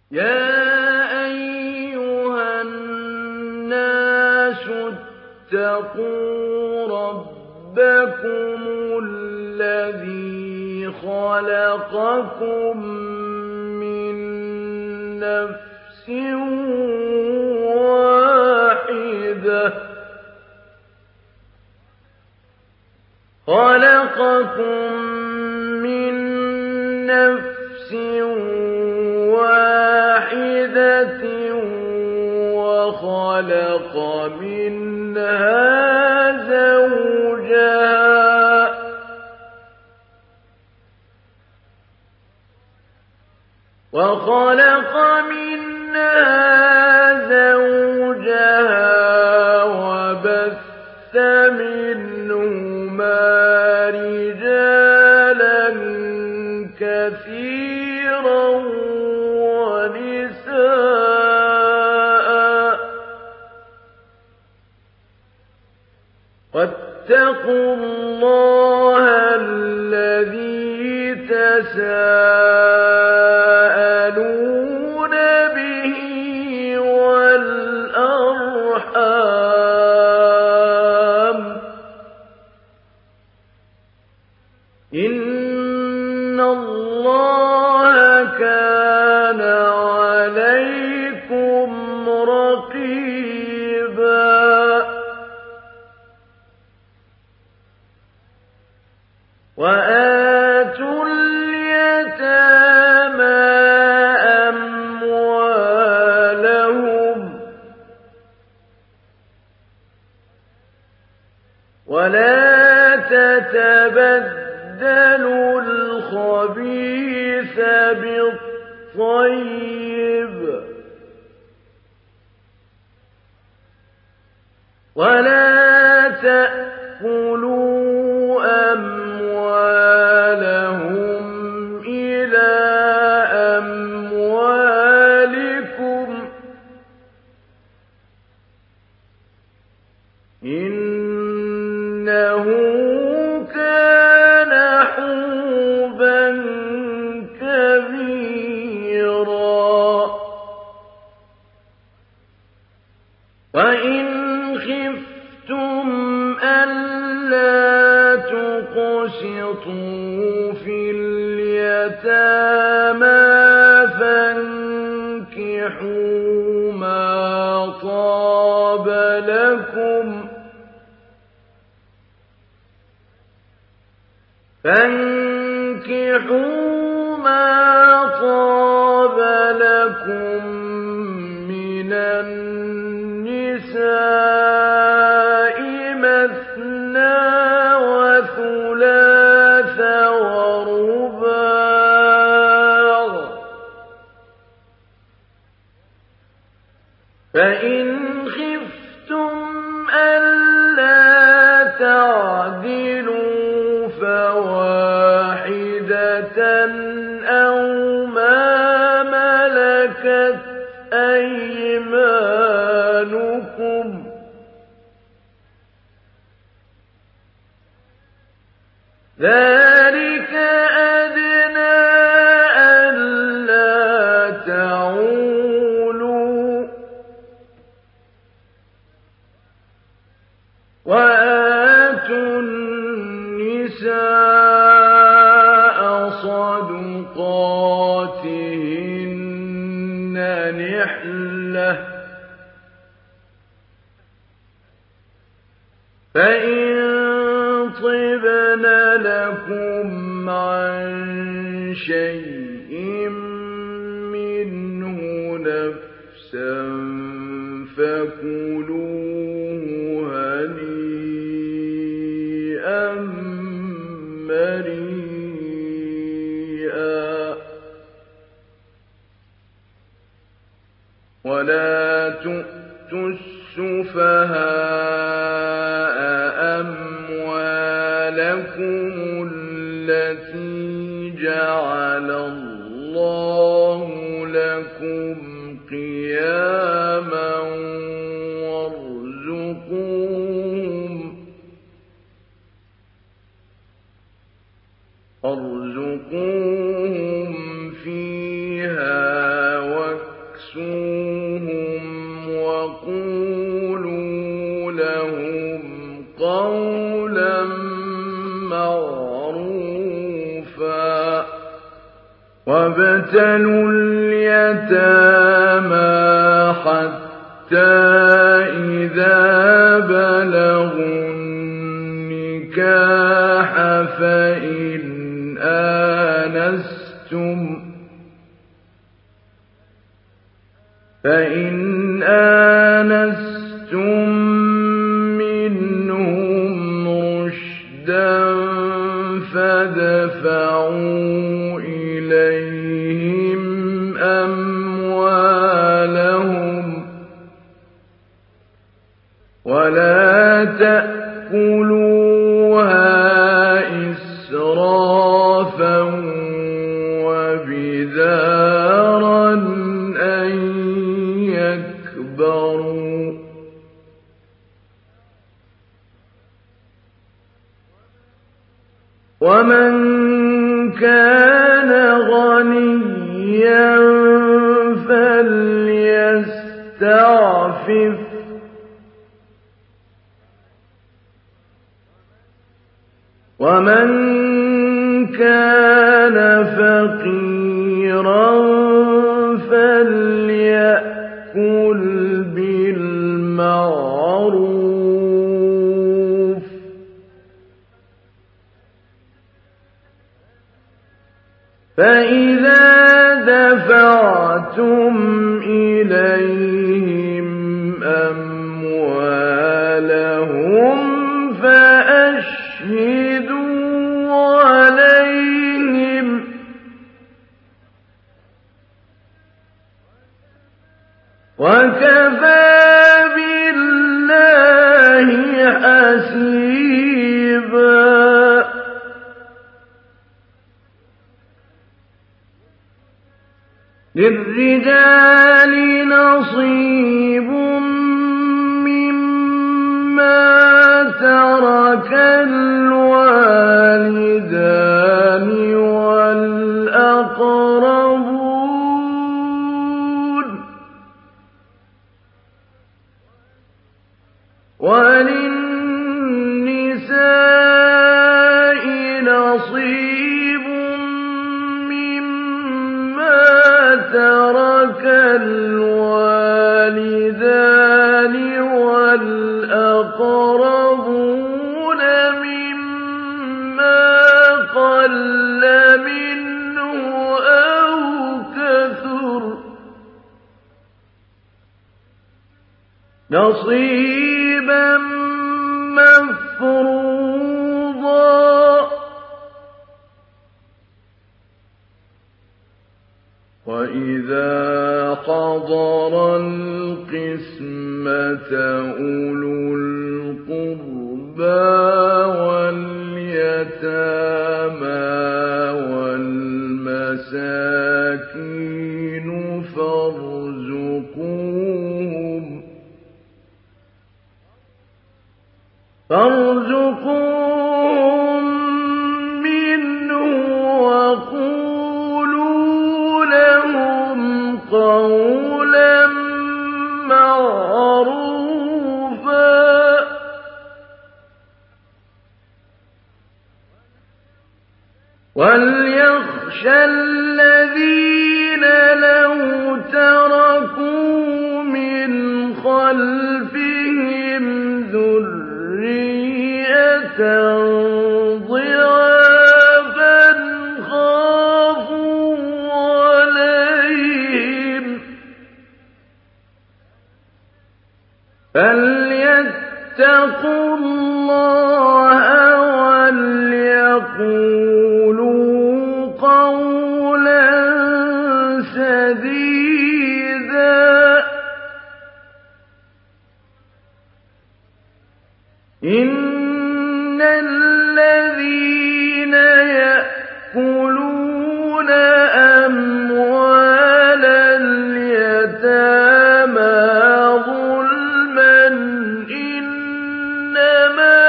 يَا أَيُّهَا النَّاسُ اتَّقُوا رَبَّكُمُ الَّذِي خَلَقَكُم مِّن نَّفْسٍ وَاحِدَةٍ وَخَلَقَ مِنْهَا زَوْجَهَا وَبَثَّ مِنْهُمَا رِجَالًا كَثِيرًا وَنِسَاءً ۚ وَاتَّقُوا اللَّهَ الَّذِي تَسَاءَلُونَ بِهِ وَالْأَرْحَامَ ۚ إِنَّ اللَّهَ كَانَ عَلَيْكُمْ رَقِيبًا. وَآتُوا الْيَتَامَىٰ أَمْوَالَهُمْ وَلَا تَتَبَدَّلُوا الْخَبِيثَ بِالطَّيِّبِ ۖ وَلَا تَأْكُلُوا أَمْوَالَهُمْ إِلَىٰ أَمْوَالِكُمْ ۚ إِنَّهُ كَانَ حُوبًا كَبِيرًا. وَإِنْ خِفْتُمْ أَلَّا تُقْسِطُوا فِي الْيَتَامَىٰ فَانكِحُوا مَا طَابَ لَكُم مِّنَ النِّسَاءِ مَثْنَىٰ وَثُلَاثَ وَرُبَاعَ ۖ فَإِنْ خِفْتُمْ أَلَّا تَعْدِلُوا فَوَاحِدَةً أَوْ مَا مَلَكَتْ أَيْمَانُكُمْ ۚ ذَٰلِكَ أَدْنَىٰ أَلَّا تَعُولُوا ۚ وَآتُوا النِّسَاءَ صَدُقَاتِهِنَّ نِحْلَةً ۚ فَإِن طِبْنَ لَكُمْ عَن شَيْءٍ مِّنْهُ نَفْسًا فَكُلُوهُ هَنِيئًا مَّرِيئًا. وَلَا تُؤْتُوا السُّفَهَاءَ أَمْوَالَكُمُ الَّتِي جَعَلَ اللَّهُ لَكُمْ قِيَامًا وارزقوهم فيها وَابْتَلُوا الْيَتَامَىٰ حَتَّىٰ إِذَا بَلَغُوا النِّكَاحَ فَإِنْ آنَسْتُم مِّنْهُمْ رُشْدًا فَادْفَعُوا إِلَيْهِمْ أَمْوَالَهُمْ وَلَا تَأْكُلُوهَا إِسْرَافًا وَبِدَارًا أَن يَكْبَرُوا ۚ وَمَن كَانَ غَنِيًّا فَلْيَسْتَعْفِفْ ۖ وَمَن كَانَ فَقِيرًا فَلْيَأْكُلْ بِالْمَعْرُوفِ ۚ فَإِذَا دَفَعْتُمْ إِلَيْهِمْ أَمْوَالَهُمْ فَأَشْهِدُوا عَلَيْهِمْ ۚ وَكَفَىٰ بِاللَّهِ حَسِيبًا. لِّلرِّجَالِ نَصِيبٌ مِّمَّا تَرَكَ الْوَالِدَانِ وَالْأَقْرَبُونَ ۚ وَلِلنِّسَاءِ نَصِيبٌ مِّمَّا تَرَكَ الْوَالِدَانِ وَالْأَقْرَبُونَ مِمَّا قَلَّ مِنْهُ أَوْ كَثُرَ ۚ نَصِيبًا مَّفْرُوضًا. وَإِذَا حَضَرَ الْقِسْمَةَ أُولُو الْقُرْبَىٰ وَالْيَتَامَىٰ وَالْمَسَاكِينُ فَارْزُقُوهُم مِّنْهُ وَقُولُوا لَهُمْ قَوْلًا مَّعْرُوفًا. وَلْيَخْشَ الَّذِينَ لَوْ تَرَكُوا مِنْ خَلْفِهِمْ ذُرِّيَّةً ضِعَافًا خَافُوا عَلَيْهِمْ فَلْيَتَّقُوا اللَّهَ وَلْيَقُولُوا قَوْلًا سَدِيدًا. إِنَّ الَّذِينَ يَأْكُلُونَ أَمْوَالَ الْيَتَامَىٰ ظُلْمًا إِنَّمَا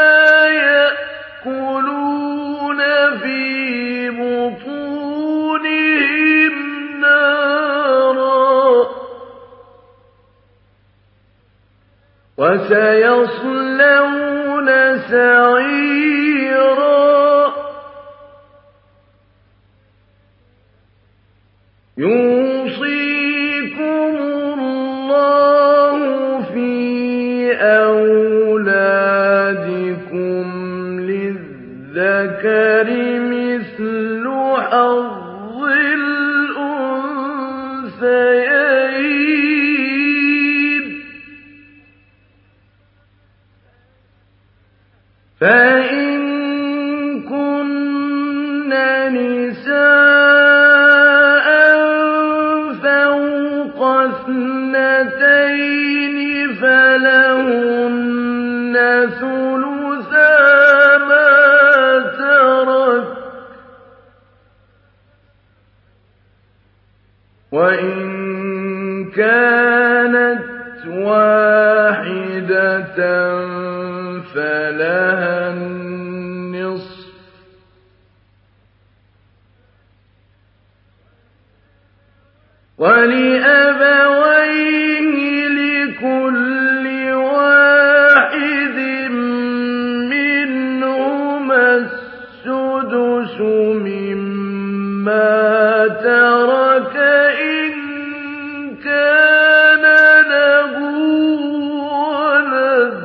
يَأْكُلُونَ فِي بُطُونِهِمْ نَارًا وَسَيَصْلَوْنَ سَعِيرًا. يوصيكم الله في أولادكم للذكر مثل حظ الأنثيين فإن كن نساء فوق اثنتين فلهن ثلثا ما ترك وإن كانت واحدة فلها النصف ولأبويه لكل واحد منهما السدس مما ترك إن كان له ولد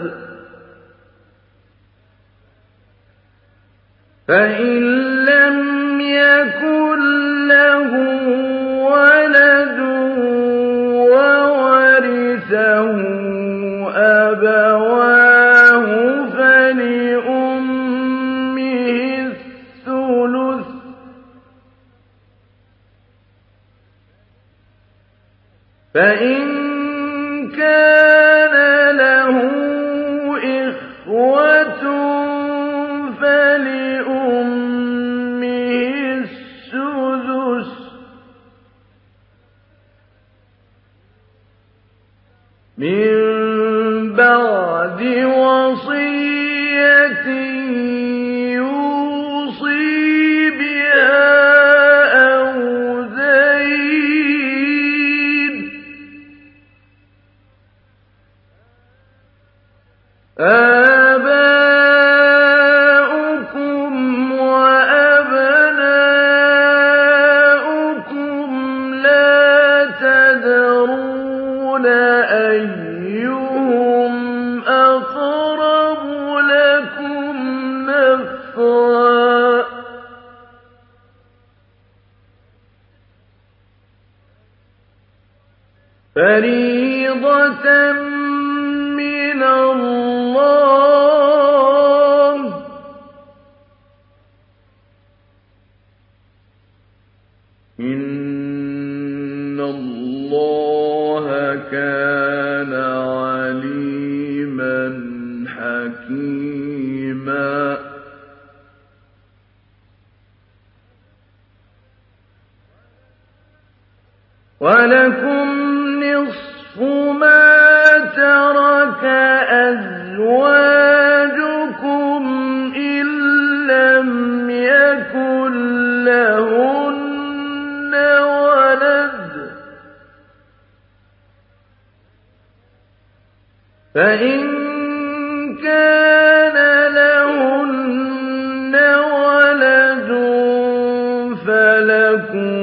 فإن لم يكن له ولد وورثه أبواه فلأمه الثلث فإن كان له إخوة فلأمه السدس من بعد وصية يوصي بها أو دين آباؤكم وأبناؤكم لا تدرون أيهم أقرب لكم نفعا فريضة من الله إن الله كان عليما حكيما ولكم نصف ما ترك أزواجكم إن لم يكن لهن ولد فإن كان لهن ولد فلكم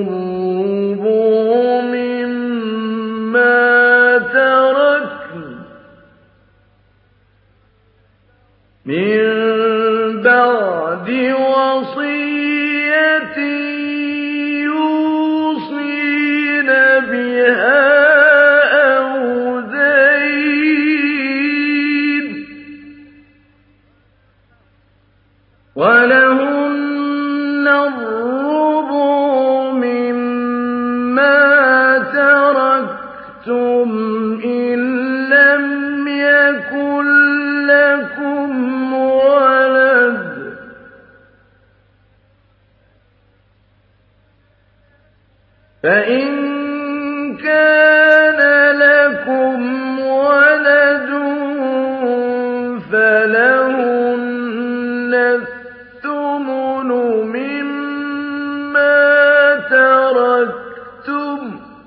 من بعد وصية يوصين بها أو دين ولهن الربع مما تركتم إن لم يكن لكم ولد فإن كان لكم ولد فلهن الثمن مما تركتم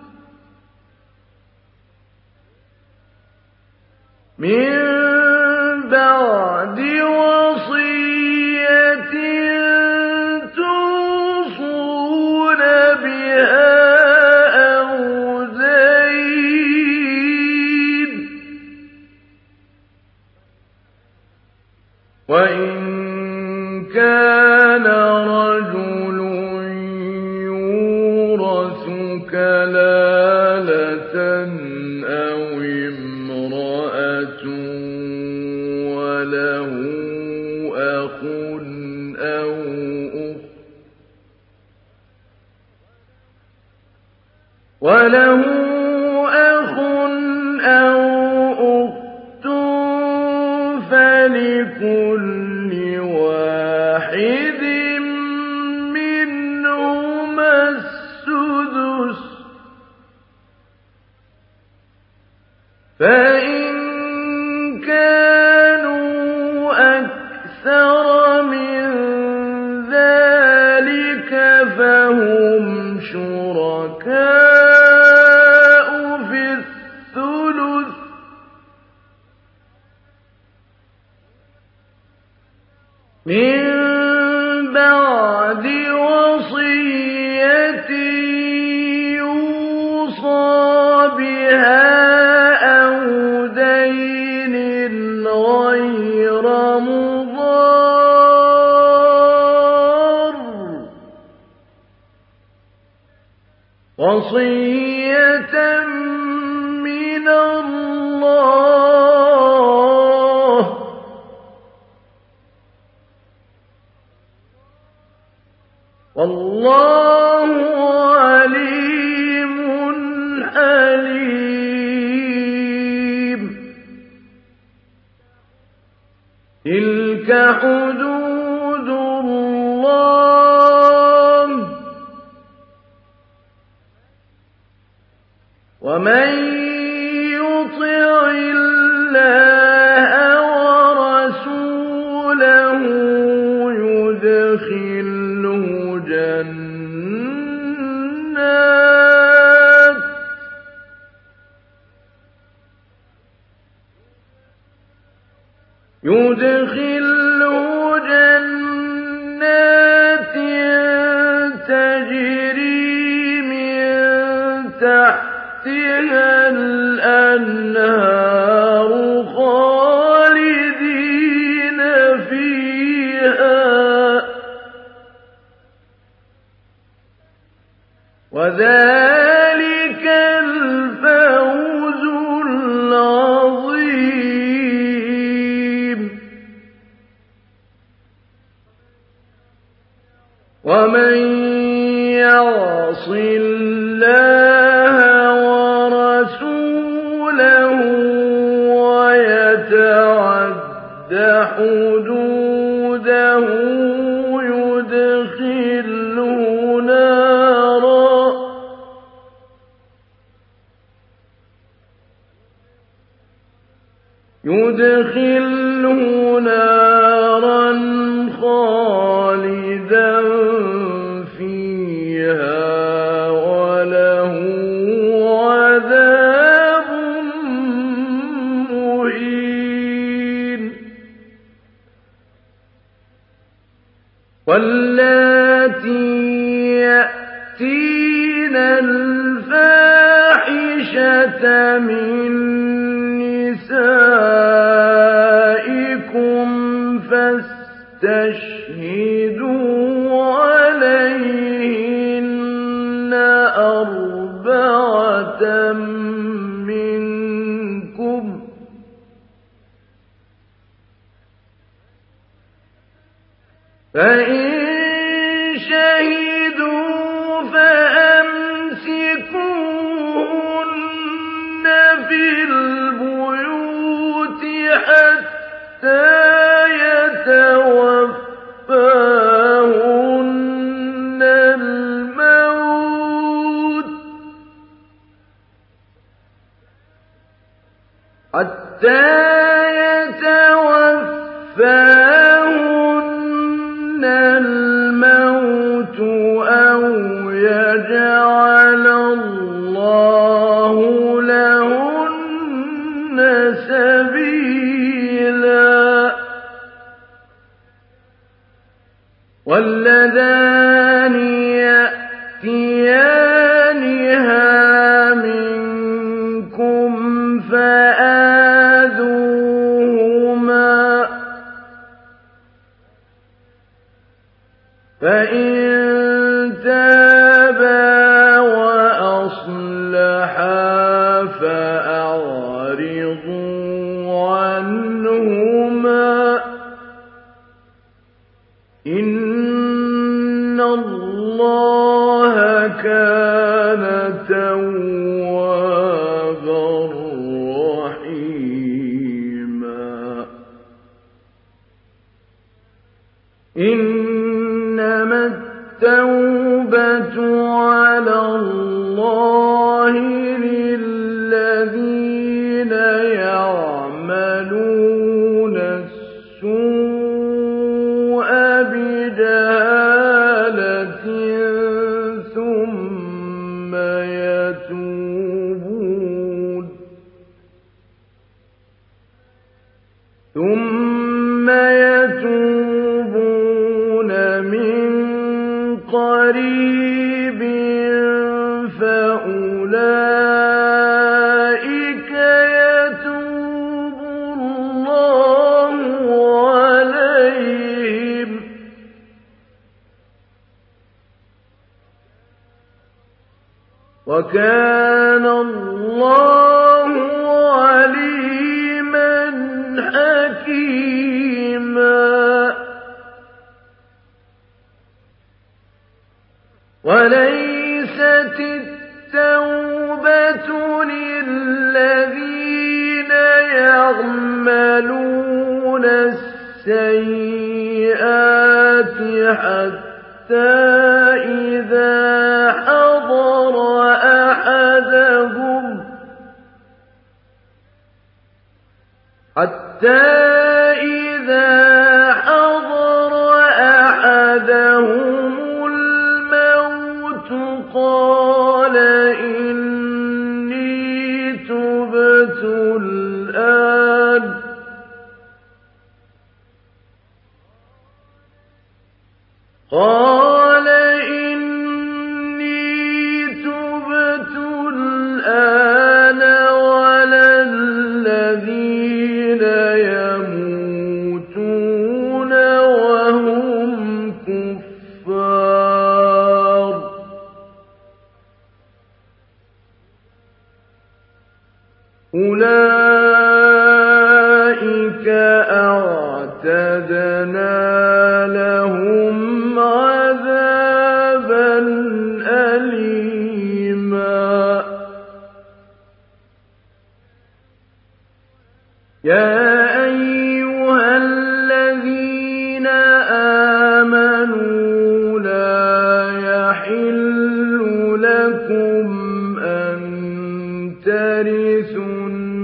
من بعد وصية توصون بها كلالة أو امرأة وله أخ أو أخت فلكل واحد منهما السدس فإن كانوا أكثر من ذلك فهم شركاء في الثلث من بعد وصية يوصى بها أو دين غير مضار وصية من الله والله عليم حليم. تلك حدود الله ومن يطع الله ورسوله يدخله جنات تجري من تحتها الأنهار خالدين فيها وذلك الفوز العظيم. ومن يعص الله ورسوله ويتعد حدوده يدخله نارا خالدا فيها وله عذاب مهين. واللاتي يأتين الفاحشة من نسائكم فاستشهدوا عليهن أربعة منكم فإن شهدوا فأمسكوهن في البيوت حتى يتوفاهن الموت أو يجعل الله لهن سبيلا. واللذان يأتيانها منكم فآذوهما فإن تابا وأصلحا يتوبون ثم يتوبون من قريب فأولئك يتوب الله عليهم وكان الله عليما حكيما وليست التوبة للذين يعملون السيئات حتى إذا حضر أحدهم الموت قال إني تبت الآن ولا الذين يموتون وهم كفار أولئك أعتدنا لهم عذابا أليما يا أيها الذين آمنوا لا يحل لكم أن ترثوا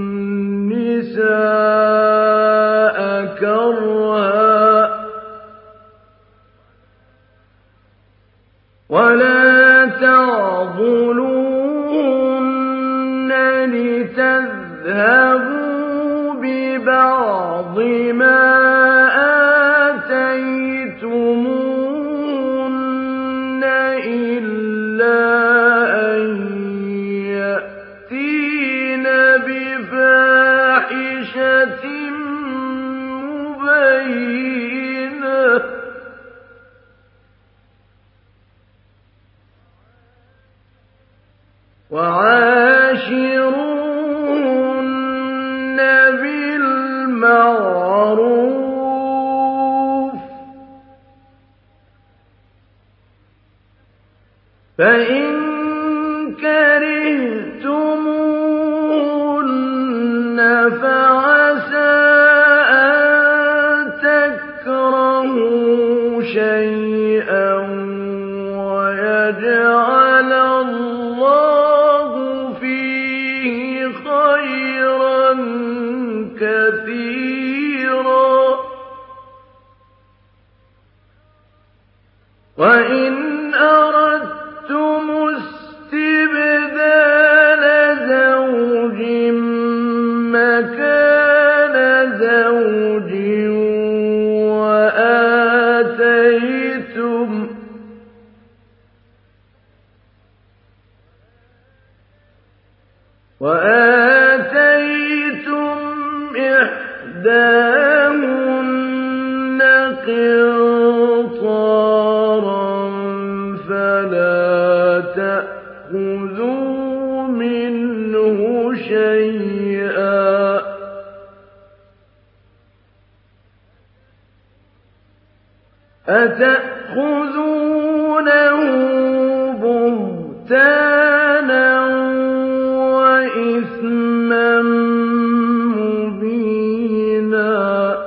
النساء كرها ولا تعضلوهن لتذهبوا ببعض ما آتيتموهن إلا أن يأتين بفاحشة مبينة وعاشروهن بالمعروف فإن كرهتموهن فعسى أن تكرهوا شيئا ويجعل الله فيه خيرا كثيرا وإن أردتم استبدال زوج مكان زوج وآتيتم إحداهن قنطارا فلا تأخذوا منه شيئا أتأخذونه بهتانا وإثما مبينا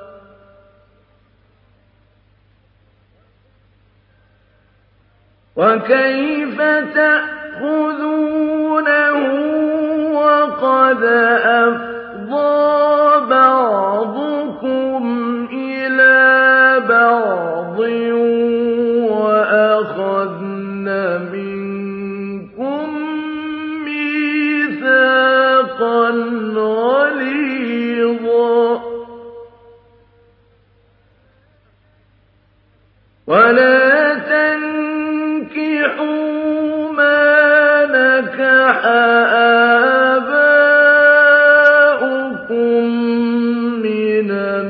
وكيف تأخذونه وقد أفضى بعضكم إلى بعض وأخذن منكم ولا تنكحوا ما نكح آباؤكم من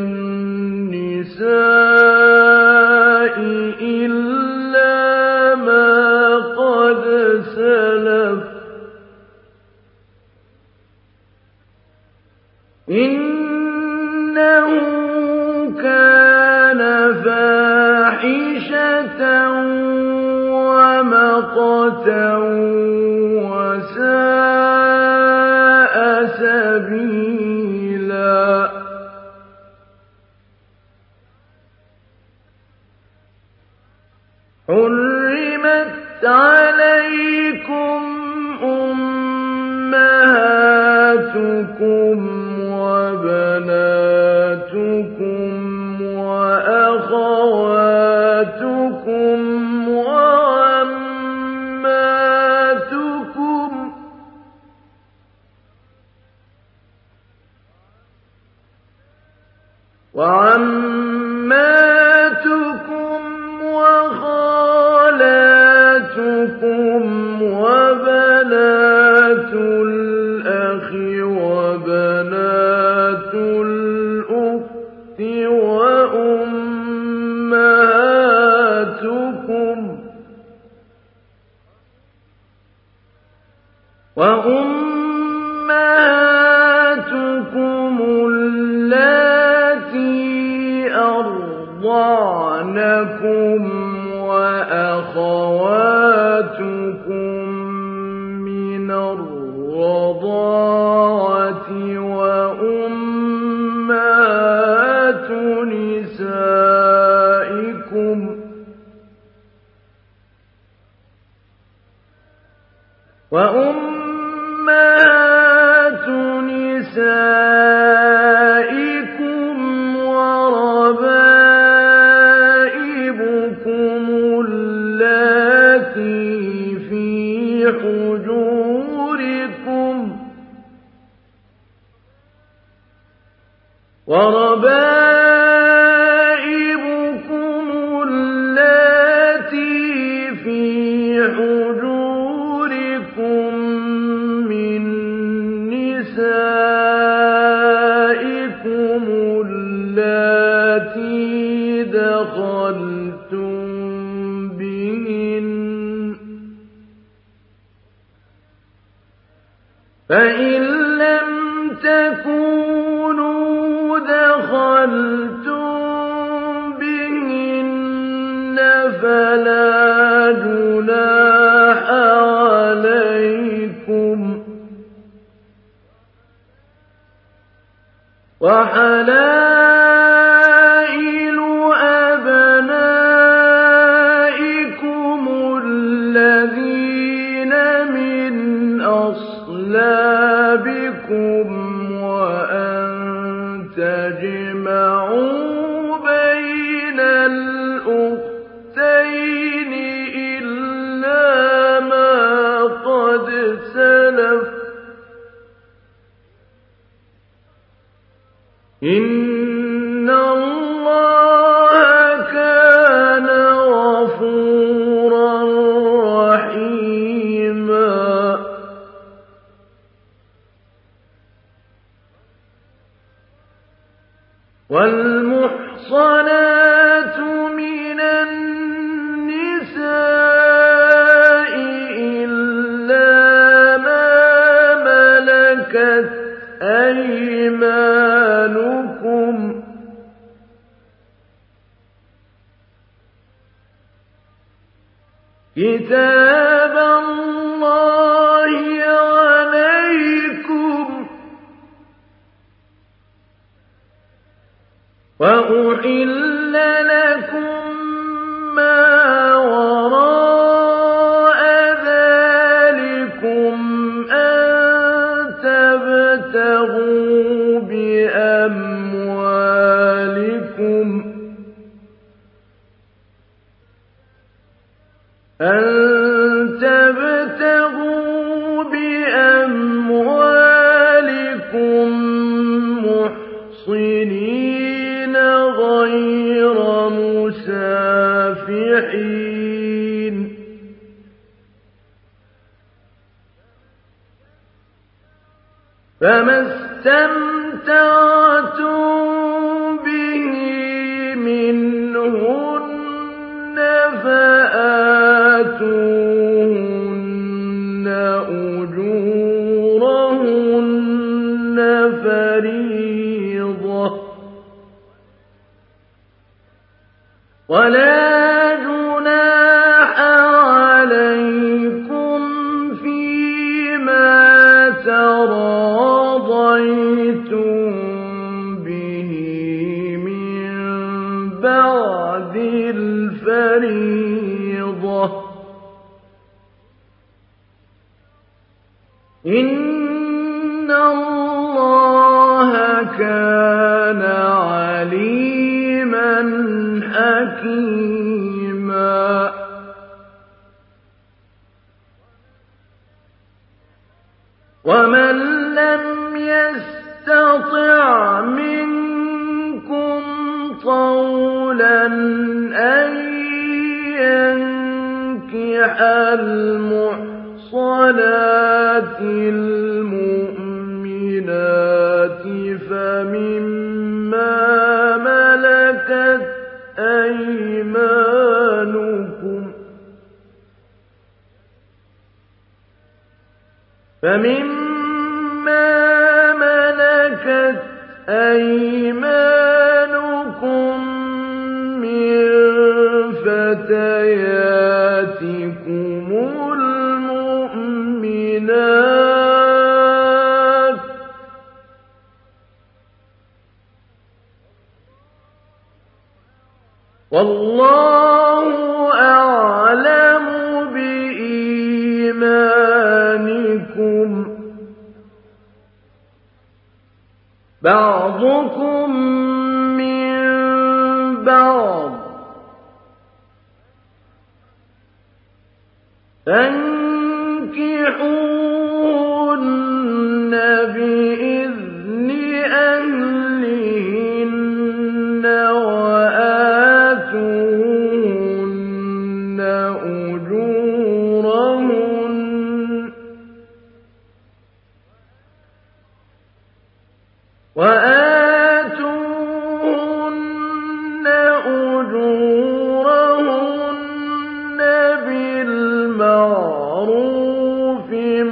النساء إلا ما قد سلف إنه كان فاحشة ومقتا وساء سبيلا حرمت عليكم أمهاتكم وبناتكم وأخواتكم وعماتكم وخالاتكم وبنات الأخ وبنات الأخت وأمهاتكم اللاتي أرضعنكم وأخواتكم من الرضاعة وأمهات نسائكم وربائبكم اللاتي في حجوركم من نسائكم اللاتي دخلتم بهن فإن لم تكونوا دخلتم بهن فلا جناح عليكم وحلائل أبنائكم الذين من أصلابكم وأن تجمعوا بين الأختين إلا ما قد سلف إن الله كان غفورا رحيما والمحصنات من النساء إلا ما ملكت أيمانكم كتاب الله عليكم وأحل لكم ما وراء ذلكم أن تبتغوا بأموالكم محصنين غير مسافرين فما استمتعتم به منهن فآتوهن أجورهن فريضة ولا جناح عليكم فيما تراضيتم به من بعد الفريضة إن الله كان عليما حكيما ومن لم يستطع منكم طولا أن ينكح المحصنات المؤمنات فمما ملكت أيمانكم من فتياتكم المؤمنات والله أعلم بإيمانكم بعضكم من بعض فانكحوهن بإذن أهلهن وآتوهن أجورهن بالمعروف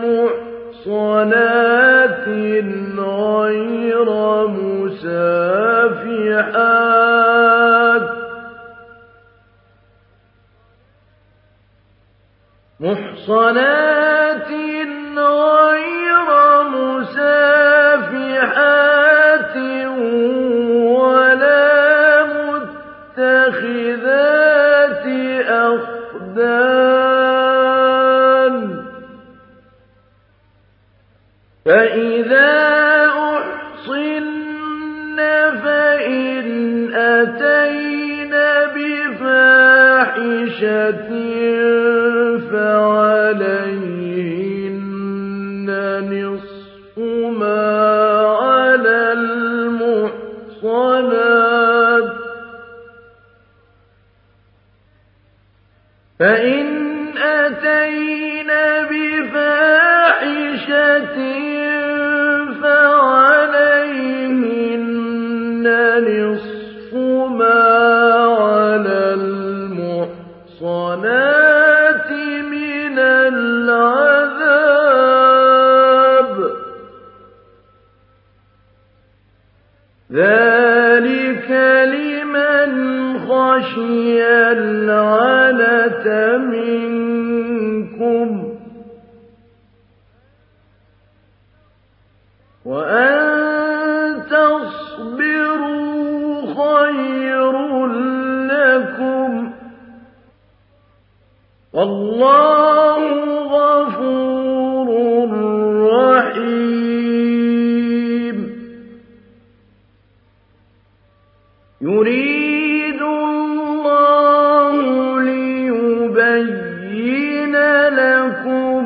محصنات غير مسافحات ولا متخذات أخدان فإذا أحصن فإن أتين بفاحشة فعليهن نصف ما على المحصنات فإن أتين بفاحشة فعليهن نصف ما على المحصنات من العذاب ذلك لمن خشي العنة منكم وأن تصبروا خير لكم والله غفور رحيم يريد الله ليبين لكم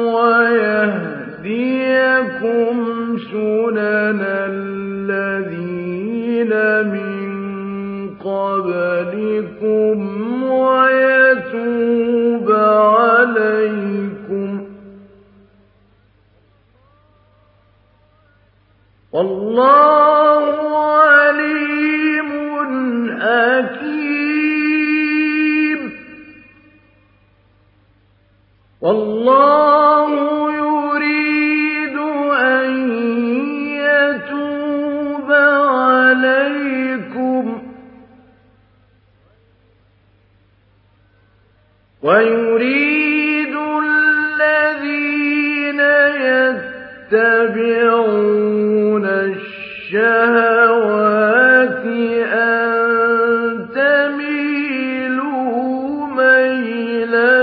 ويهديكم سنن الذين من قبلكم ويتوب عليكم. ويتوب عليكم والله عليم حكيم. يريد الله ليبين لكم ويهديكم سنن الذين من قبلكم ويتوب عليكم. والله غفور رحيم يريد الله ليبين لكم ويهديكم سنن الذين من قبلكم ويتوب عليكم. والله عليم حكيم. والله يريد أن يتوب عليكم ويريد الذين يتبعون الشهوات أن تميلوا ميلا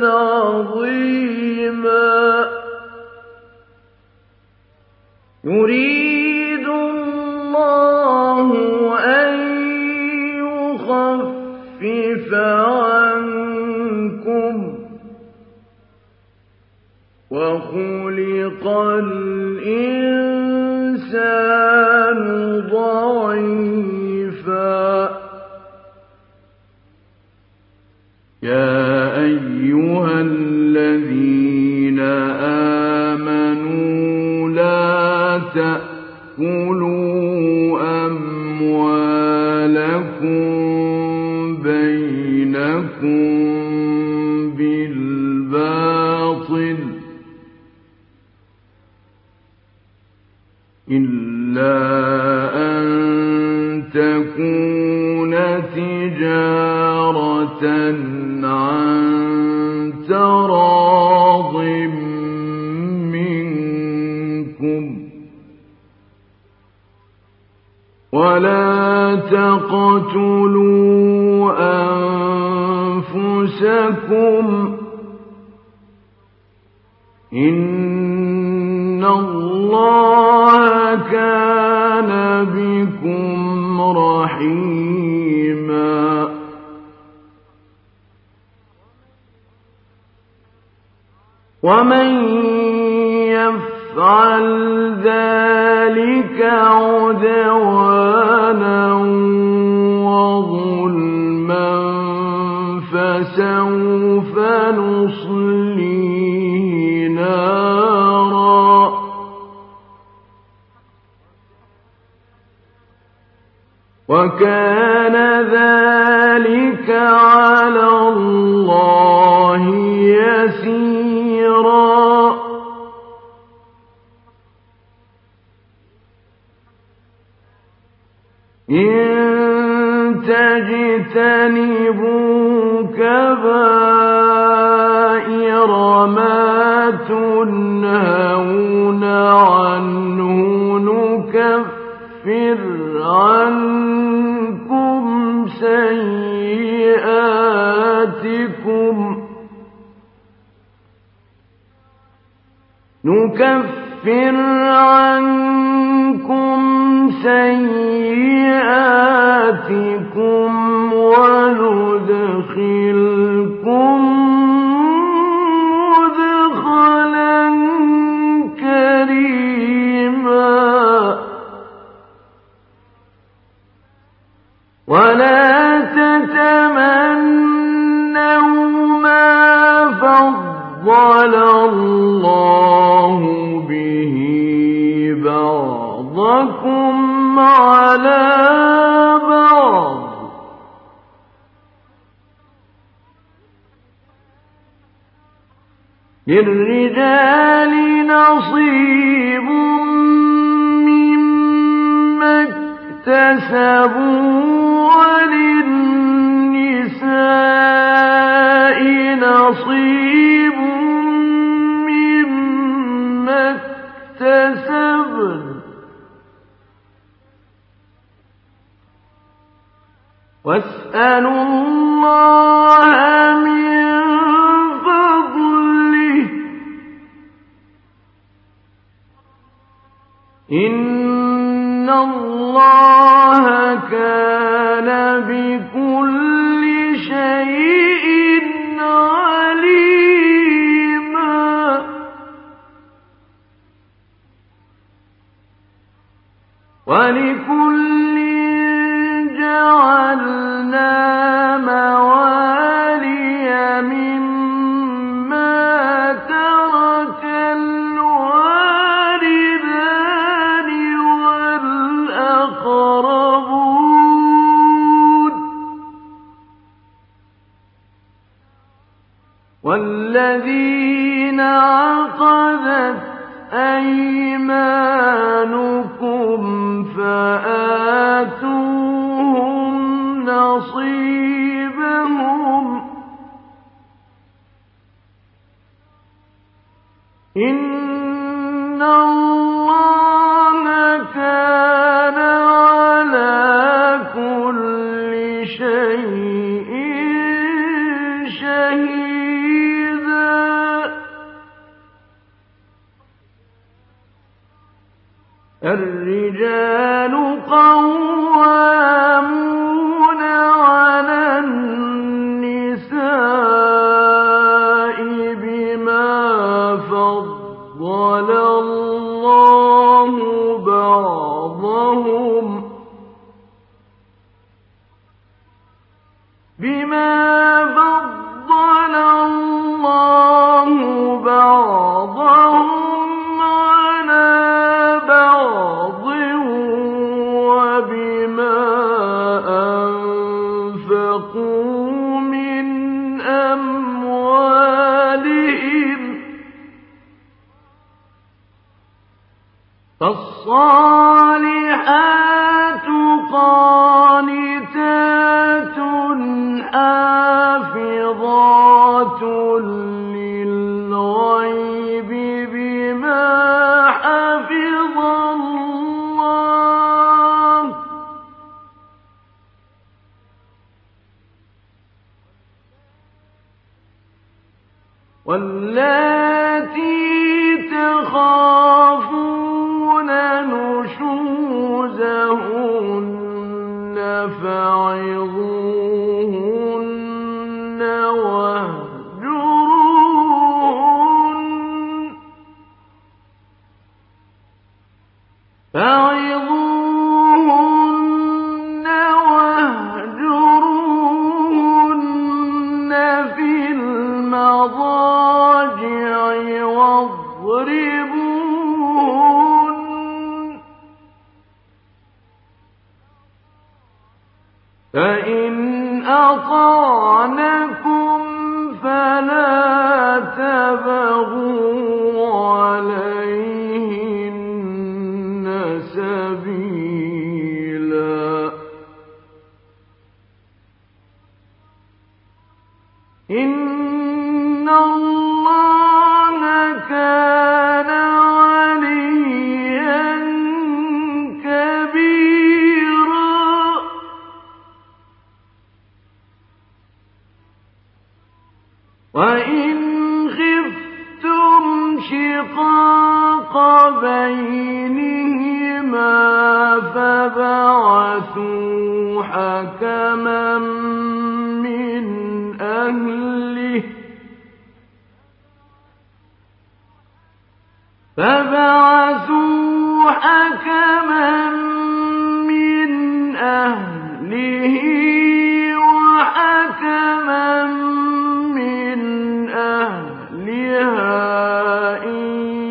عظيما. يريد الله أن يخفف عنكم وخلق الإنسان ضعيفا. يا أيها الذين آمنوا لا تأكلوا أموالكم بينكم بالباطل إلا أن تكون تجارة عن تراض منكم ولا تقتلوا أنفسكم إن الله كان بكم رحيما. ومن يفعل ذلك عدوانا وظلما فسوف نصليه نارا وكان ذلك على الله يسيرا. إن تجتنبوا كبائر ما تنهون عنه نكفر عنكم سيئاتكم وندخلكم مدخلا كريما. ولا تتمنوا ما فضل الله به بعضكم على بعض للرجال نصيب مما اكتسبوا وللنساء نصيب مما اكتسبن واسألوا الله من فضله إن الله كان بكل شيء عليما. ولكل جعلنا موالي مما ترك الوالدان والذين عقدت أيمانكم فآتوهم نصيبهم إن الله كان على كل شيء شهيدا الرجال قوامون على النساء بما فضل الله بعضهم على بعض وبما أنفقوا من أموالهم فالصالحات قانتات حافظات للغيب بما حفظ الله واللاتي تخافون نشوزهن فعظوهن واهجروهن في المضاجع واضربوهن فإن أطعنكم فلا تبغوا عليهن سبيلا إن الله كان عليا كبيرا وإن خفتم شقاق بينهما فبعثوا حكما من أهله وحكما من أهلها إن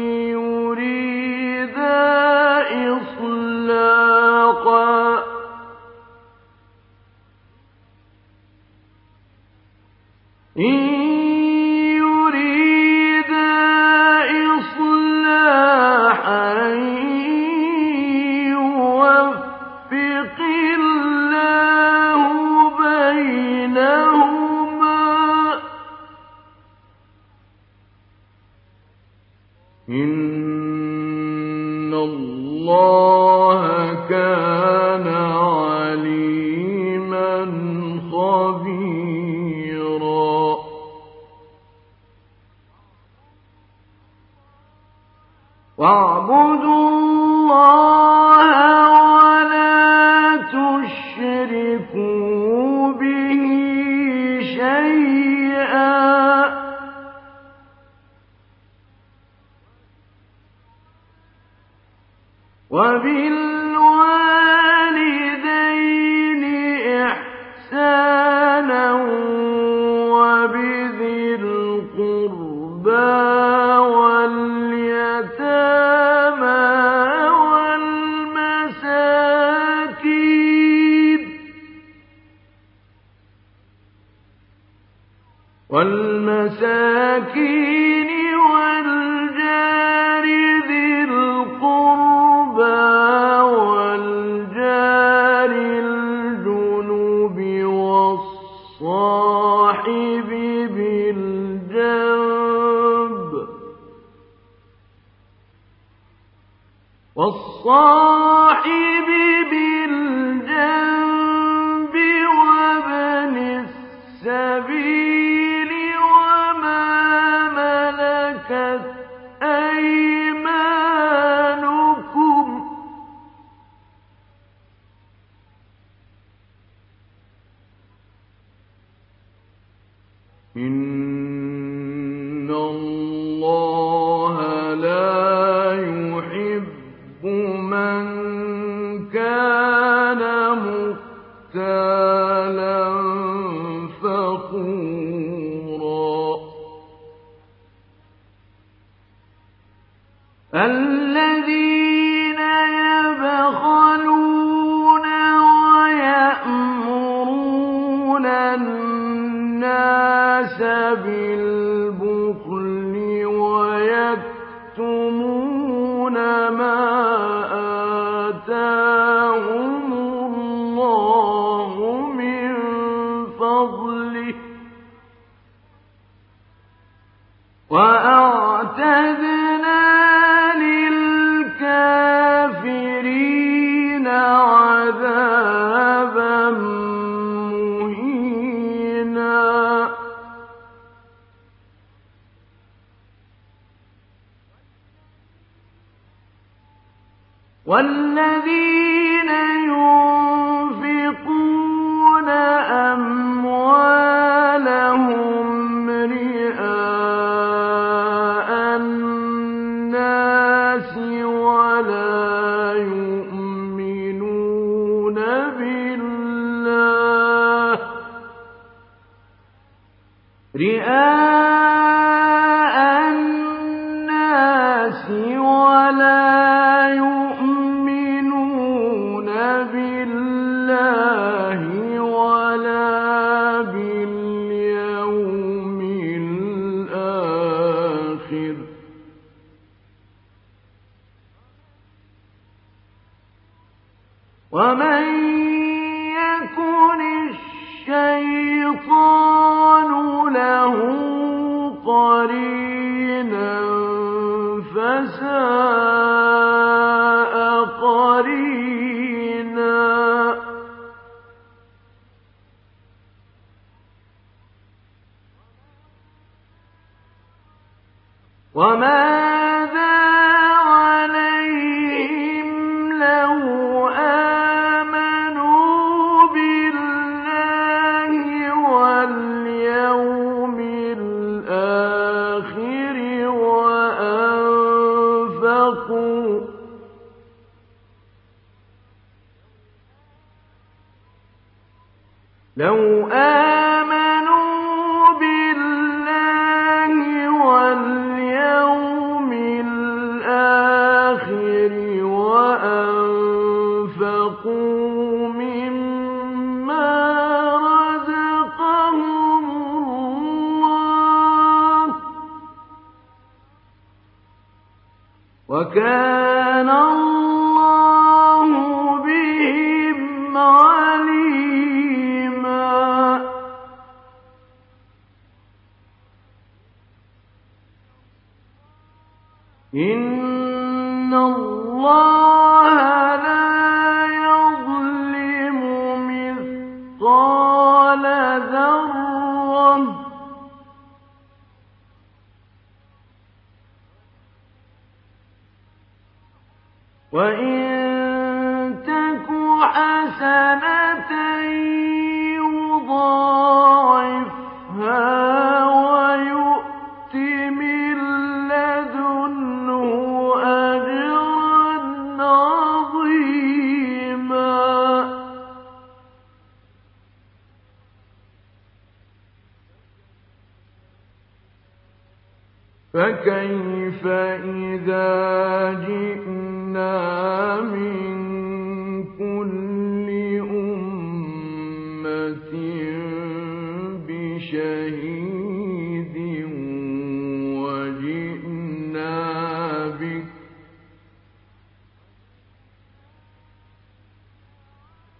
يريدا إصلاحا يوفق الله بينهما إن الله كان عليما خبيرا واعبدوا الله ولا تشركوا به شيئا وبالوالدين إحسانا وبذي القربى واليتامى والمساكين والجار ذي القربى والجار الجنب والصاحب بالجنب وابن السبيل وما ملكت أيمانكم إن الله لا يحب من كان مختالا فخورا الذين يبخلون ويأمرون الناس بالبخل ويكتمون ما آتاهم الله من فضله وأعتدنا للكافرين عذابا مهينا والذين ينفقون أموالهم رئاء الناس ولا يؤمنون بالله رئاء الناس ولا يؤمنون بالله ولا باليوم الآخر ومن يكن الشيطان له قرينا فساء قرينا وماذا عليهم لو آمنوا بالله واليوم الآخر لو آمنوا بالله واليوم الآخر وأنفقوا مما رزقهم الله وكان الله بهم عليما إن الله لا يظلم مثقال ذرة وإن تك حسنة يضاعفها ويؤت من لدنه أجرا عظيما فكيف إذا جئنا من كل أمة بشهيد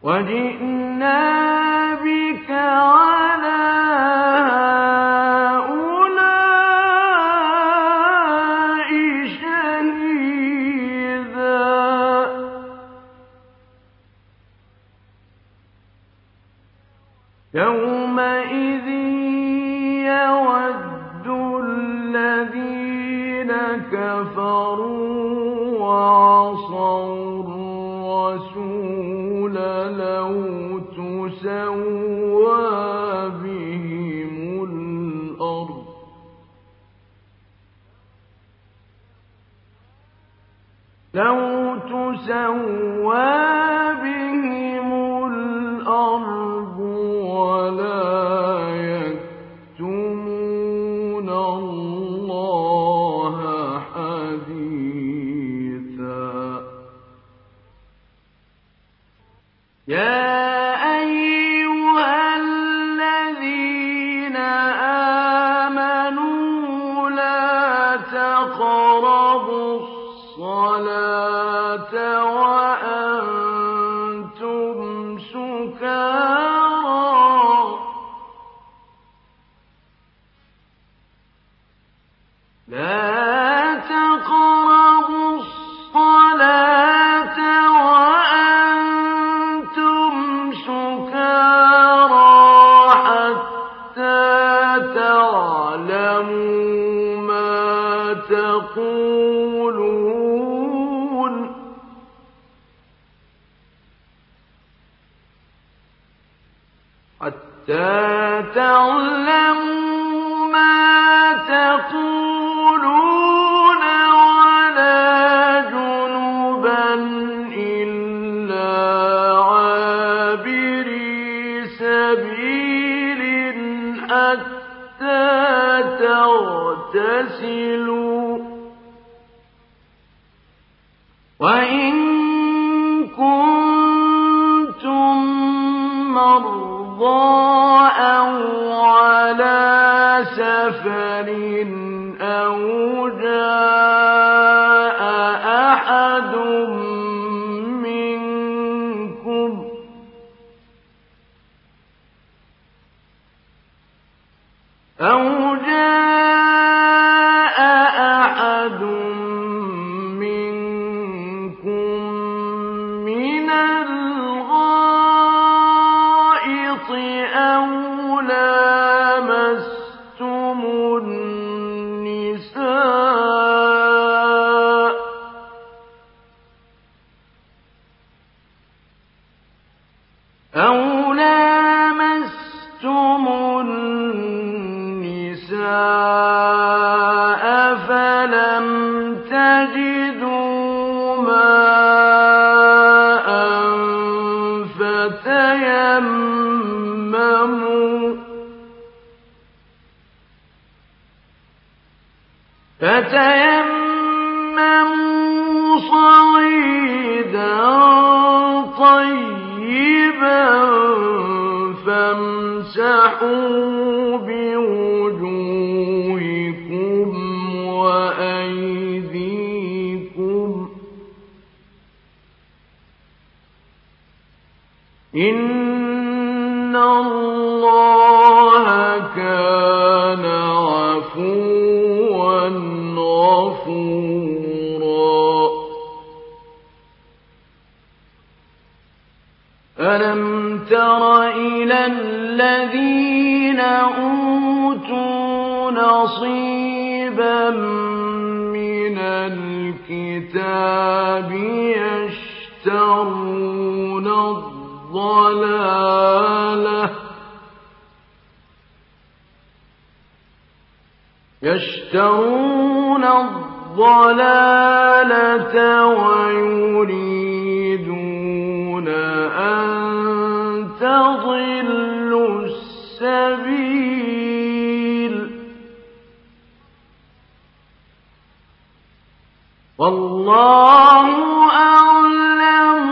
وَجِئْنَا بِكَ عَلَىٰ هَٰؤُلَاءِ شَهِيدًا يَوْمَئِذٍ يَوَدُّ الَّذِينَ كَفَرُوا وَعَصَوُا الرَّسُولَ لَوْ تُسَوَّىٰ بِهِمُ الْأَرْضُ وَلَا يَكْتُمُونَ اللَّهَ حَدِيثًا يَا أَيُّهَا الَّذِينَ آمَنُوا لَا تَقْرَبُوا الصَّلَاةَ وَأَنتُمْ سُكَارَىٰ حَتَّىٰ تَعْلَمُوا مَا تَقُولُونَ وَلَا جُنُبًا إِلَّا عَابِرِي سَبِيلٍ حَتَّىٰ تَغْتَسِلُوا ۚ وَإِن كُنتُم مَّرْضَىٰ أَوْ عَلَىٰ سَفَرٍ أَوْ جَاءَ أَحَدٌ مِّنكُم مِّنَ الْغَائِطِ أَوْ لَامَسْتُمُ النِّسَاءَ فَلَمْ تَجِدُوا مَاءً فَتَيَمَّمُوا صَعِيدًا طَيِّبًا فَامْسَحُوا بِوُجُوهِكُمْ وَأَيْدِيكُمْ ۗ إِنَّ اللَّهَ كَانَ عَفُوًّا غَفُورًا أَلَمْ تَرَ إِلَى الَّذِينَ أُوتُوا نَصِيبًا مِّنَ الْكِتَابِ يَشْتَرُونَ الضَّلَالَةَ وَيُرِيدُونَ أَن تَضِلُّوا السَّبِيلَ ۗ وَاللَّهُ أَعْلَمُ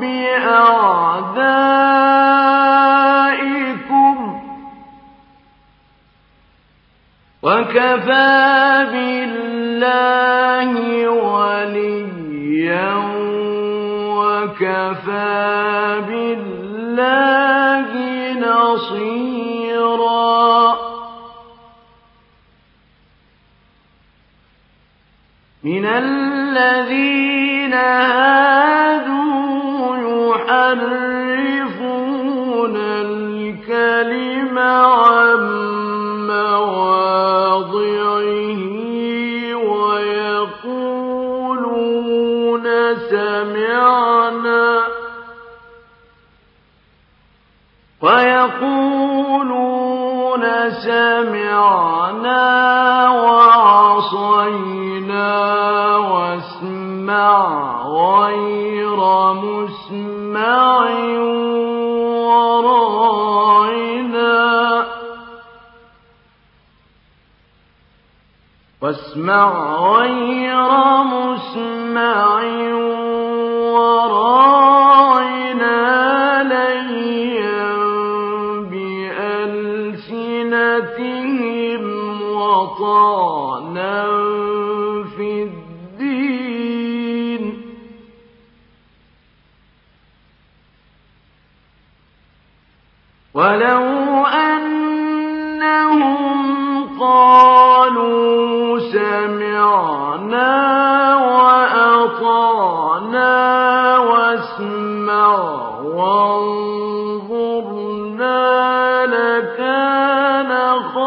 بِأَعْدَائِكُمْ ۚ وَكَفَىٰ بِاللَّهِ وَلِيًّا وَكِيلًا وَكَفَىٰ بِاللَّهِ نَصِيرًا مِنَ الَّذِينَ هَادُوا يُحَرِّفُونَ الْكَلِمَ عَن مَّوَاضِعِهِ وَيَقُولُونَ سَمِعْنَا وَعَصَيْنَا وَاسْمَعْ غَيْرَ مُسْمَعٍ وَرَاعِنَا لَيًّا بِأَلْسِنَتِهِمْ وَطَعْنًا فِي الدِّينِ وَلَوْ أَنَّهُمْ قَالُوا سَمِعْنَا وَأَطَعْنَا وَاسْمَعْ وَانظُرْنَا لَكَانَ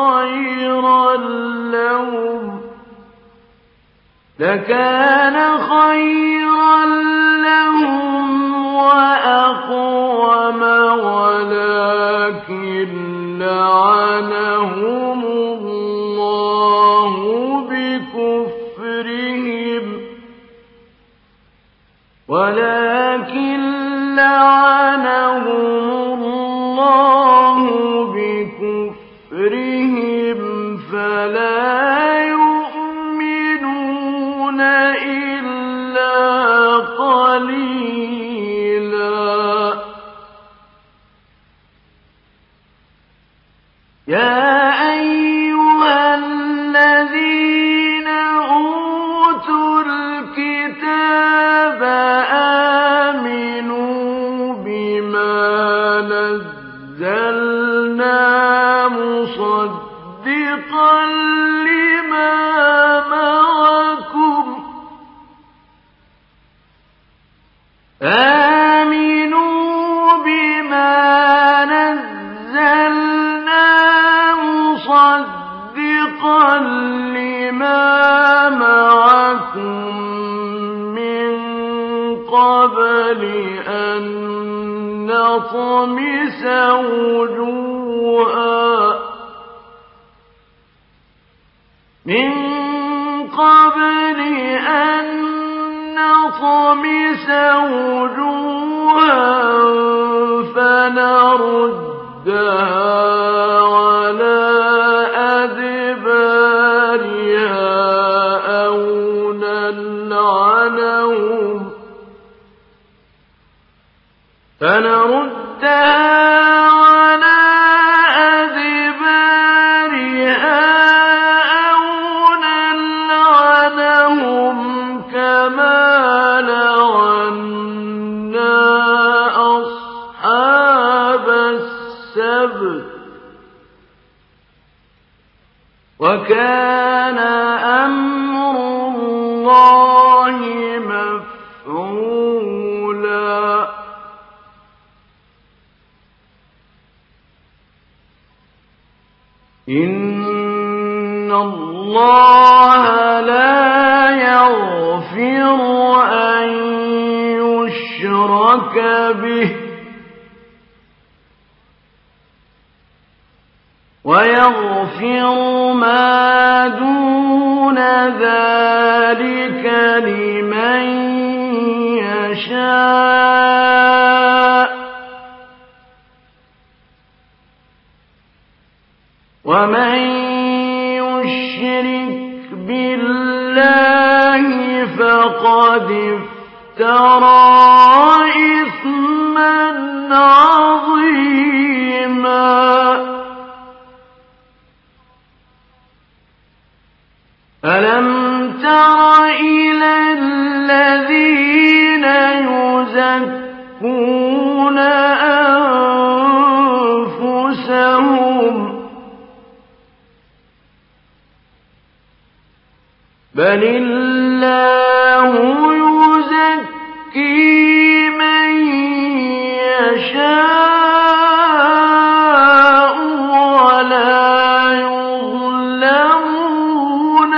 خَيْرًا لَّهُمْ وَأَقْوَمَ وَلَٰكِن لَّعَنَهُمُ اللَّهُ بِكُفْرِهِمْ فَلَا يُؤْمِنُونَ إِلَّا قَلِيلًا يَا أَيُّهَا الَّذِينَ أُوتُوا الْكِتَابَ آمِنُوا بِمَا نَزَّلْنَا مُصَدِّقًا لِّمَا مَعَكُم مِّن قَبْلِ أَن نَّطْمِسَ وُجُوهًا فَنَرُدَّهَا عَلَىٰ أَدْبَارِهَا أَوْ نَلْعَنَهُمْ كَمَا لَعَنَّا أَصْحَابَ السَّبْتِ ۚ وَكَانَ أَمْرُ اللَّهِ مَفْعُولًا إِنَّ اللَّهَ لَا يَغْفِرُ أَن يُشْرَكَ بِهِ وَيَغْفِرُ مَا دُونَ ذَلِكَ لِمَن يَشَاءُ ۚ وَمَن يُشْرِكْ بِاللَّهِ فَقَدِ افْتَرَىٰ إِثْمًا عَظِيمًا أَلَمْ تَرَ إِلَى الَّذِينَ يُزَكُّونَ يزكون أنفسهم بل الله يزكي من يشاء ولا يظلمون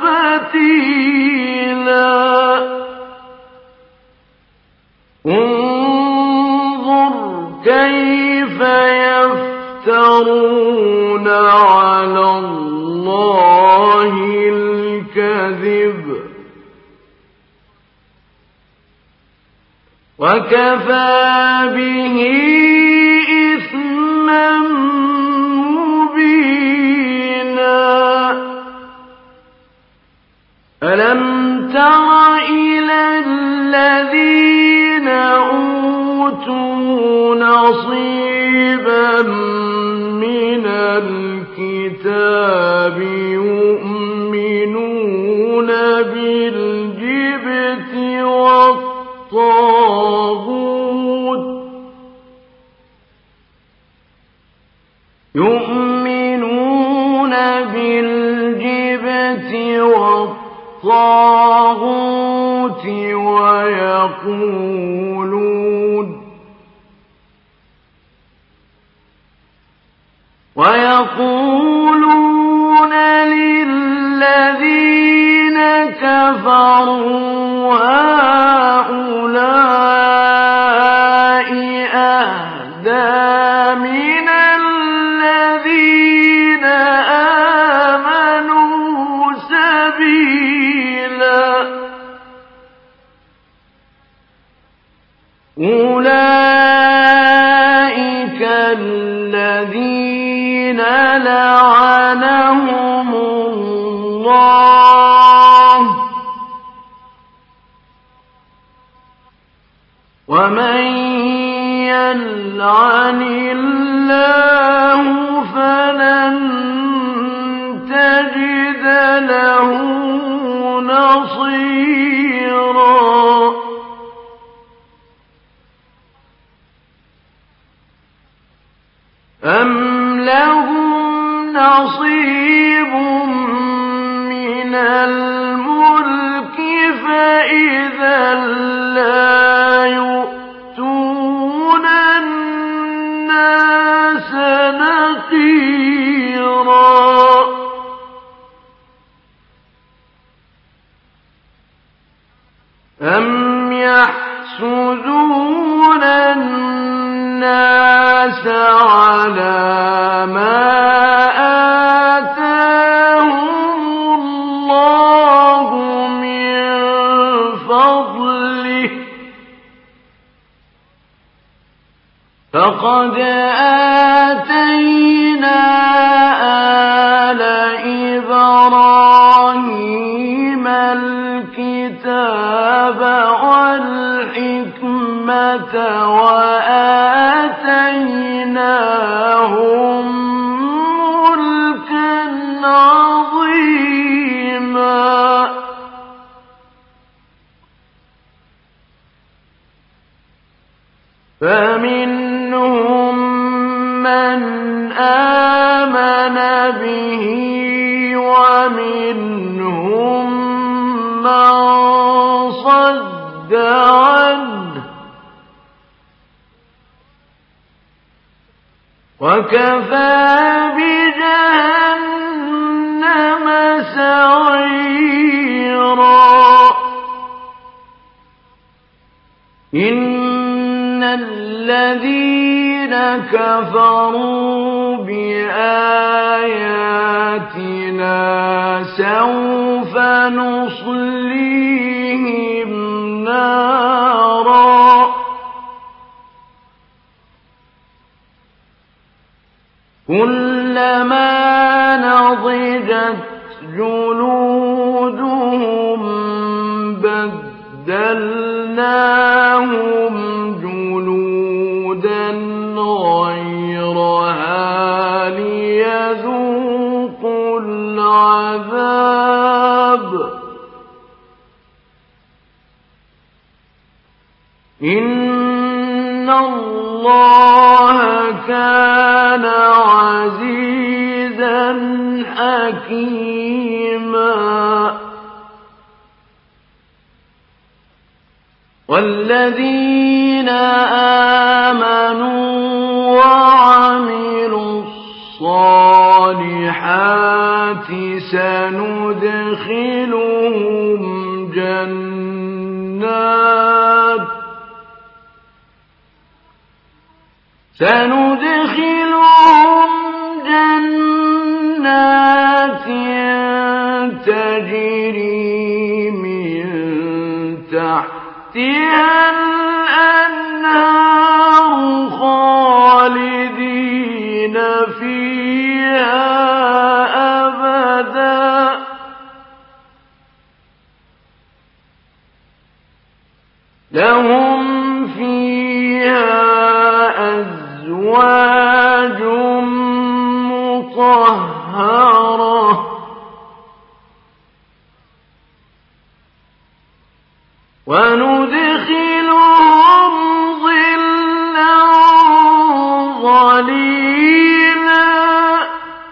فتيلا انظر كيف يفترون على الله الكذب وكفى به إثما مبينا ألم تر إلى الذين أوتوا نصيبا من الكتاب يؤمنون بالجبت والطاغوت ويقولون للذين كفروا هؤلاء أهدى من الذين آمنوا سبيلا أولئك الذين لعنهم الله ومن يلعن الله فلن تجد له نصيرا أم لهم نصيب من الملك فإذا لا يؤتون الناس نقيرا أم يحسدون الناس على ما آتاهم الله من فضله فقد آتينا آل إبراهيم الكتاب والحكمة وآتيناهم ملكا عظيما فمنهم من آمن به ومنهم من صد عنه وكفى بجهنم سعيرا إن الذين كفروا بآياتنا سوف نصليهم نارا كلما نضجت جلودهم بدلناهم جلودا غيرها ليذوقوا العذاب إن الله كان عزيزا حكيما والذين آمنوا وعملوا الصالحات سندخلهم جنات تجري من تحتها الأنهار خالدين فيها أبدا لهم فيها أزواج مطهرة وندخلهم ظلا ظليلا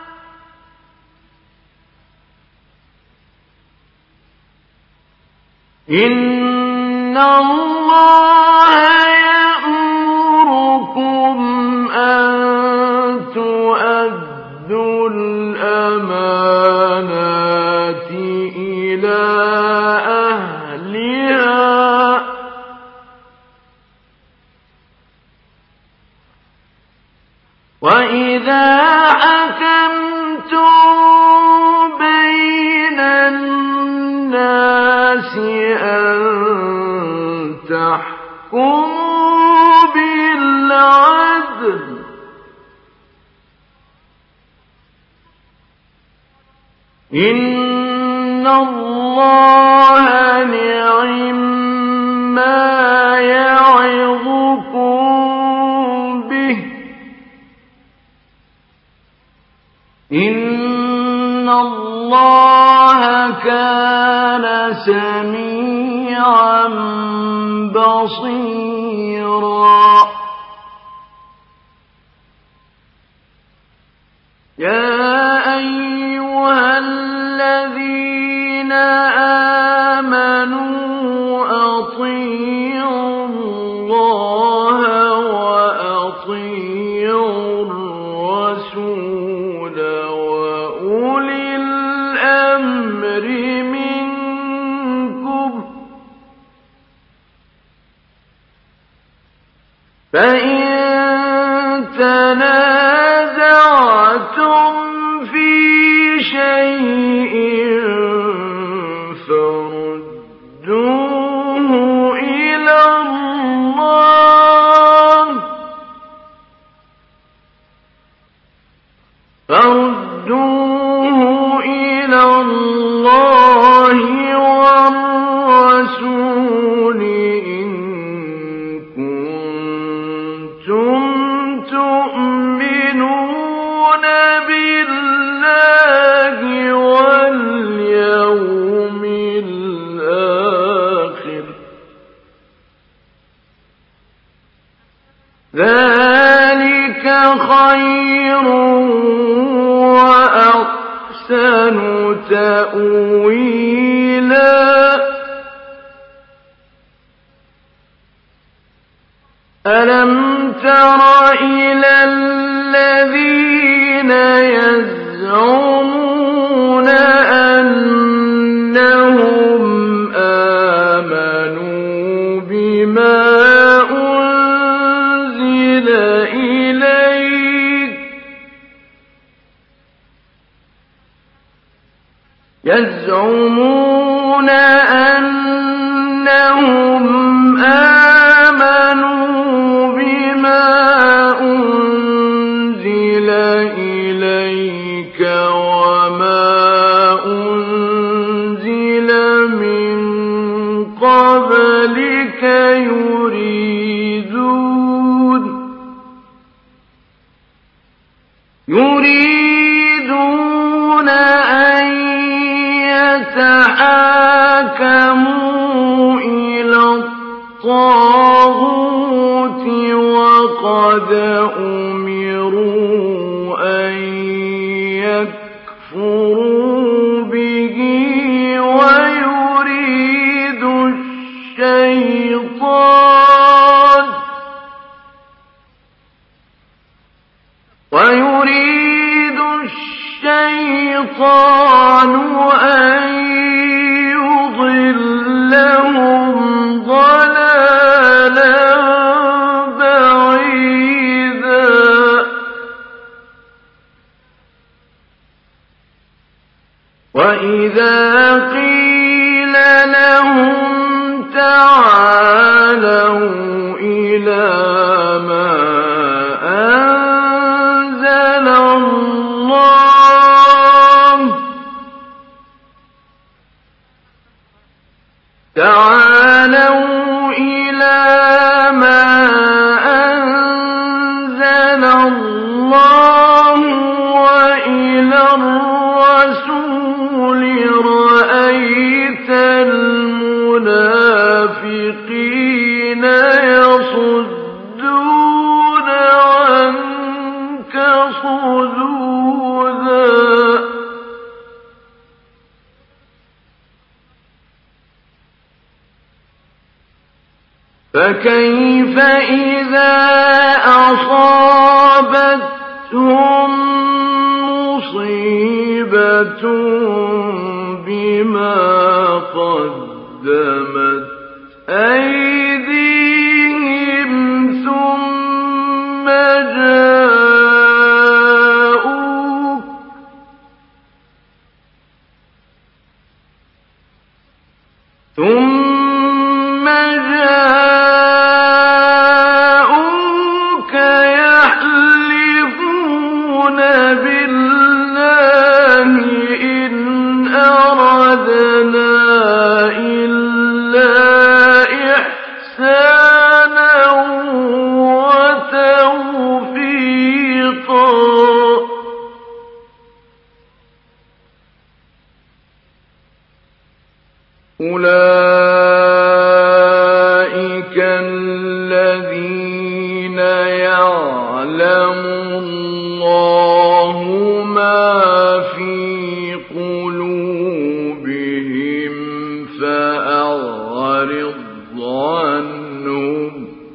إن الله يأمركم أن تؤدوا الأمانات إلى أهلها وإذا حكمتم بين الناس أن تحكموا بالعدل إن الله نعما يعظكم به إن الله كان سميعا بصيرا يا أيها الذين آمنوا أطيعوا الله وأطيعوا الرسول وأولي الأمر منكم فإن تنازعتم في شيء فردوه إلى الله والرسول إن كنتم تؤمنون بالله واليوم الآخر ذلك خير وأحسن تأويلا ألم تر إلى الذين يزعمون أنهم آمنوا بما أنزل إليك يزعمون أنهم آمنوا بما أنزل إليك وما أنزل من قبلك يريدون أن يتحاكموا إلى الطاغوت قد أمروا أن يكفروا به ويريد الشيطان أن يضلهم ضلالا بعيدا وإذا قيل لهم تعالوا إلى ما أنزل الله وإلى الرسول رأيت المنافقين يصدون عنك صدودا فكيف إذا أصابتهم مصيبة بما قدمت أيديهم ثم جاءوك يحلفون بالله إن أردنا إلا إحسانا وتوفيقا أولئك الذين يعلم الله ما في قلوبهم فأعرض عنهم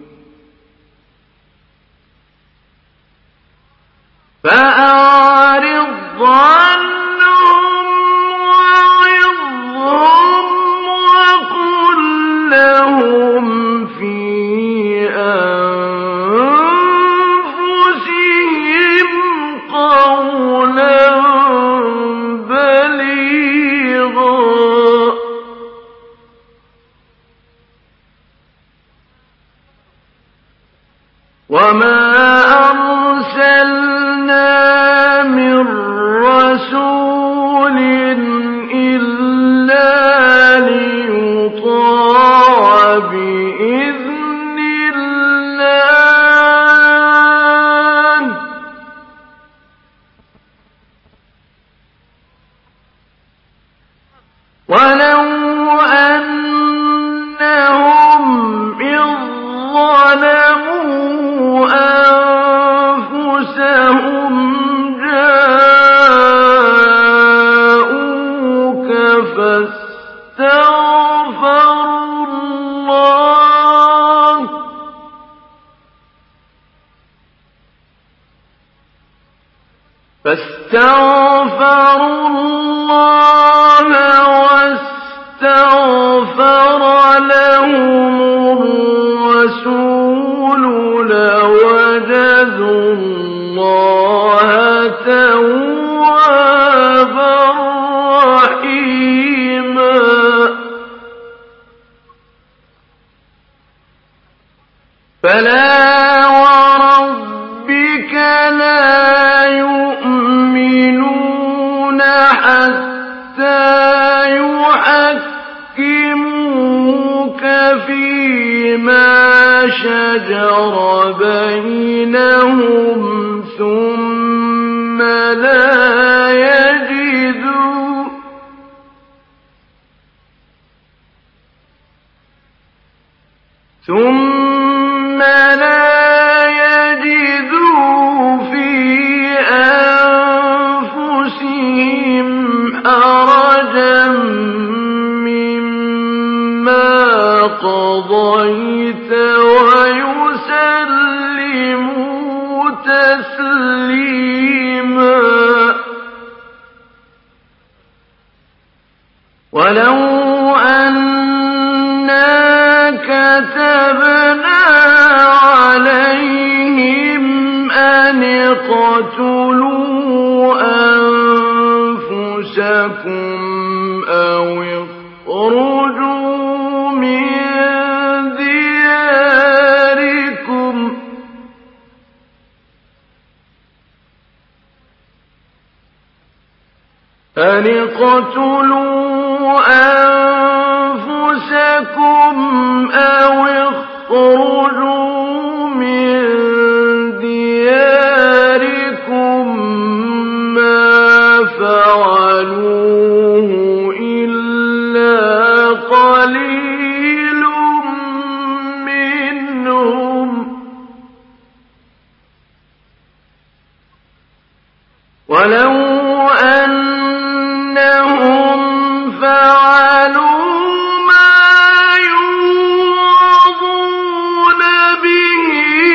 لهم في أنفسهم قولا بليغا وما أرسلنا من رسول إلا ليطاع بإذن الله ولو أنهم إذ ظلموا أنفسهم جاءوك فاستغفروا الله واستغفر لهم الرسول لوجدوا الله توابا رحيما فلا وربك لا يؤمنون حتى يحكموك فيما شجر بينهم ثم لا يجدوا قضيت ويسلموا تسليما ولو أنا كتبنا عليهم أن اقتلوا أنفسكم أو اخرجوا من دياركم أو اخرجوا من دياركم ما فعلوه إلا قليل منهم ولو أنهم فعلوا ما يوعظون به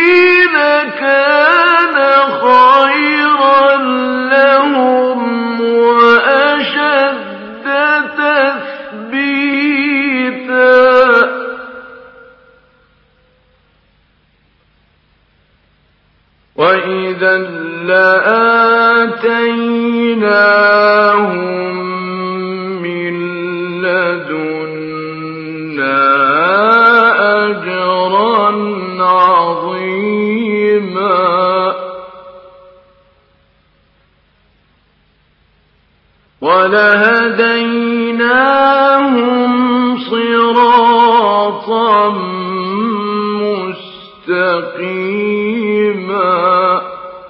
لكان خيرا لهم وأشد تثبيتا وإذا لآتيناهم من لدنا أجرا عظيما ولهديناهم صراطا مستقيما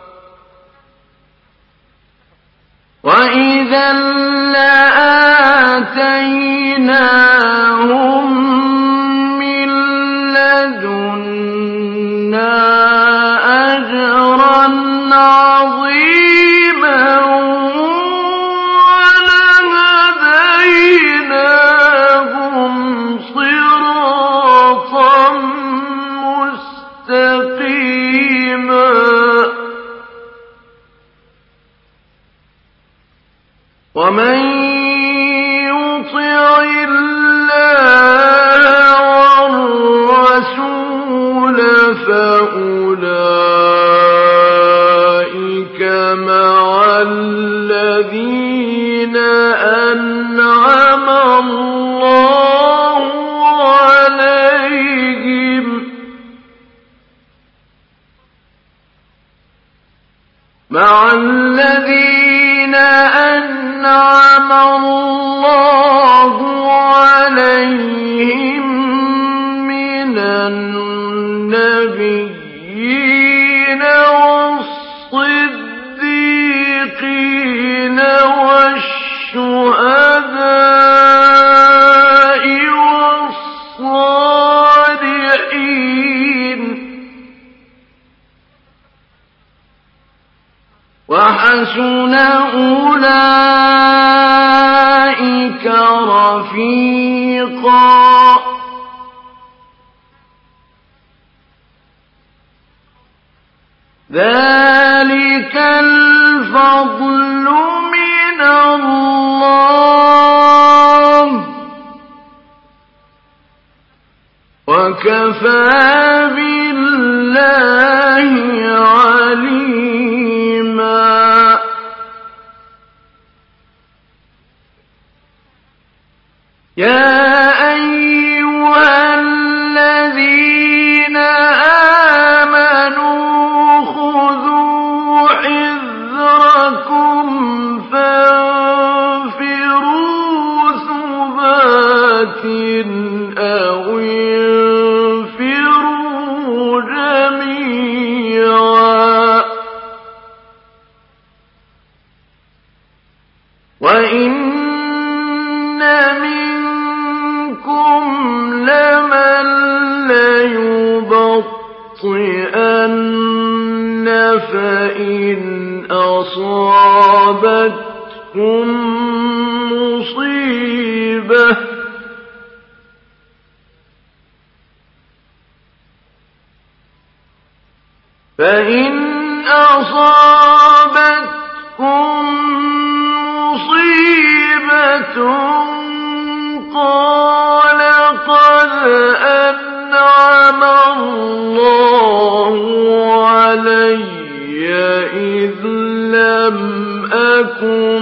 وإذا لآتيناهم من لدنا أجرا عظيما ولهديناهم صراطا مستقيما ومن يطع الله والرسول فأولئك مع الذين أنعم الله عليهم أنعم الله عليهم من النبيين والصديقين والشهداء والصالحين وحسن أولئك رفيقا ذلك الفضل من الله وكفى بالله عليما يا أيها الذين آمنوا خذوا حذركم فانفروا ثبات أو انفروا جميعا وإن منكم لمن ليبطئن فإن أصابتكم فإن أصابتكم مصيبة قال قد أنعم الله علي إذ لم أكن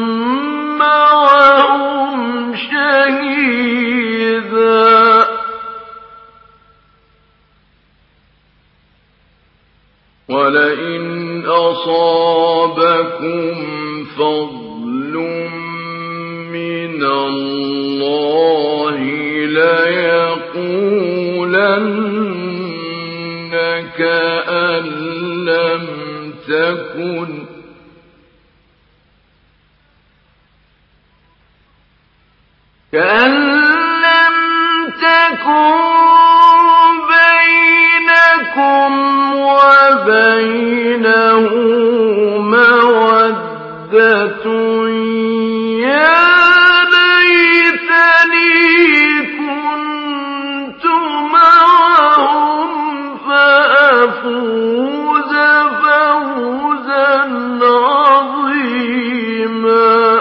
معهم شهيدا ولئن أصابكم فضل من الله ليقولن كأن لم تكن بينكم وبينه مودة يا ليتني كنت معهم فأفوز فوزا عظيما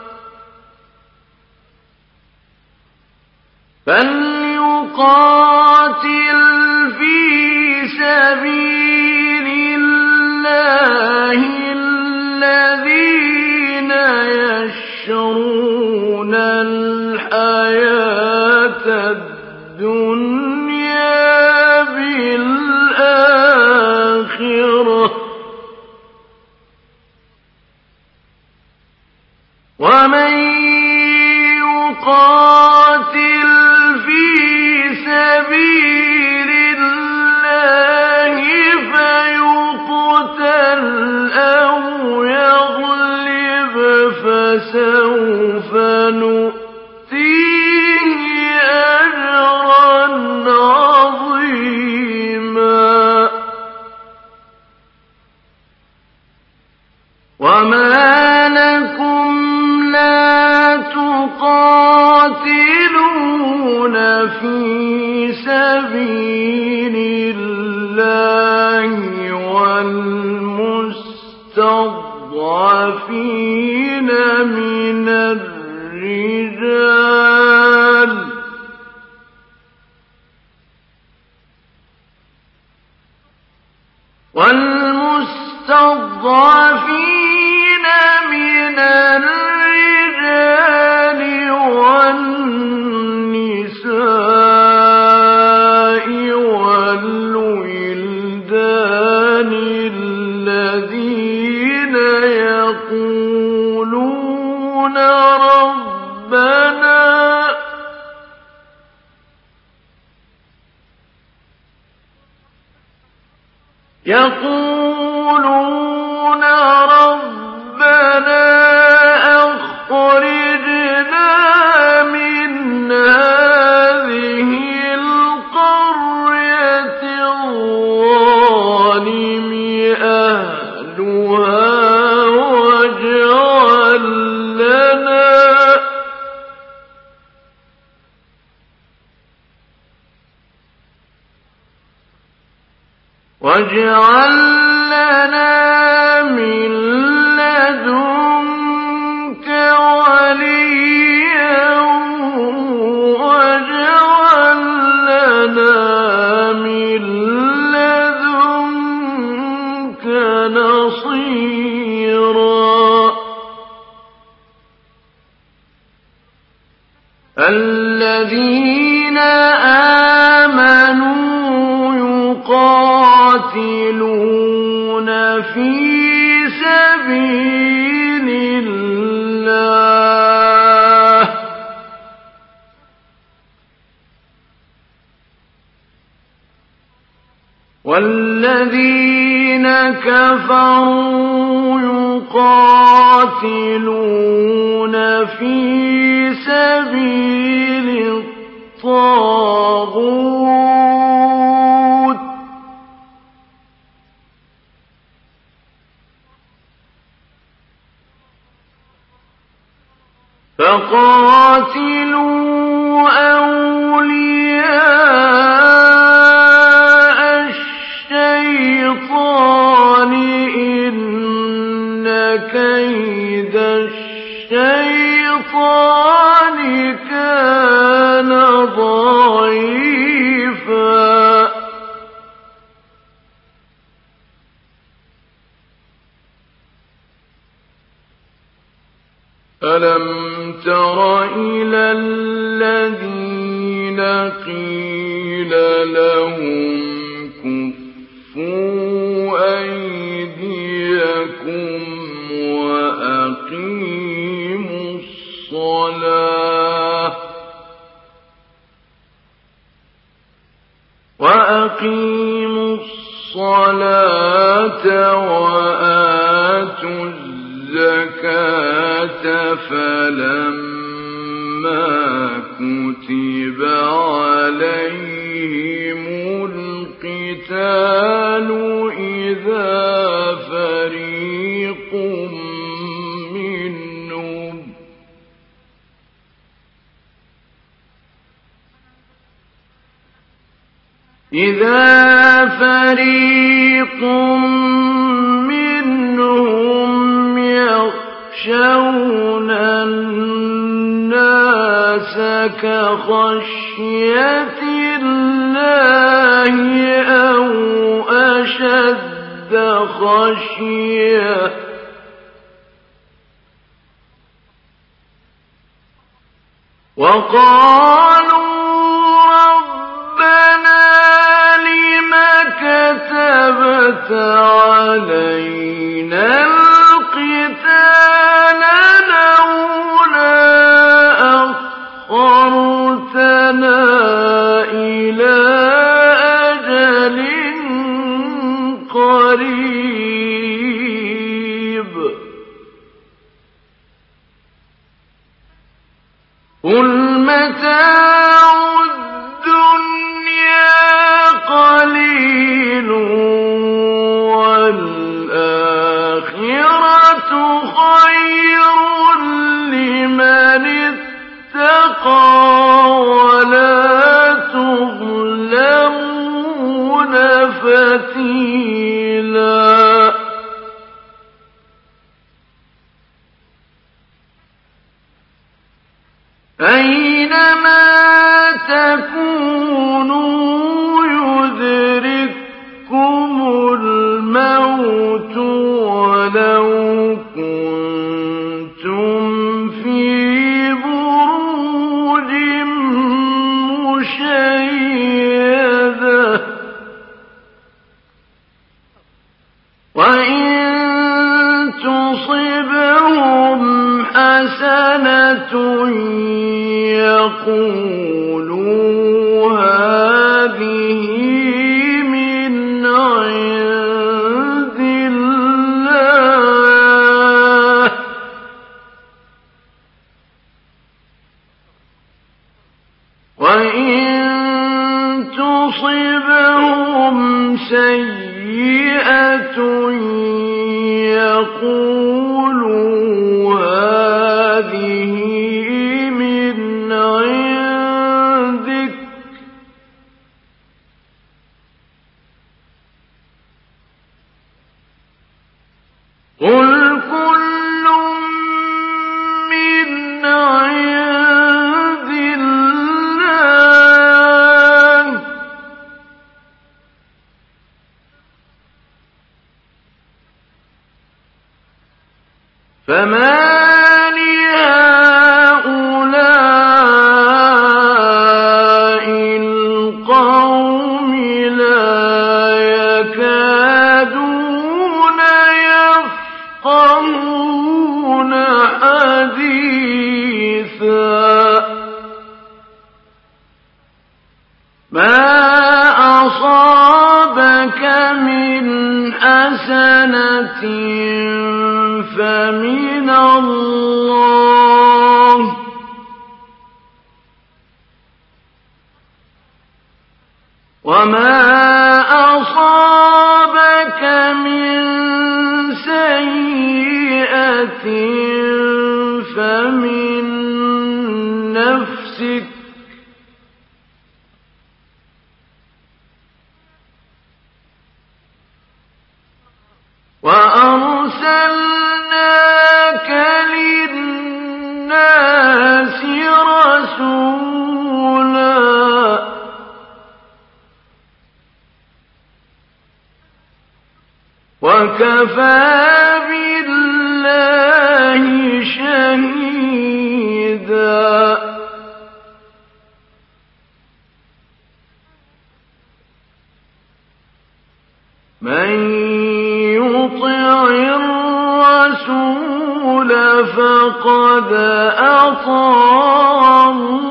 فليقاتل في سبيل الله الذين يشرون الحياة الدنيا بالآخرة ومن يقاتل في سبيل الله فيقتل أو يغلب فسوف نؤتيه أجرا عظيما وما لكم لا تقاتلون في سبيل الله والمستضعفين من الرجال والنساء والولدان الذين يقولون ربنا أخرجنا من هذه القرية الظالم أهلها واجعل لنا من لدنك وليا واجعل لنا من لدنك نصيرا الذين آمنوا يقاتلون في سبيل الله والذين كفروا يقاتلون في سبيل الطاغوت فقاتلوا أولياء الشيطان ألم تر إلى الذين قيل لهم كفوا أيديكم وأقيموا الصلاة وآتوا الزكاة فلما كتب عليهم القتال إذا فريق منهم يخشون الناس كخشية الله أو أشد خشية وقالوا ربنا لم كتبت علينا القتال لولا أخرتنا إلى أجل قريب قل متاع الدنيا قليل والآخرة خير لمن اتقى ولا تظلمون فتيلا أينما تكونوا يدرككم الموت ولو كنتم في بروج مشيدة وإن تصبهم حسنة يقولوا هذه من عند الله وإن تصبهم سيئة يقولوا هذه من عندك قل كل من عند الله فما لهؤلاء القوم لا يكادون يفقهون حديثا ما أصابك من حسنة فمن الله وما أصابك من سيئة فمن نفسك وأرسلناك للناس رسولا وكفى بالله شهيدا مُرِيدًا مَن يُطِعِ الرَّسُولَ فَقَدْ أَطَاعَ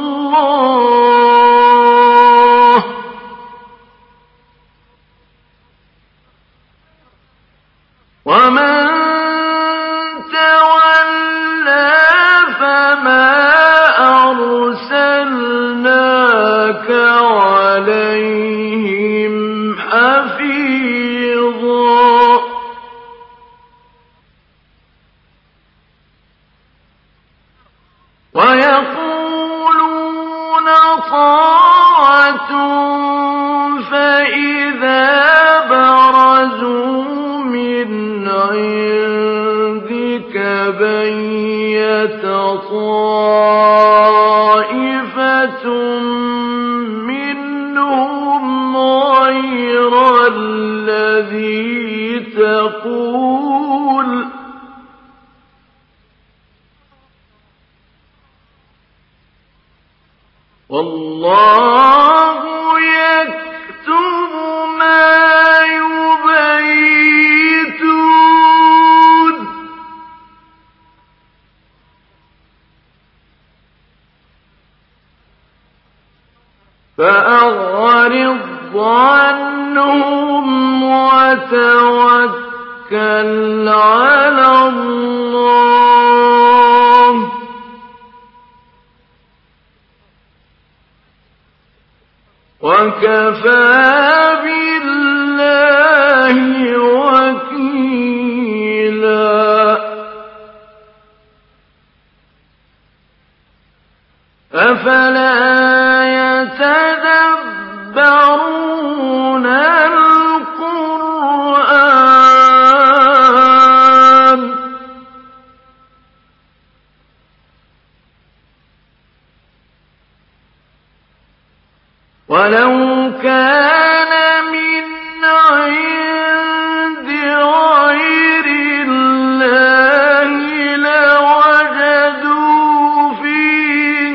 اللَّهَ ۖ وَمَن تَوَلَّىٰ فَمَا أَرْسَلْنَاكَ عَلَيْهِمْ حَفِيظًا وَيَقُولُونَ طَاعَةٌ فَإِذَا بَرَزُوا مِنْ عِندِكَ بَيَّتَ طَائِفَةٌ مِّنْهُمْ غَيْرَ الَّذِي تَقُولُ وَاللَّهُ يَكْتُبُ مَا يُبَيِّتُونَ فَأَعْرِضْ عَنْهُمْ وَتَوَكَّلْ عَلَى اللَّهِ ۚ وَكَفَىٰ بِاللَّهِ وَكِيلًا أَفَلَا يَتَدَبَّرُونَ الْقُرْآنَ وَلَوْ كَانَ مِنْ عِندِ غَيْرِ اللَّهِ لَوَجَدُوا فِيهِ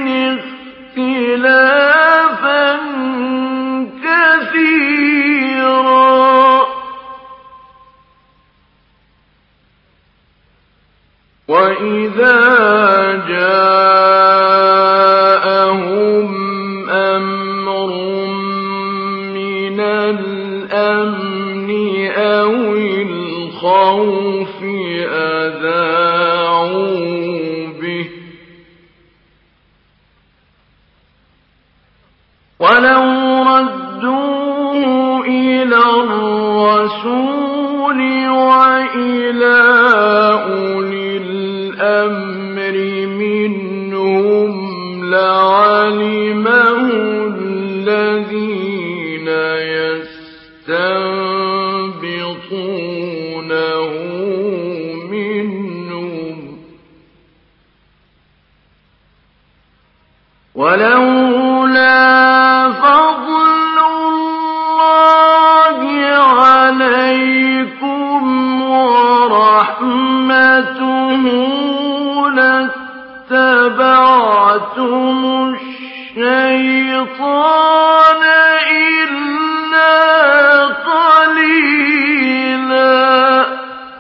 اخْتِلَافًا كَثِيرًا وَإِذَا جَاءَهُمْ أَمْرٌ مِّنَ الْأَمْنِ أَوِ الْخَوْفِ أَذَاعُوا بِهِ وَلَوْ رَدُّوهُ إِلَى الرَّسُولِ وَإِلَىٰ أُولِي الْأَمْرِ مِنْهُمْ لَعَلِمَهُ الَّذِينَ يَسْتَنبِطُونَهُ مِنْهُمْ ۗ وَلَوْلَا فَضْلُ اللَّهِ عَلَيْكُمْ وَرَحْمَتُهُ لَاتَّبَعْتُمُ الشَّيْطَانَ إِلَّا قَلِيلًا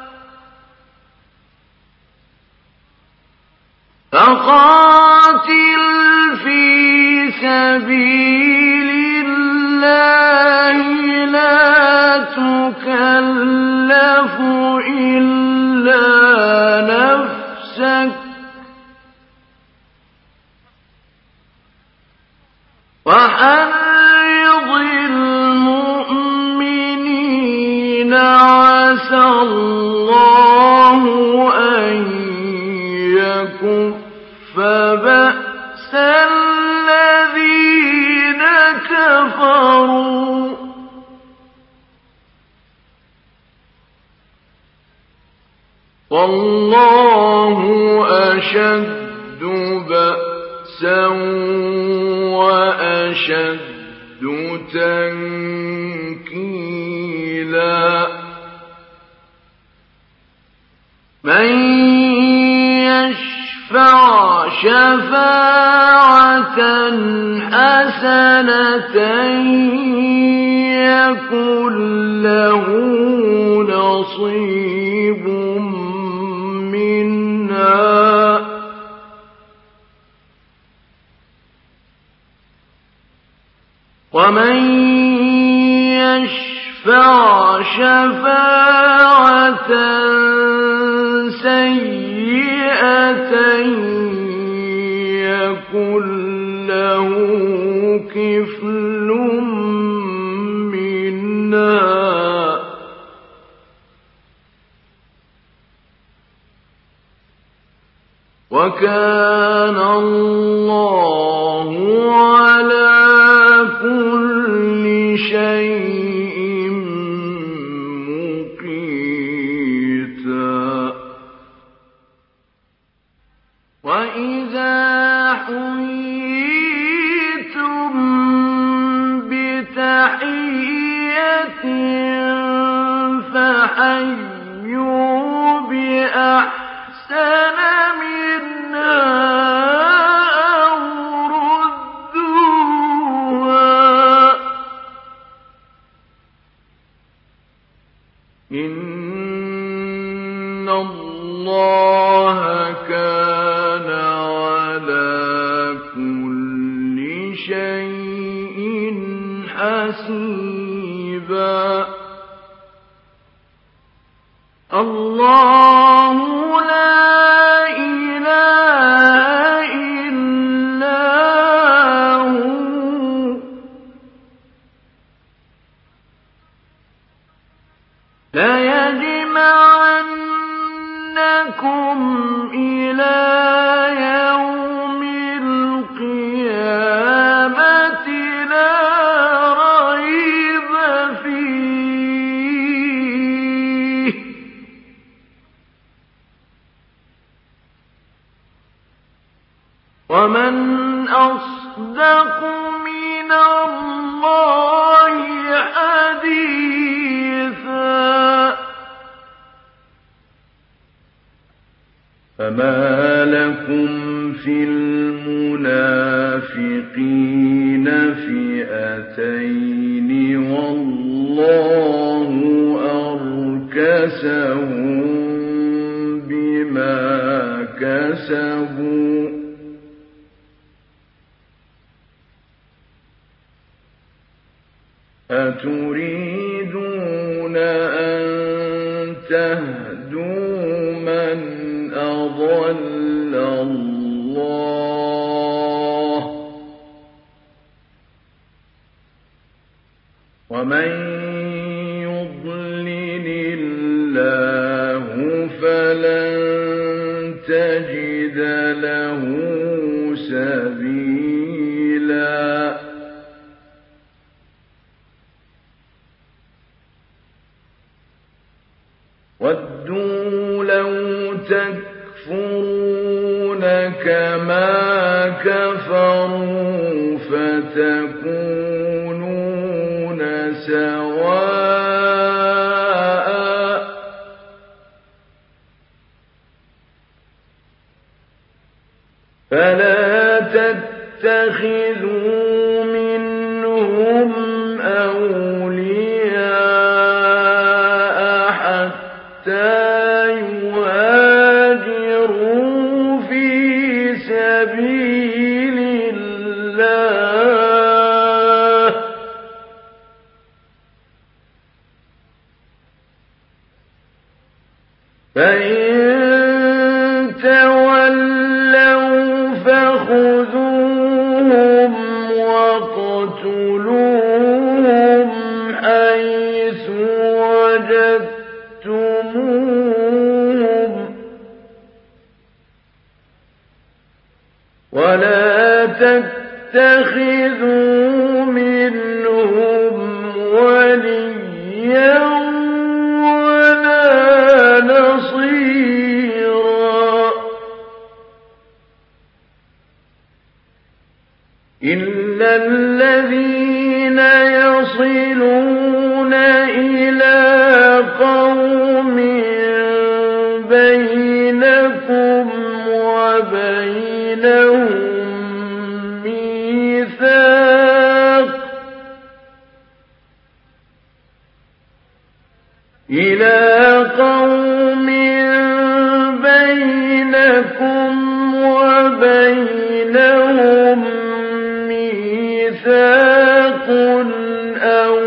فَقَاتِلْ فِي سَبِيلِ اللَّهِ لَا تُكَلَّفُ إِلَّا نَفْسَكَ وَحَرِّضِ الْمُؤْمِنِينَ عَسَى اللَّهُ أَن يَكُفَّ بَأْسَ الَّذِينَ كَفَرُوا وَاللَّهُ أَشَدُّ بَأْسًا وَأَشَدُّ تَنكِيلًا مَن يَشْفَعْ شَفَاعَةً شفاعة حسنة يكن له نصيب منها ومن يشفع شفاعة سيئة يكن له كفل منها وكان الله على كل شيء مقيتا وإذا حييتم بتحية فحيوا بأحسن منها أو ردوها إن الله كان على كل شيء حسيبا الله لا إله إلا هو ليجمعنكم إلى يوم القيامة لا ريب فيه ومن أصدق من الله حديثا فما لكم في المنافقين فئتين والله أركسهم بما كسبوا أتريدون أن تهدوا من أضل الله ومن يضلل الله فلن تجد له سبيلا وَدُّوا لَوْ تَكْفُرُونَ كَمَا كَفَرُوا فَتَكُونُونَ سَوَاءً فَلَا تَتَّخِذُوا مِنْهُمْ أَوْلِيَاءَ حَتَّى يُهَاجِرُوا فِي سَبِيلِ اللَّهِ ۚ فَإِن تَوَلَّوْا فَخُذُوهُمْ وَاقْتُلُوهُمْ حَيْثُ وَجَدتُّمُوهُمْ وَلَا تَتَّخِذُوا مِنْهُمْ وَلِيًّا وَلَا نَصِيرًا إِلَّا الَّذِينَ يَصِلُونَ إِلَى قَوْمٍ بَيْنَكُمْ وَبَيْنَهُم إلى قوم بينكم وبينهم ميثاق أو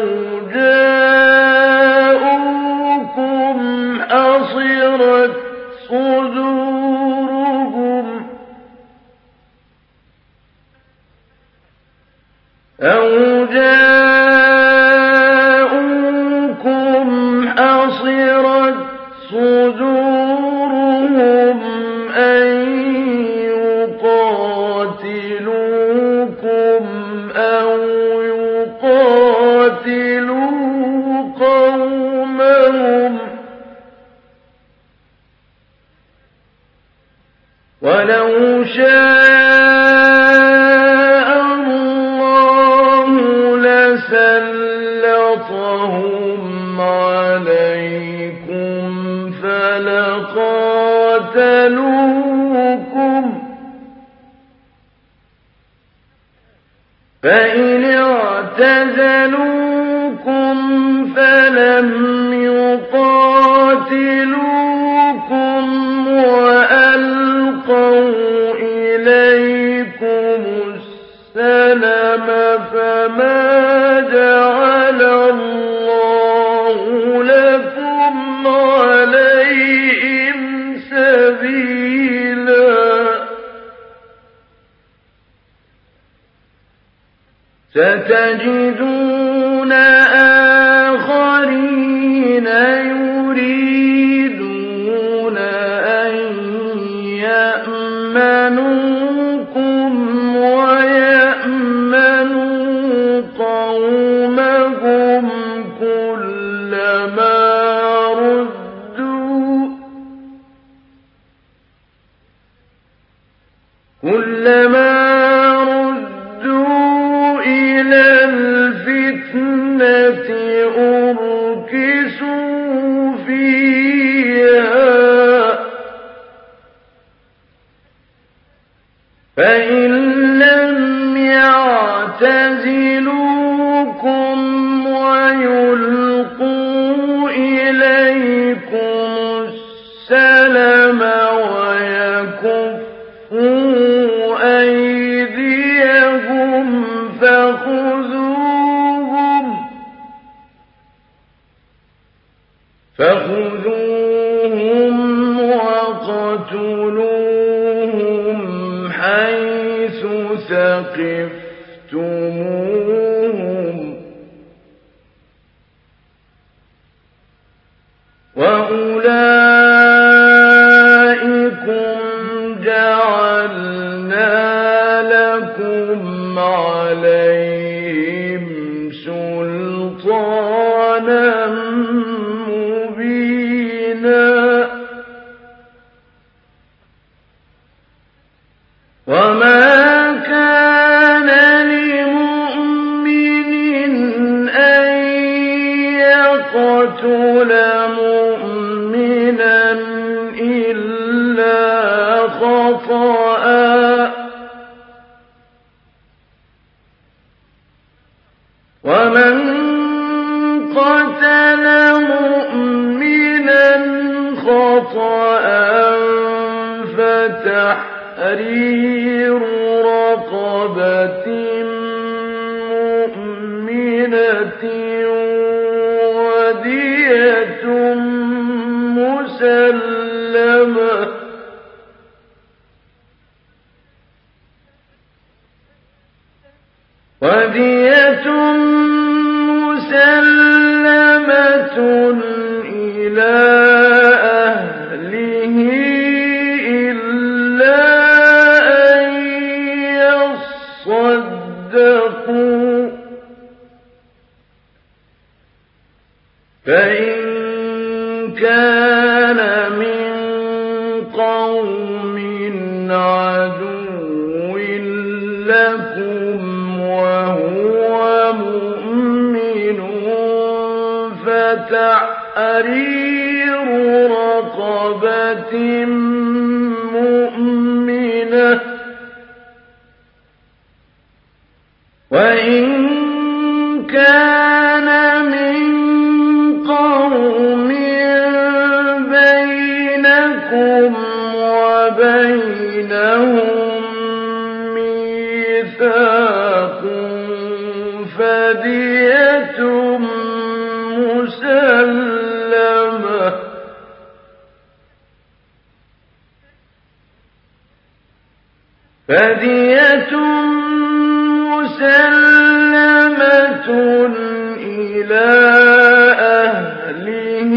جاءوكم حصرت صدورهم أن يقاتلوكم أو يقاتلوا قومهم ولو شاء الله لسلطهم عليكم فلقاتلوكم فإن اعتزلوكم فلم يقاتلوكم وألقوا إليكم السلم فما جعل الله لكم عليهم سبيلا ستجدون آخرين يريدون أن يأمنوكم ويأمنوا قومهم كلما ردوا إلى الفتنة أركسوا فيها فإن لم يعتزلوكم ويلقوا إليكم السلم ويكفوا أيديهم فخذوهم وقتلوهم حيث ثقفتموهم وأولئكم جعلنا لكم عليهم سلطانا مبينا وما كان لمؤمن أن يقتل مؤمنا إلا خطأ ومن قتل مؤمنا خطأ فتحرير رقبة مؤمنة ودية مسلمة إلى أهله إلا أن يصدقوا فإن كان من قوم عدو لكم وهو مؤمن فتحرير رقبة مؤمنة وإن كان من قوم فدية مسلمة إلى أهله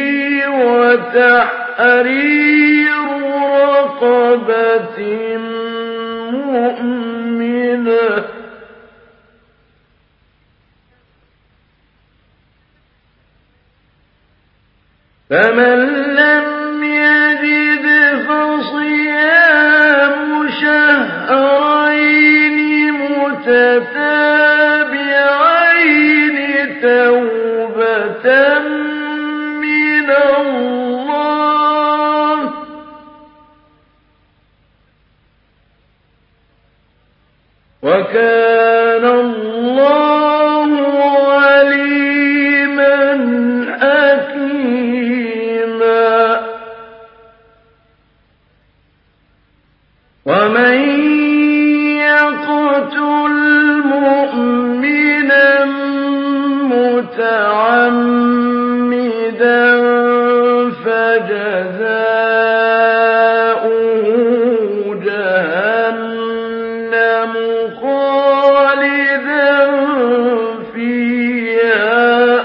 وتحرير رقبة مؤمنة فمن لم يجد فصيام شهرين متتابعين توبة من الله وكان الله عليما حكيما ومن يقتل مؤمنا متعمدا فجزاؤه جهنم خالدا فيها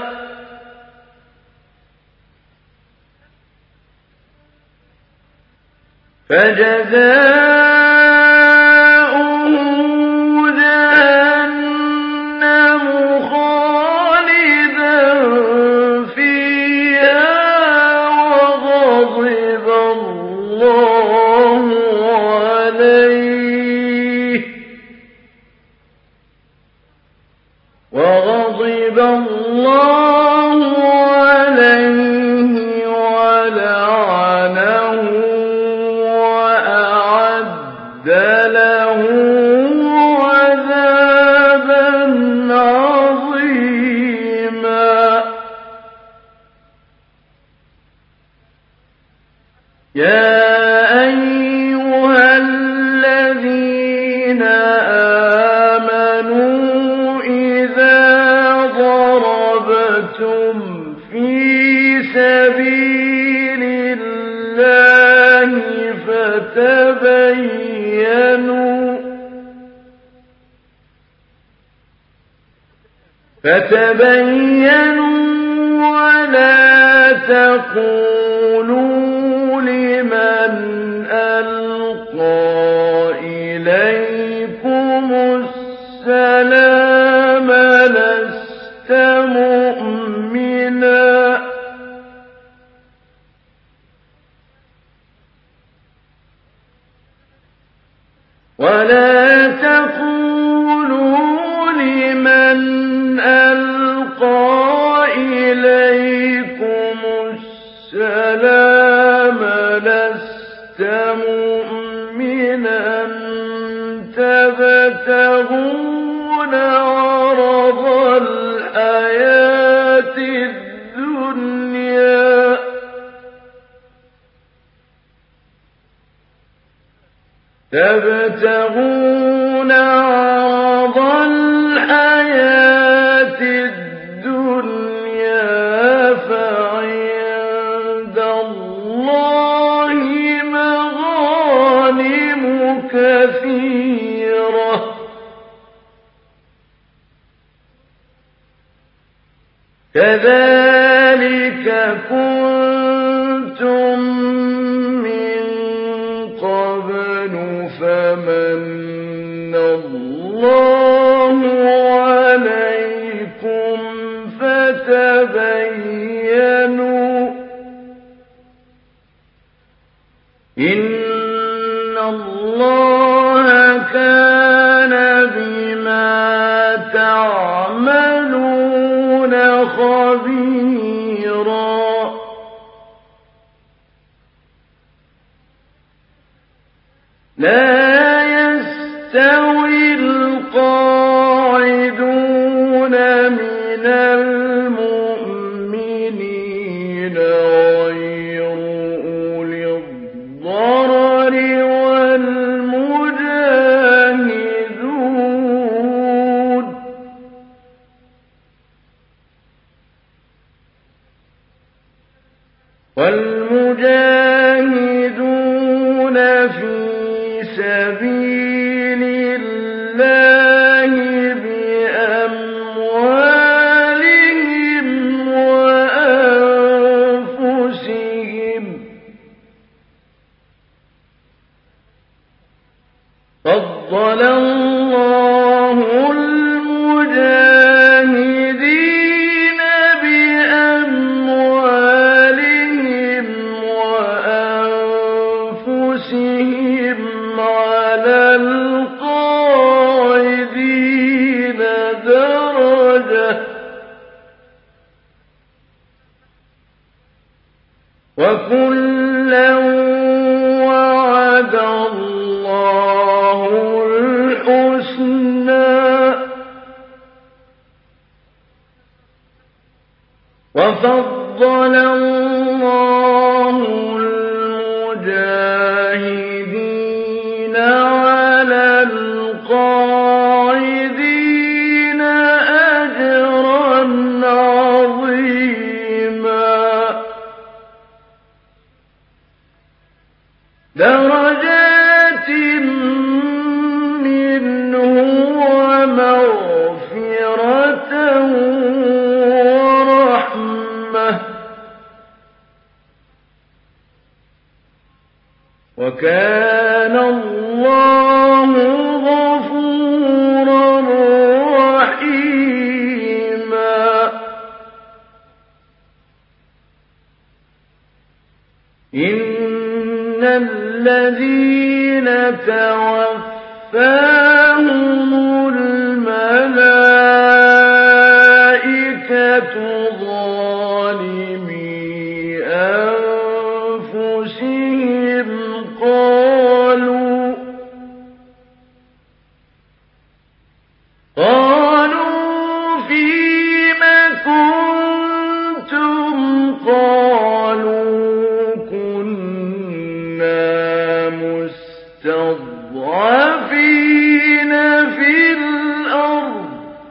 وغضب الله عليه ولعنه وأعد له عذابا عظيما يا أيها الذين آمنوا إذا ضربتم في سبيل الله فتبينوا ولا تقولوا لمن ألقى إليكم السلام لست مؤمنا ولا تقولوا لمن ألقى إليكم السلام لست مؤمنا تبتغون عرض الحياة الدنيا تبتغون عرض الحياة الدنيا فعند الله مغانم كثيرة كذلك كنتم من قبل فمن الله عليكم فتبينوا إن الله كان بما تعملون خبيرا لا يستوي القاعدون من المؤمنين غير أولي الضرر والمجاهدون والمجاهدون في سبيل الله بأموالهم وأنفسهم فضل الله المجاهدين بأموالهم وأنفسهم على القاعدين درجة وكلا وعد الله الحسنى وفضل الله المجاهدين على القاعدين أجرا عظيما درجات منه ومغفرة ورحمة وكان الله غفورا رحيما إن الذين توفاهم الملائكة ظالمي أنفسهم قالوا فيم كنتم قالوا كنا مستضعفين في الأرض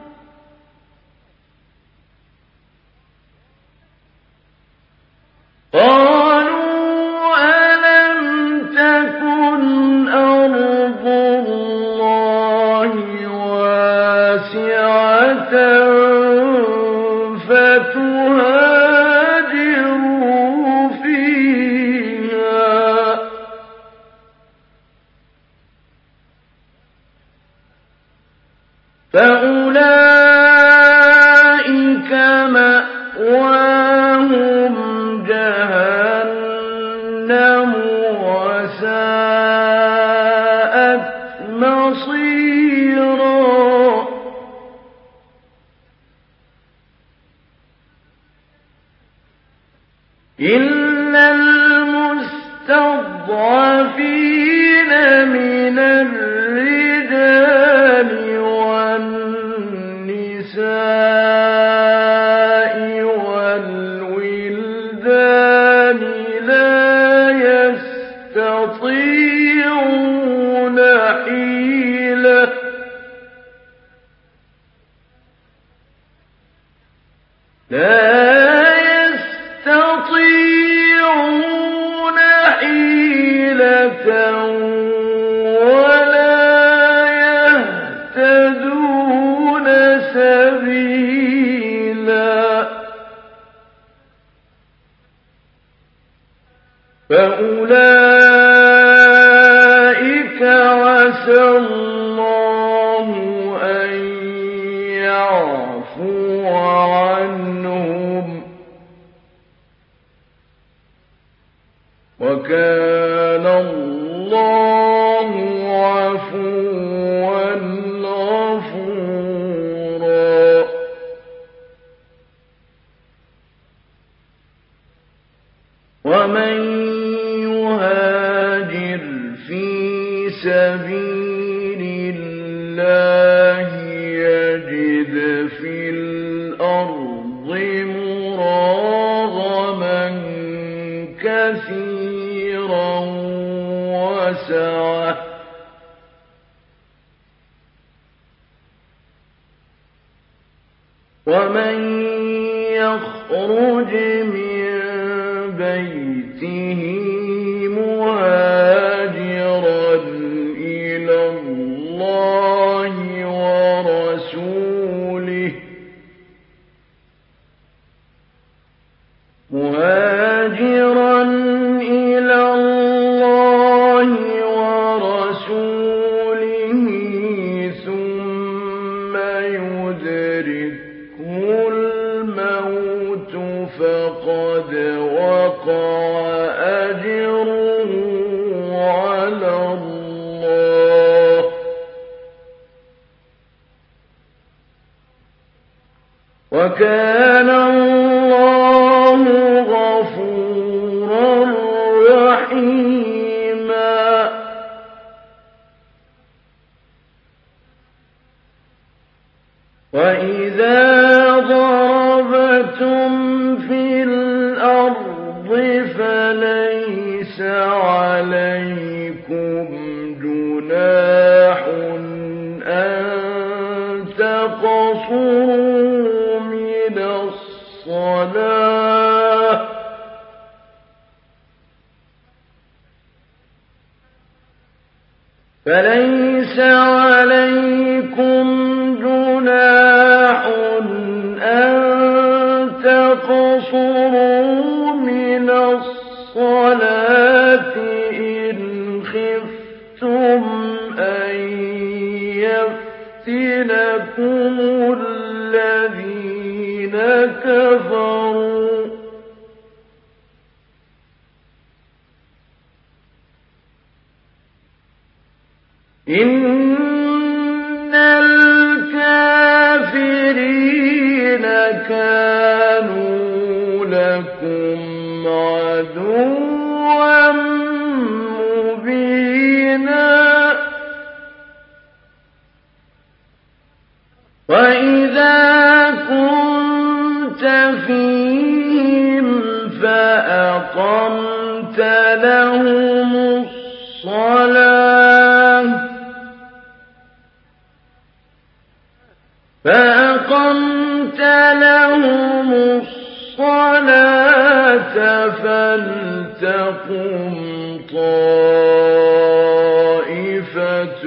قالوا ألم تكن أرض الله واسعة فتهاجروا فيها فأولئك مأواهم جهنم وساءت مصيرا إلا المستضعفين من الرجال والنساء والولدان لا يستطيعون حيلة ولا يهتدون سبيلا فأولئك عسى الله أن يعفو عنهم وكان الله عفوا غفورا ومن يهاجر في سبيل الله يجد في الأرض مراغما كثيرا وسعة ومن يخرج من بيته مهاجرا إلى الله ورسوله ثم يدركه الموت فقد وقع أجره على الله وكان الله غفورا رحيما. وإذا ضربتم في الأرض فليس عليكم جناح أن تقصروا من الصلاة فليس عليكم جناح أن تقصروا من الصلاة إن خفتم أن يفتنكم الذين كفروا إن الكافرين كانوا لكم عدوا مبينا. وإذا كنت فيهم فأقمت لهم الصلاة فلتقم طائفة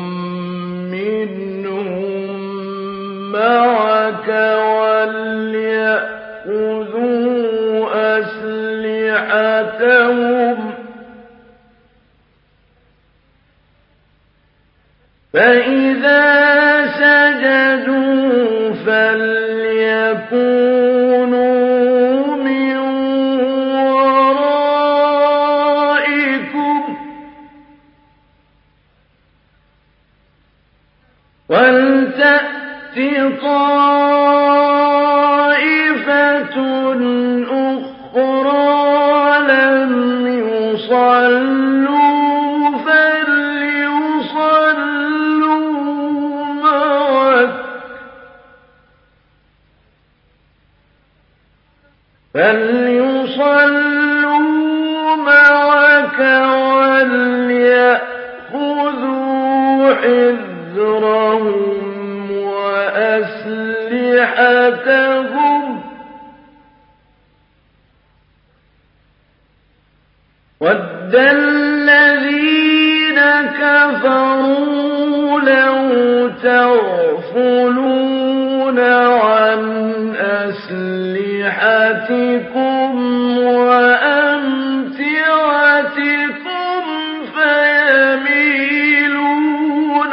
منهم معك وليأخذوا أسلحتهم فإذا سجدوا فليكونوا من ورائكم ولتأت طائفة أخرى لم يصلوا فليصلوا معك وليأخذوا حذرهم وأسلحتهم وَدَّ الَّذِينَ كَفَرُوا لَوْ تَغْفُلُونَ عَنْ أَسْلِحَتِكُمْ وَأَمْتِعَتِكُمْ فَيَمِيلُونَ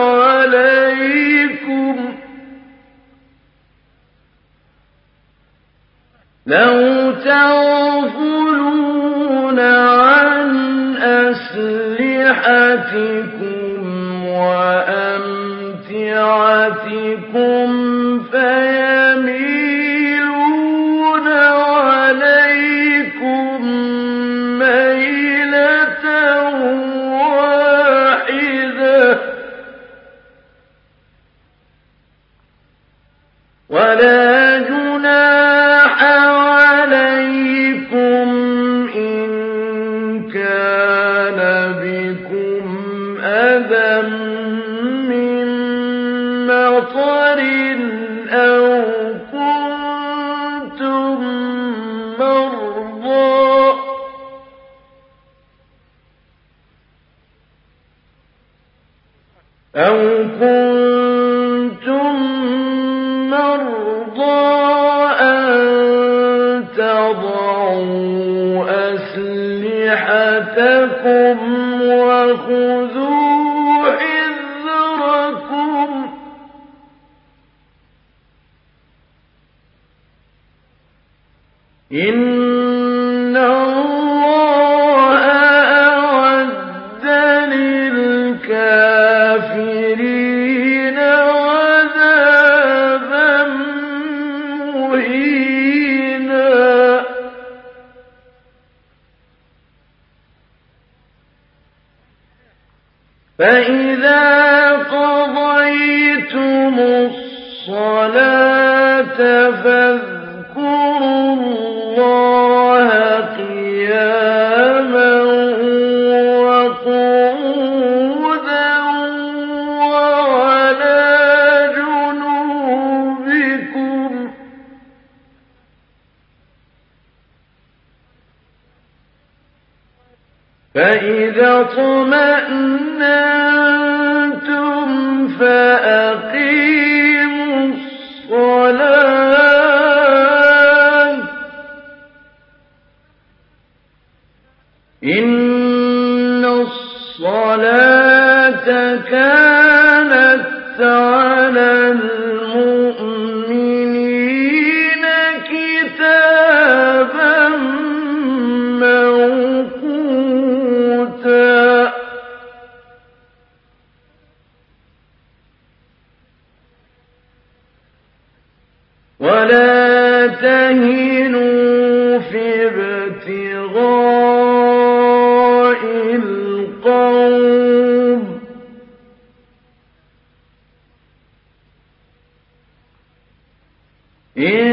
عليكم مَيْلَةً وَاحِدَةً وَلَا جُنَاحَ عليكم إن كان بكم أذى من مطر أو أَوْ كُنتُم مَّرْضَىٰ أَن تَضَعُوا أَسْلِحَتَكُمْ وَخُذُوا حِذْرَكُمْ ۗ إِنَّ اللَّهَ أَعَدَّ لِلْكَافِرِينَ عَذَابًا مُّهِينًا. فَإِذَا قَضَيْتُمُ الصَّلَاةَ فاذكروا اللَّهَ قِيَامًا وَقُعُودًا وَعَلَىٰ جُنُوبِكُمْ ۚ فَإِذَا اطْمَأْنَنتُمْ فَأَقِيمُوا الصَّلَاةَ ۚ إِنَّ الصَّلَاةَ كَانَتْ عَلَى الْمُؤْمِنِينَ كِتَابًا مَّوْقُوتًا. وَلَا تَهِنُوا فِي ابْتِغَاءِ الْقَوْمِ ۖ إِن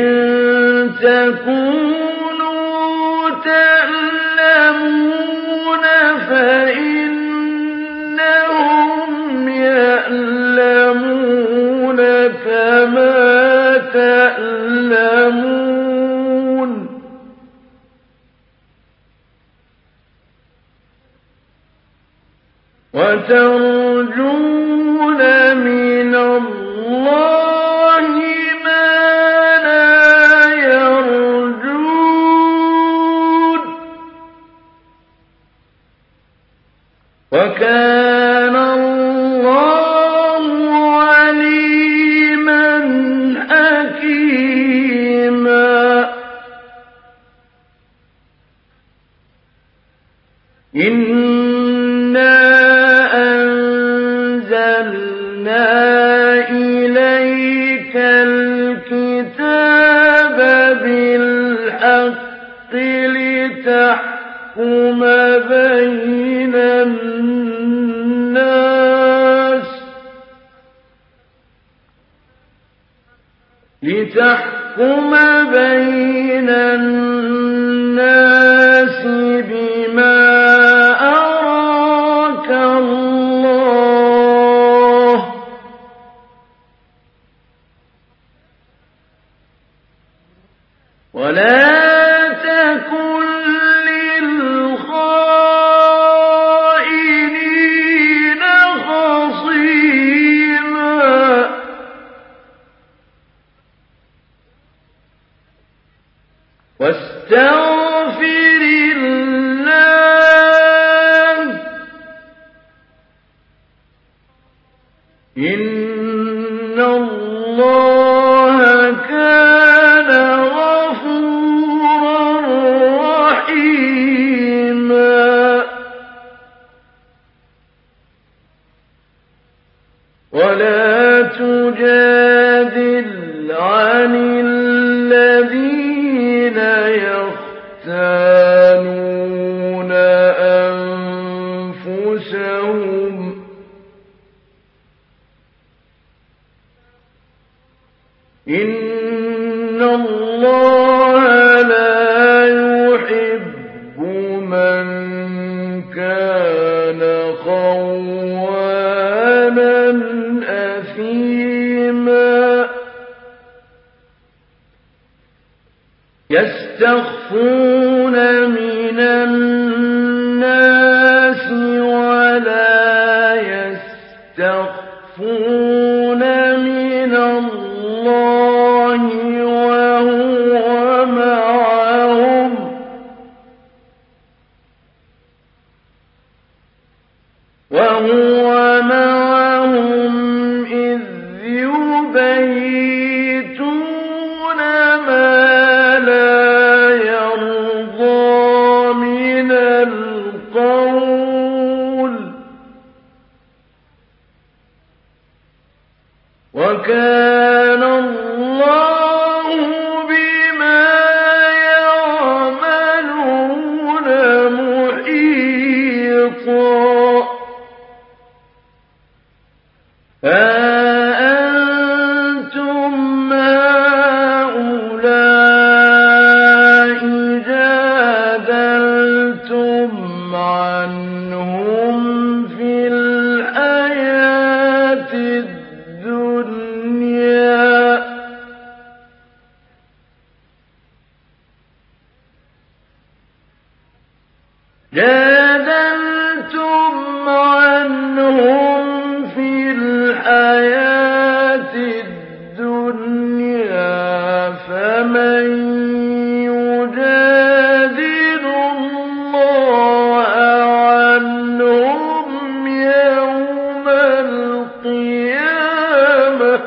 تَكُونُوا تَأْلَمُونَ فَإِنَّهُمْ يَأْلَمُونَ كَمَا تَأْلَمُونَ ۖ وَتَرْجُونَ مِنَ اللَّهِ مَا لَا يَرْجُونَ ۗ وَكَانَ اللَّهُ عَلِيمًا حَكِيمًا. إِنَّا أَنزَلْنَا إِلَيْكَ الْكِتَابَ بِالْحَقِّ لِتَحْكُمَ بَيْنَ النَّاسِ بِمَا أَرَاكَ اللَّهُ ۚ وَلَا تَكُن لِّلْخَائِنِينَ خَصِيمًا. وَاسْتَغْفِرِ اللَّهَ ۖ إِنَّ اللَّهَ كَانَ غَفُورًا رَّحِيمًا. وَلَا تُجَادِلْ عَنِ الَّذِينَ يَخْتَانُونَ أَنفُسَهُمْ ۚ إِنَّ اللَّهَ لَا يُحِبُّ مَن كَانَ خَوَّانًا أَثِيمًا. يَسْتَخْفُونَ مِنَ النَّاسِ وَلَا يَسْتَخْفُونَ جادلتم عنهم في الحياة الدنيا فمن يجادل الله عنهم يوم القيامة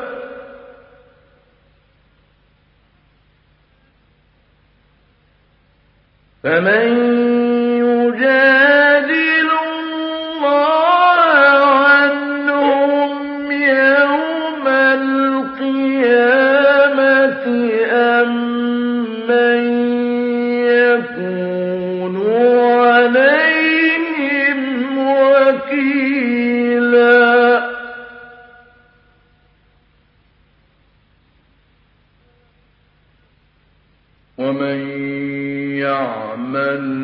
أم من يكون عليهم وكيلا ومن يعمل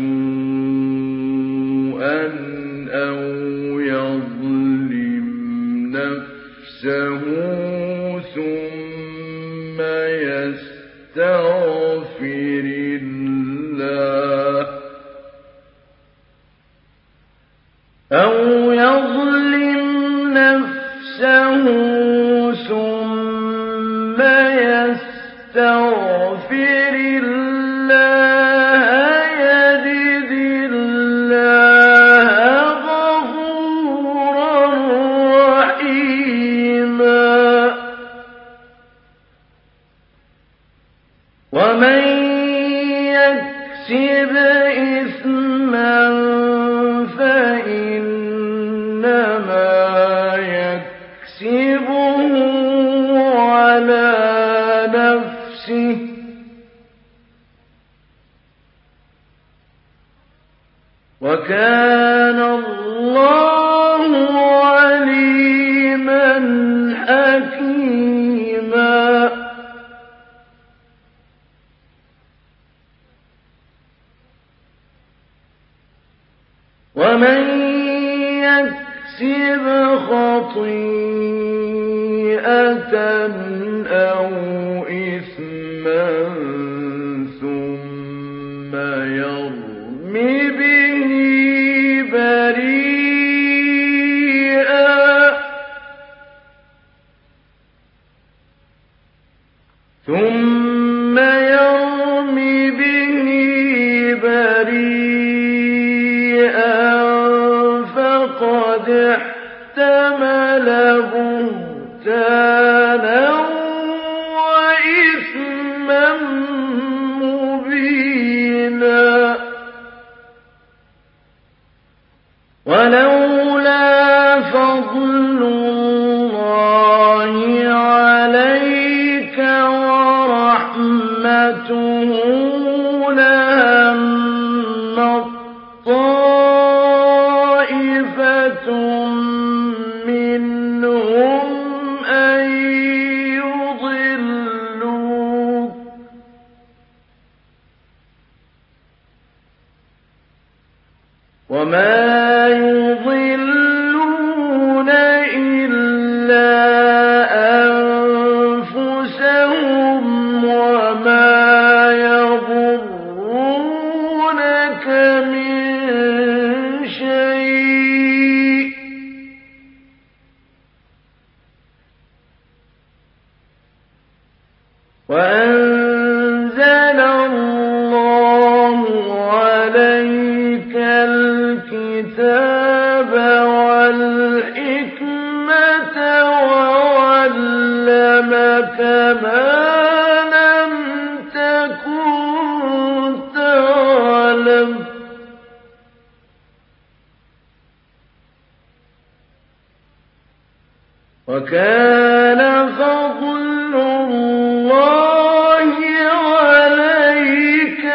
سوءا أو يظلم نفسه ثم يستغفر الله يجد الله غفورا رحيما ومن يكسب إثما فإنما يكسبه على نفسه وكان الله عليما حكيما ومن يكسب خطيئة أو إثما ثم يرم به بريئا فقد احتمل بهتانا وإثما مبينا ولولا فضل الله عليك ورحمته لهمت طائفة منهم أن يضلوك وما يضلون إلا أنفسهم وما يضرونك من شيء وأنزل الله عليك الكتاب والحكمة وعلمك ما لم تكن تعلم وكان فضل الله عليك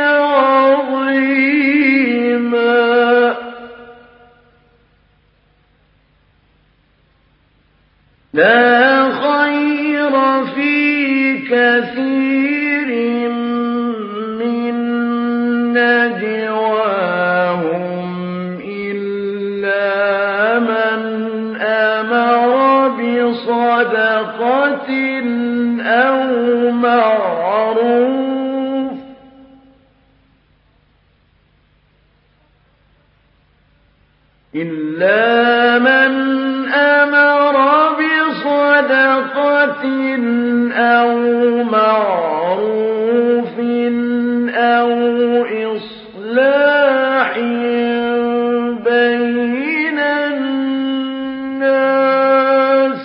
عظيما لا خير في كثير من نجواهم إلا من أمر بصدقة أو معروف إلا من أمر بصدقة أو معروف أو إصلاح بين الناس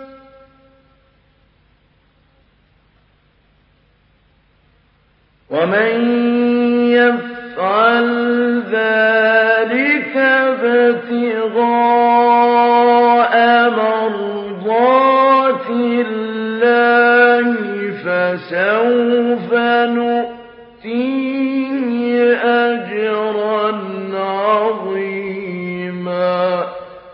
ومن يفعل ذلك ابتغاء مرضات الله فسوف نؤتيه أجرا عظيما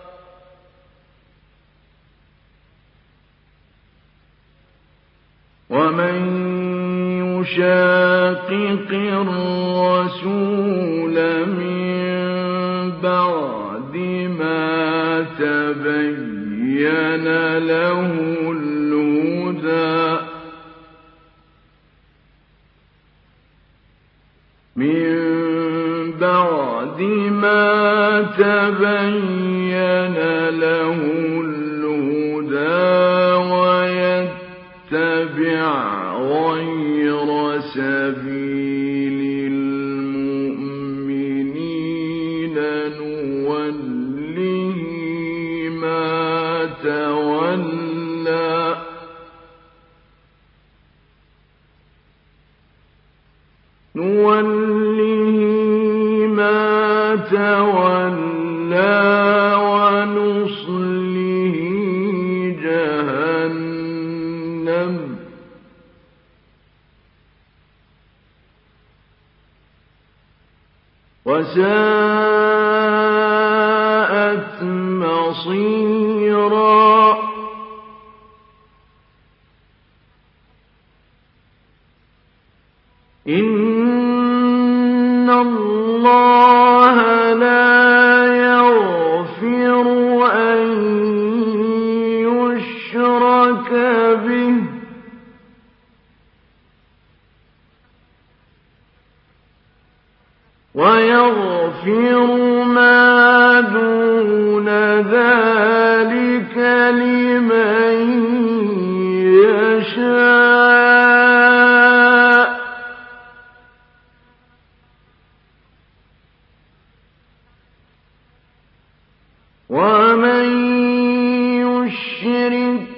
ومن يشاقق الرسول من بعد ما تبين له الهدى ويتبع غير سبيل المؤمنين نوله ما تولى ونصله جهنم وساءت مصيرا إن الله لا يغفر أن يشرك به ويغفر ما دون ذلك لمن يشاء ومن يشرك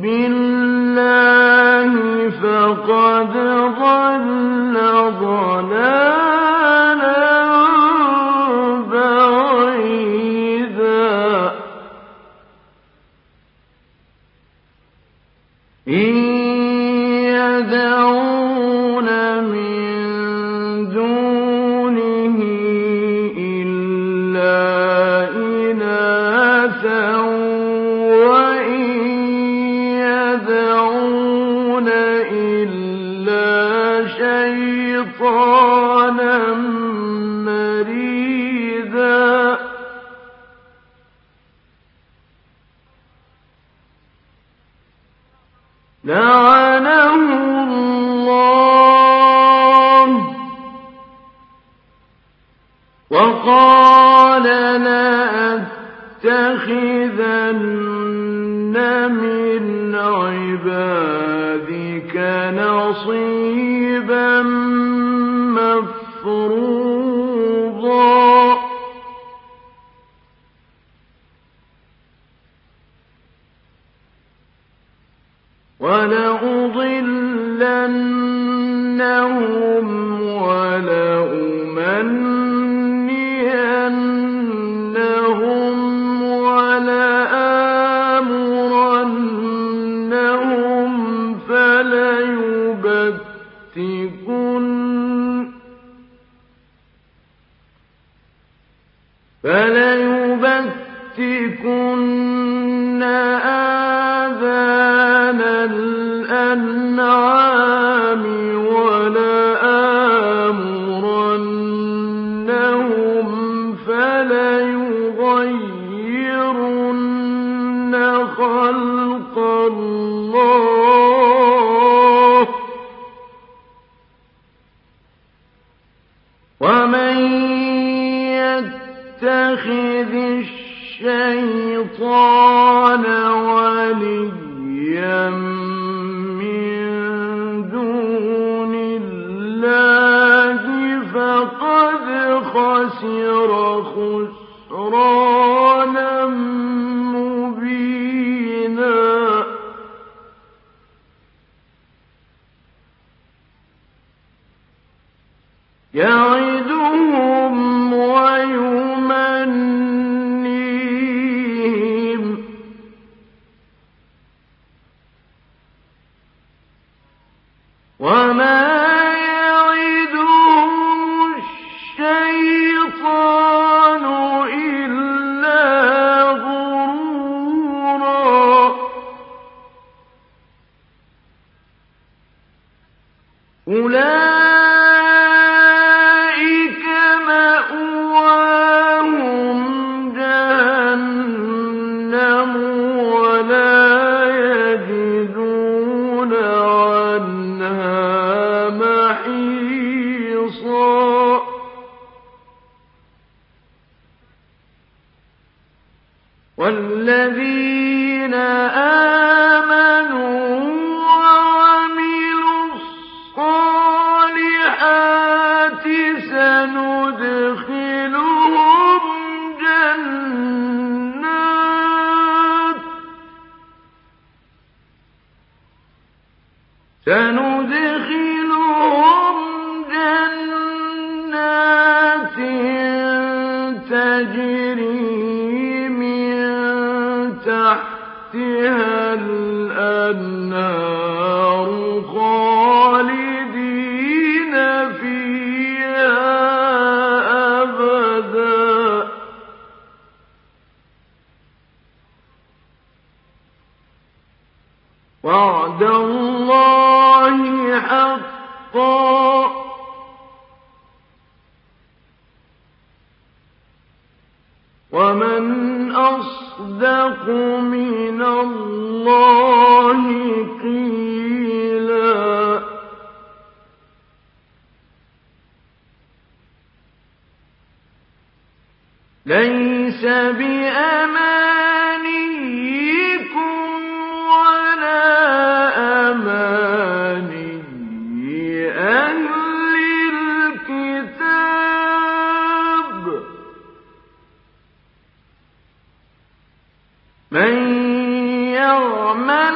بالله فقد ضل ضلالا بعيدا إن يدعون من دونه إلا إناثا وإن يدعون إلا شيطانا مريدا لعنه الله وقال لأتخذن من عبادك نصيبا مفروضا ولأضلنهم ولأمنينهم ولآمرنهم فليبتكن آذان الأنعام ولآمرنهم فليغيرن خلق الله ومن يتخذ الشيطان وليا من دون الله فقد خسر خسرانا مبينا. يعدهم ويمنيهم وما يعدهم الشيطان إلا غرورا. أولئك مأواهم جهنم ولا يجدون عنها محيصا. والذين آمنوا وعملوا الصالحات سندخلهم جنات تجري من تحتها الأنهار خالدين فيها أبدا. وعد الله حقا ومن أصدق من الله قيلا. ليس بأمانيكم ولا أماني أهل الكتاب. من يعمل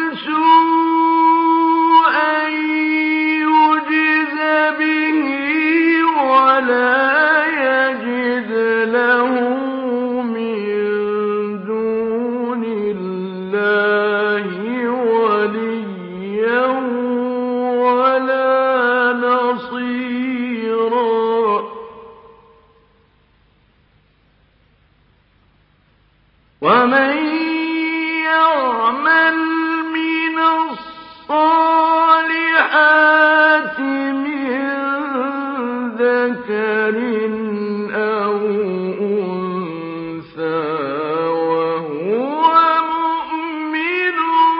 سوءا يجز به ولا يجد له من دون الله وليا ولا نصيرا. ومن يعمل من الصالحات من ذكر أو أنثى وهو مؤمن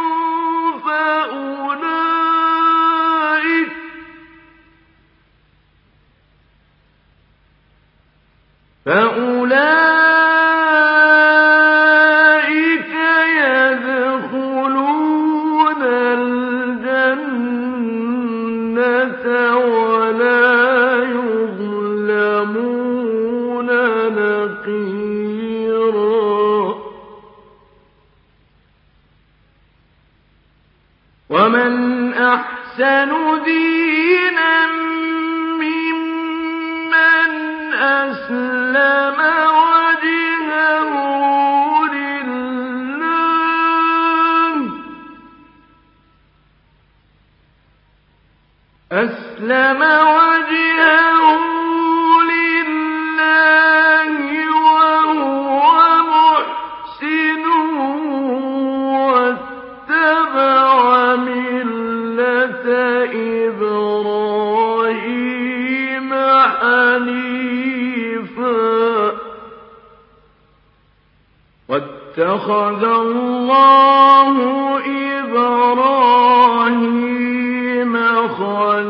فأولئك يدخلون الجنة ولا يظلمون نقيرا. ومن أحسن دينا ممن أسلم وجهه لله وهو محسن واتبع ملة إبراهيم حنيفا واتخذ الله إبراهيم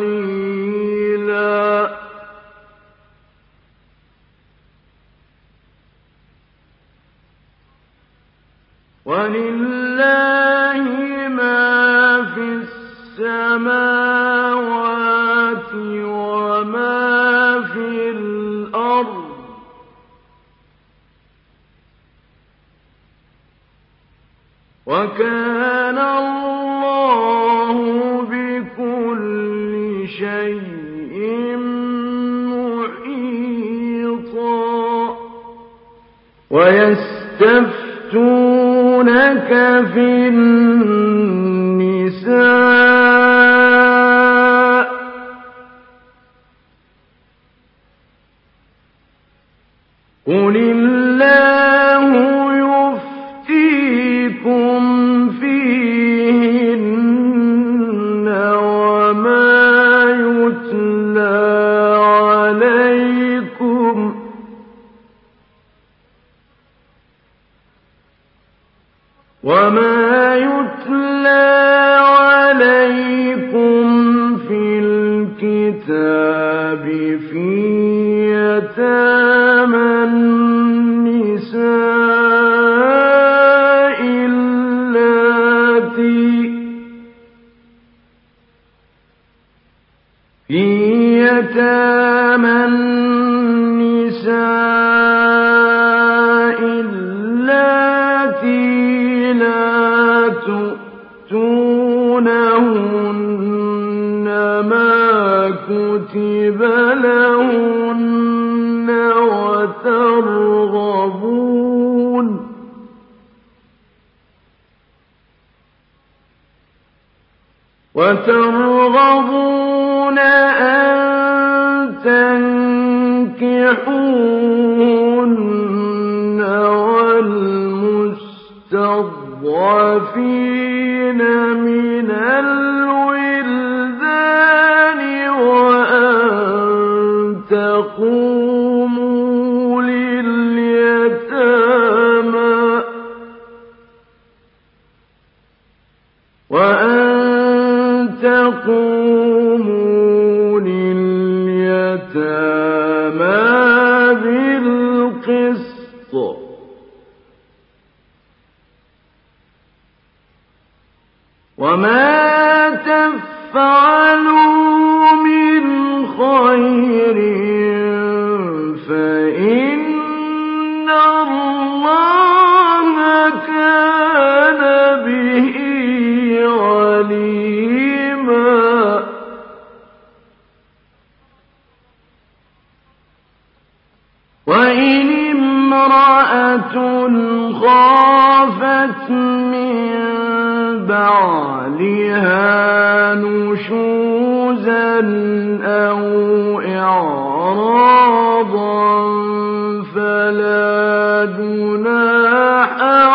خليلا. وَلِلَّهِ مَا فِي السَّمَاوَاتِ وَمَا فِي الْأَرْضِ ۚ وَكَانَ اللَّهُ بِكُلِّ شَيْءٍ مُحِيطًا. وَيَسْتَفْتُونَكَ فِي النِّسَاءِ ۖ قُلِ اللَّهُ يُفْتِيكُمْ فِيهِنَّ وَمَا يُتْلَىٰ عَلَيْكُمْ فِي الْكِتَابِ فِي يَتَامَى النِّسَاءِ اللَّاتِي لَا تُؤْتُونَهُنَّ مَا كُتِبَ لَهُنَّ وترغبون أن تنكحوهن والمستضعفين من الولدان وأن تقوموا لِلْيَتَامَى بِالْقِسْطِ ۚ وَمَا تَفْعَلُوا مِنْ خَيْرٍ فَإِنَّ اللَّهَ كَانَ بِهِ عَلِيمًا. وَإِنِ امْرَأَةٌ خَافَتْ مِن بَعْلِهَا نُشُوزًا أَوْ إِعْرَاضًا فَلَا جُنَاحَ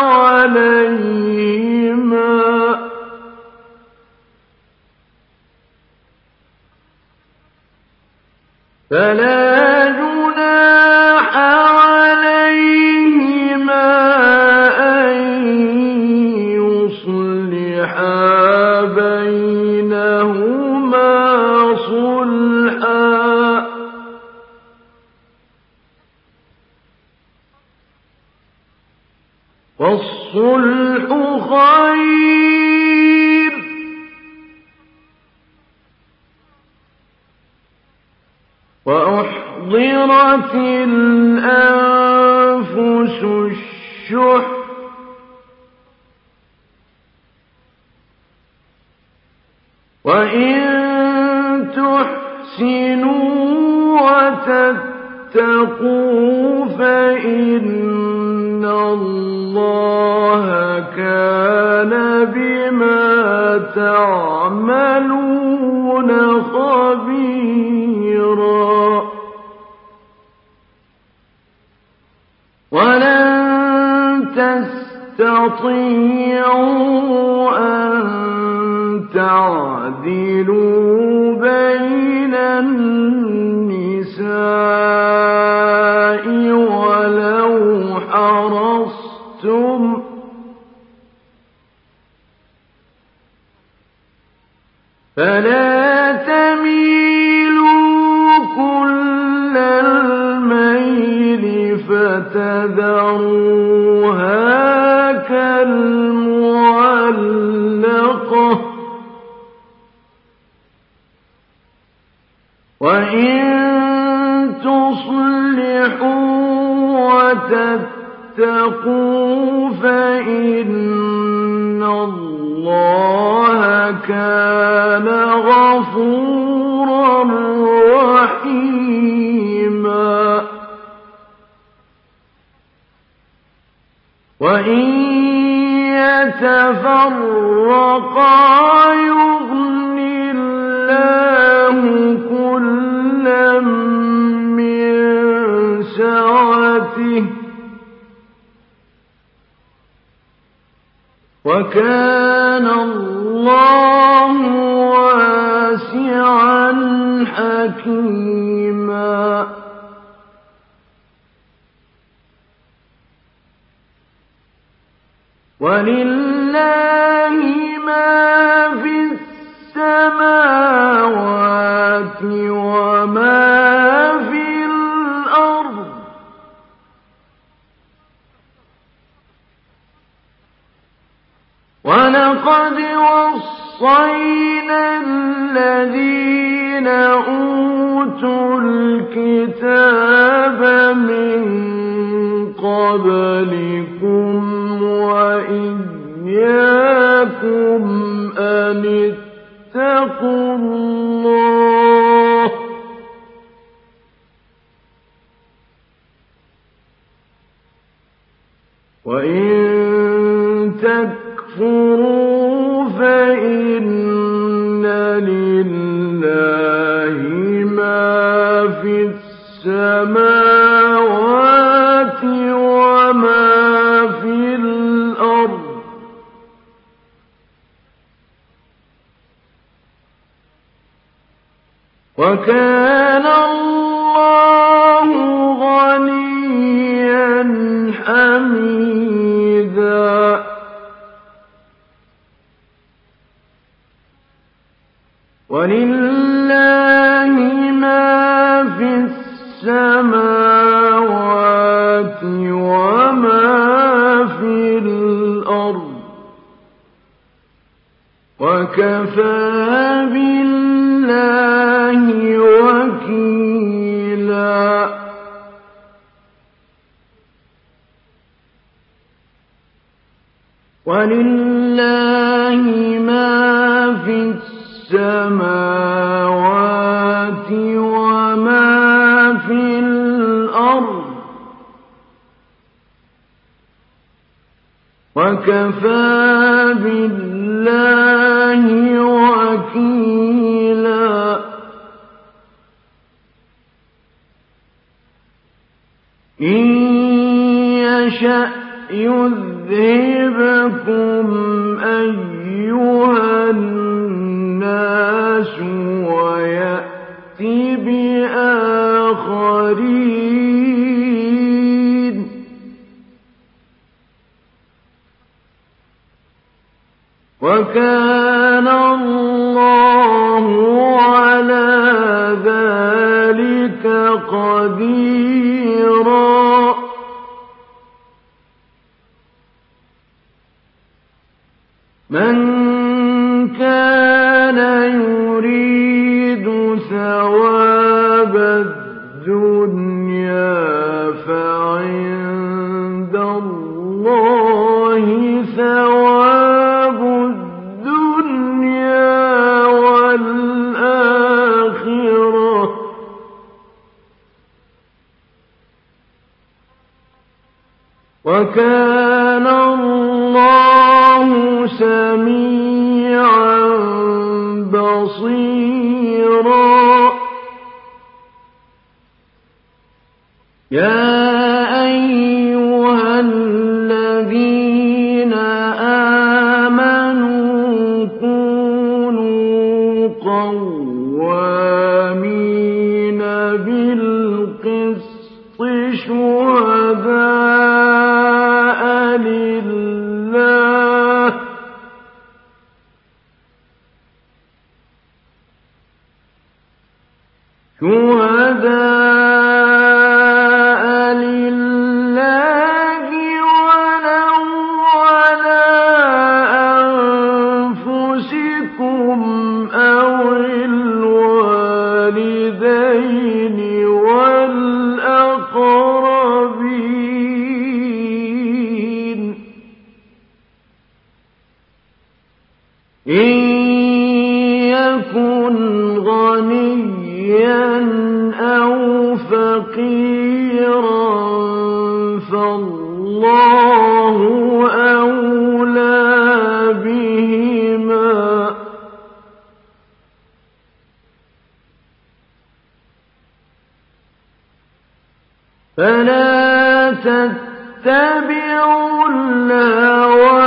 عَلَيْهِمَا أَن يُصْلِحَا بَيْنَهُمَا صُلْحًا ۚ وَالصُّلْحُ خَيْرٌ ۗ وَأُحْضِرَتِ الْأَنفُسُ الشُّحَّ ۚ وَإِن تُحْسِنُوا وَتَتَّقُوا فَإِنَّ اللَّهَ كَانَ بِمَا تَعْمَلُونَ خَبِيرًا. وَلَن تَسْتَطِيعُوا أَن تَعْدِلُوا بَيْنَ النِّسَاءِ وَلَوْ حَرَصْتُمْ ۖ فَلَا تَمِيلُوا كُلَّ الْمَيْلِ فَتَذَرُوهَا كَالْمُعْلَقَةِ المعلقة وإن تصلحوا وتتقوا فإن الله كان غفورا رحيما وإن يتفرقا يغن الله كلا من سعته وكان الله واسعا حكيما ولله ما في السماوات وما في الأرض ولقد وصينا الذين أوتوا الكتاب من قبلكم وإياكم أن اتقوا الله وإن تكفروا فإن لله ما في السماوات وما في الأرض وكان الله غنيا حميدا ولله ما في السماوات وما في الأرض وكفى بالله وكيلا ولله ما في السماوات وما في الأرض وكفى بالله وكيلا إن يشأ يذهبكم أيها الناس ويأتي بآخرين وكان الله على ذلك قديرا من كان يريد ثواب الدنيا فعند الله ثواب الدنيا والآخرة وكان الله سميعا بصيرا يا أيها الذين آمنوا كونوا قوامين بالقسط شهداء لله ولو على فقيرا فالله أولى بهما فلا تتبعوا الهوى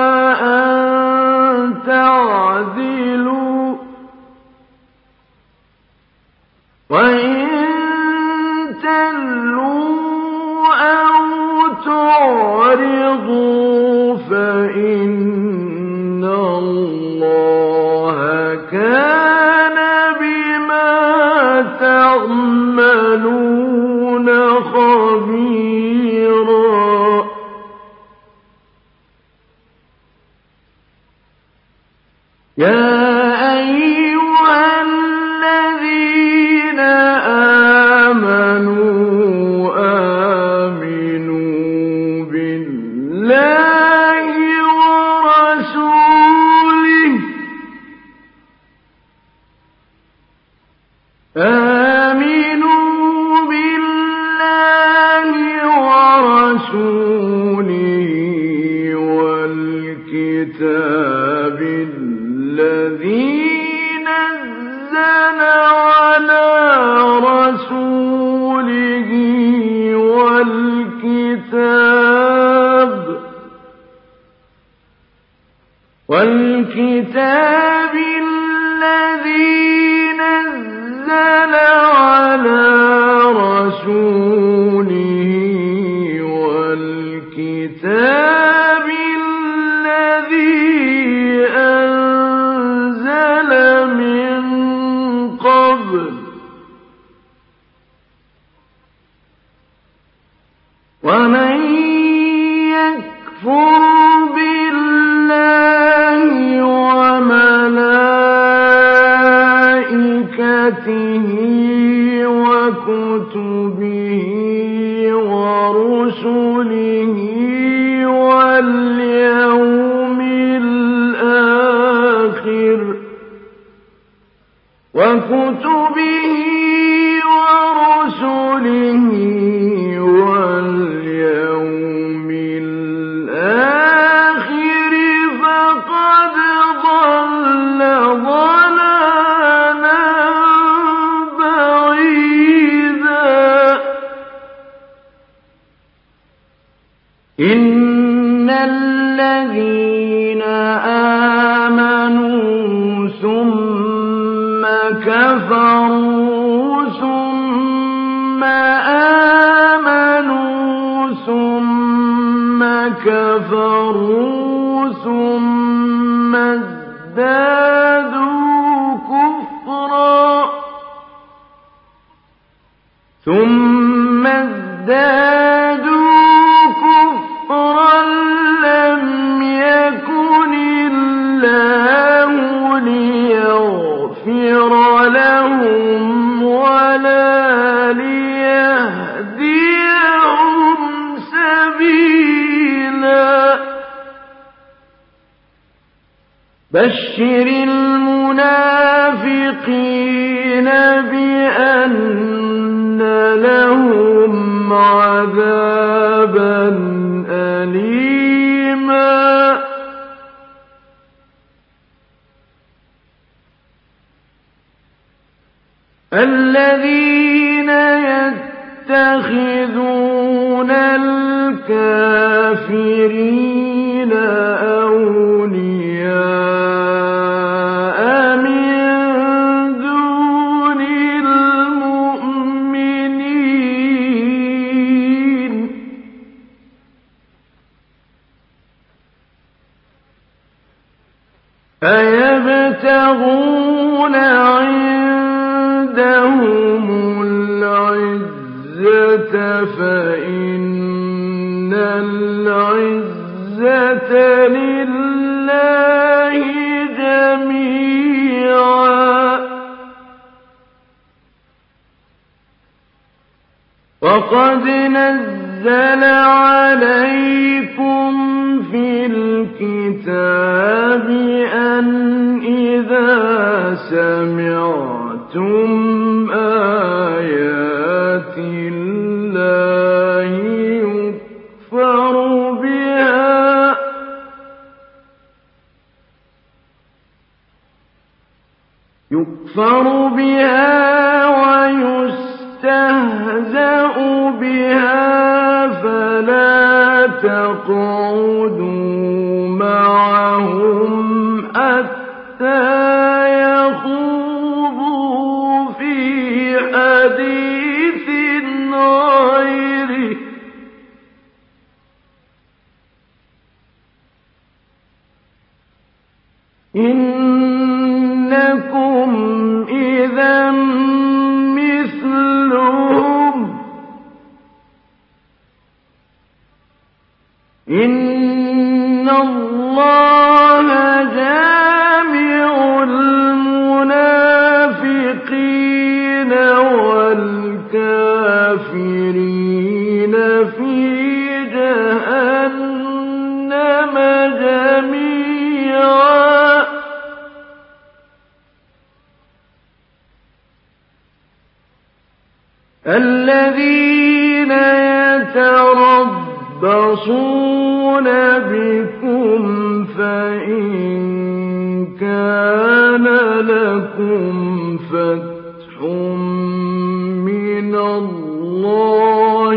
أن تعدلوا وإن تلوا أو تعرضوا فإن الله كان بما تعملون خبيرا يا أيها الذين آمنوا آمنوا بالله ورسوله والكتاب الذي نزل على رسوله والكتاب الذي نزل على رسوله والكتاب الذي أنزل من قبل ومن يكفر بالله وملائكته وكتبه ورسله واليوم الآخر فقد ضل ضلالا بعيدا إن الذين آمنوا ثم كفروا ثم آمنوا ثم كفروا ثم ازدادوا كفرا لم يكن الله ليغفر لهم ولا ليهديهم سبيلا بشر المنافقين بأن لهم عذابا أليما الذين يتخذون الكافرين أولياء من دون المؤمنين أيبتغون عندهم العزة فإن العزة لله جميعا وقد نزل عليكم في الكتاب أن إذا سمعتم آيات يُكْفَرُ بِهَا وَيُسْتَهْزَأُ بِهَا فَلَا تَقْعُدُوا مَعَهُمْ حَتَّىٰ يَخُوضُوا فِي حَدِيثٍ غَيْرِهِ ۚ إِنَّكُمْ إِذًا مِّثْلُهُمْ ۗ إِنَّ اللَّهَ جَامِعُ الْمُنَافِقِينَ وَالْكَافِرِينَ فِي جَهَنَّمَ جَمِيعًا. الَّذِينَ يَتَرَبَّصُونَ بِكُمْ فَإِن كَانَ لَكُمْ فَتْحٌ مِّنَ اللَّهِ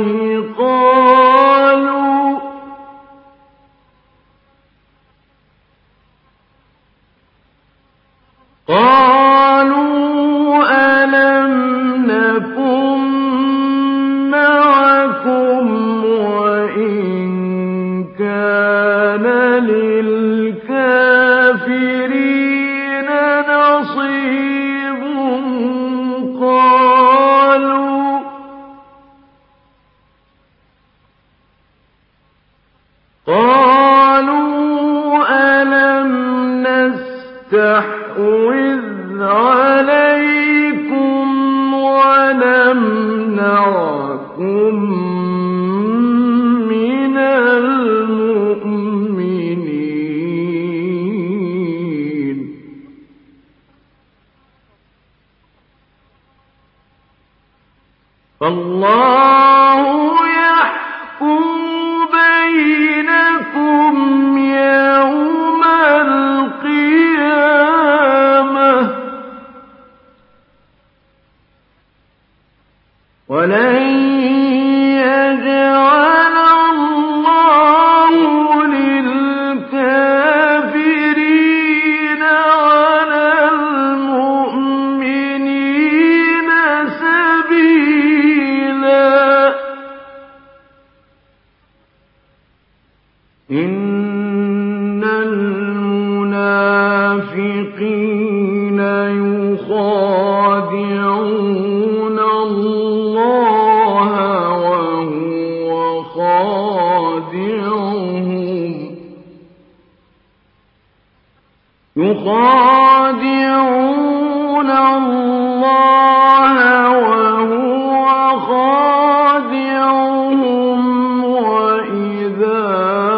قَالُوا أَلَمْ نَكُن مَّعَكُمْ وَإِن كَانَ لِلْكَافِرِينَ نَصِيبٌ قَالُوا أَلَمْ نَسْتَحْوِذْ عَلَيْكُمْ وَنَمْنَعْكُم مِّنَ الْمُؤْمِنِينَ فَاللَّهُ يَحْكُمُ بَيْنَكُمْ يَوْمَ الْقِيَامَةِ ۖ وَلَن يَجْعَلَ اللَّهُ لِلْكَافِرِينَ عَلَى الْمُؤْمِنِينَ سَبِيلًا. إِنَّ الْمُنَافِقِينَ يُخَادِعُونَ اللَّهَ وَهُوَ خَادِعُهُمْ وَإِذَا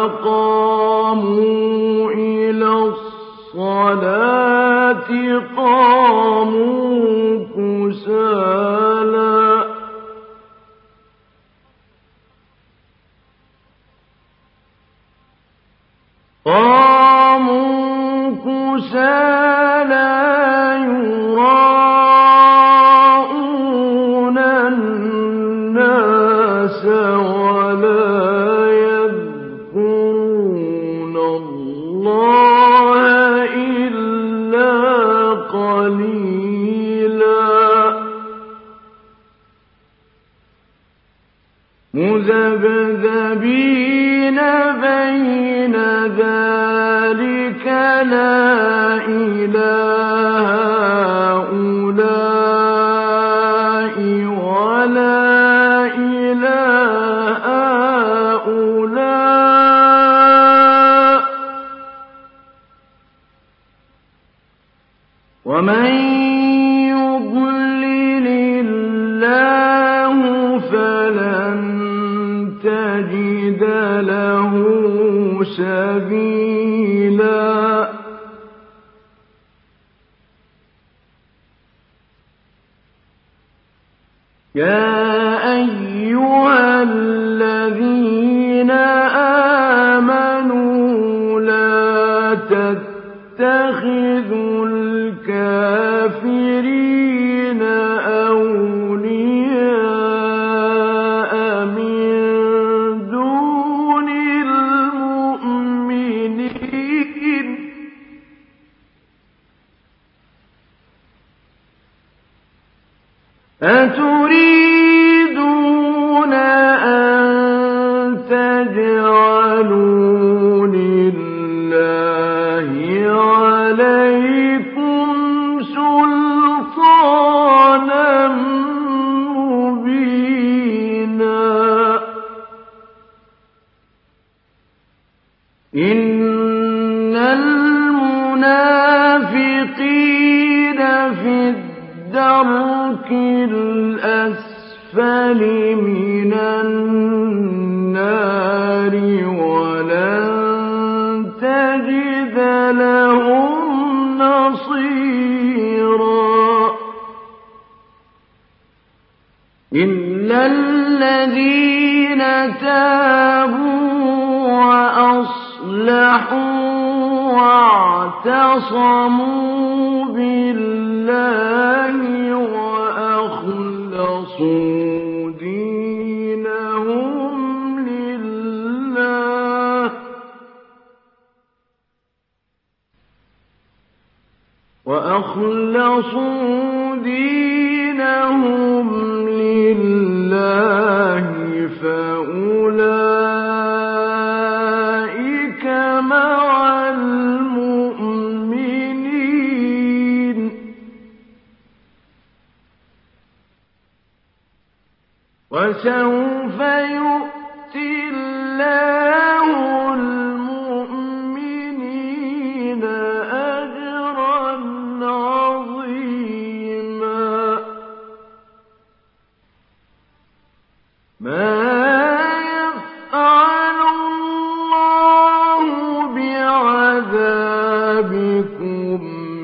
قَامُوا إِلَى الصَّلَاةِ قَامُوا كُسَالَىٰ يُرَاءُونَ النَّاسَ وَلَا يَذْكُرُونَ اللَّهَ إِلَّا قَلِيلًا مُّذَبْذَبِينَ بَيْنَ ذَٰلِكَ لَا إِلَىٰ هَٰؤُلَاءِ وَلَا إِلَىٰ هَٰؤُلَاءِ ۚ وَمَن يُضْلِلِ اللَّهُ فَلَن تَجِدَ لَهُ سَبِيلًا. يَا أَيُّهَا الَّذِينَ آمَنُوا لَا تَتَّخِذُوا الْكَافِرِينَ إن المنافقين في الدرك الأسفل من النار ولن تجد لهم نصيرا إلا الذين تابوا وأصلحوا واعتصموا بالله وأخلصوا دينهم لله فأولئك مع المؤمنين وسوف يؤتي الله المؤمنين أجرا عظيما ما يفعل الله بعذابكم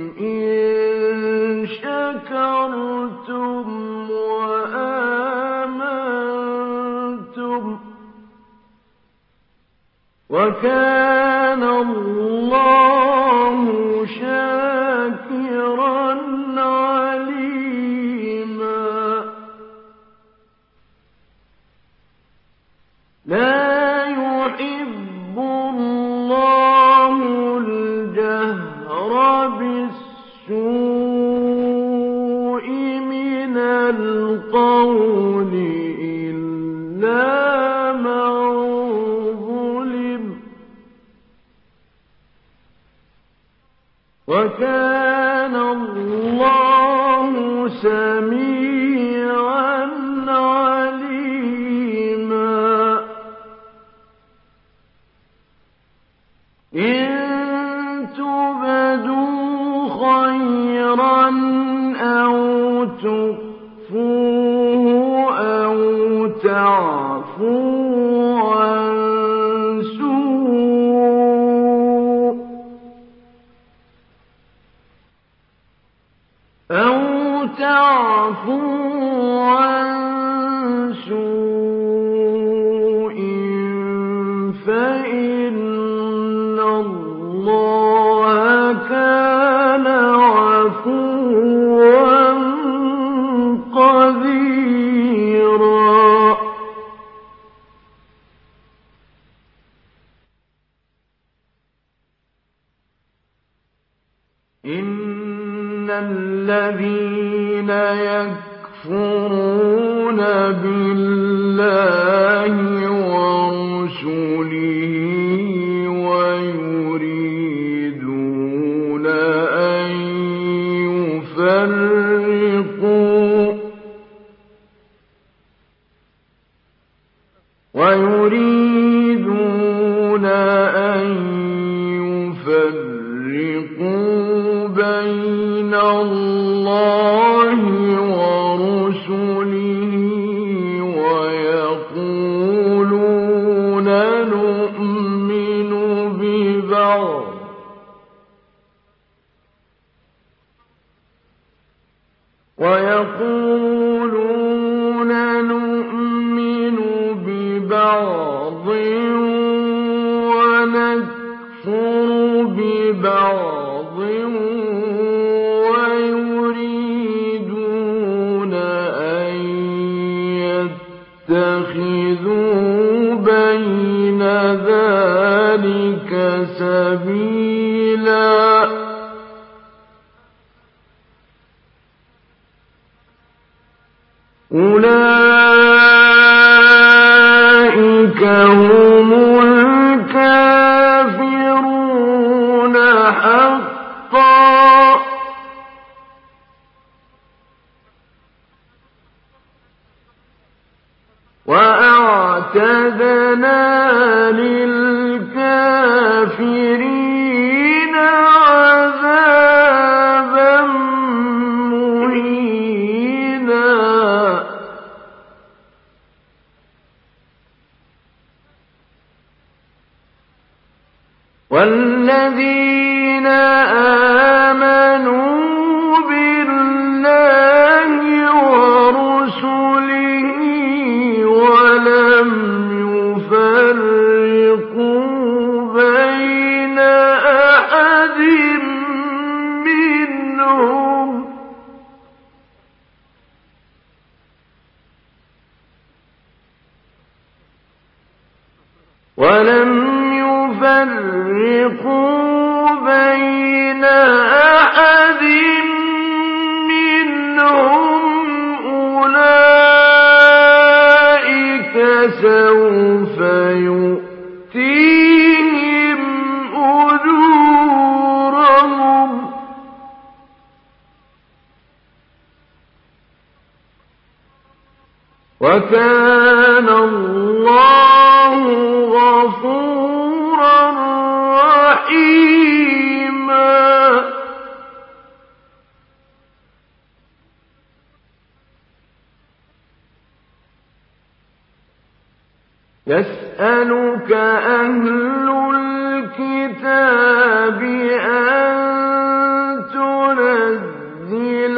إن شكرتم وآمنتم وكان الله شاكرا عليما لا يحب الله الجهر بالسوء من القول إلا من ظلم وكان الله سميعا عليما إن تبدوا خيرا أو تخفوه أو تعفوا عن سوء فإن الله كان عفوا قديرا إن الذين يكفرون بالله ورسله ويريدون أن يفرقوا بين الله ورسله ويقولون نؤمن ببعض ونكفر ببعض ويريدون أن يتخذوا بين ذلك سبيلا أولئك هم الكافرون حقا وأعتدنا للكافرين والذين آمنوا بالله ورسله ولم يفرقوا بين أحد منهم أولئك سوف يؤتيهم أجورهم وكان الله غفورا رحيما. يسألك أهل الكتاب أن تنزل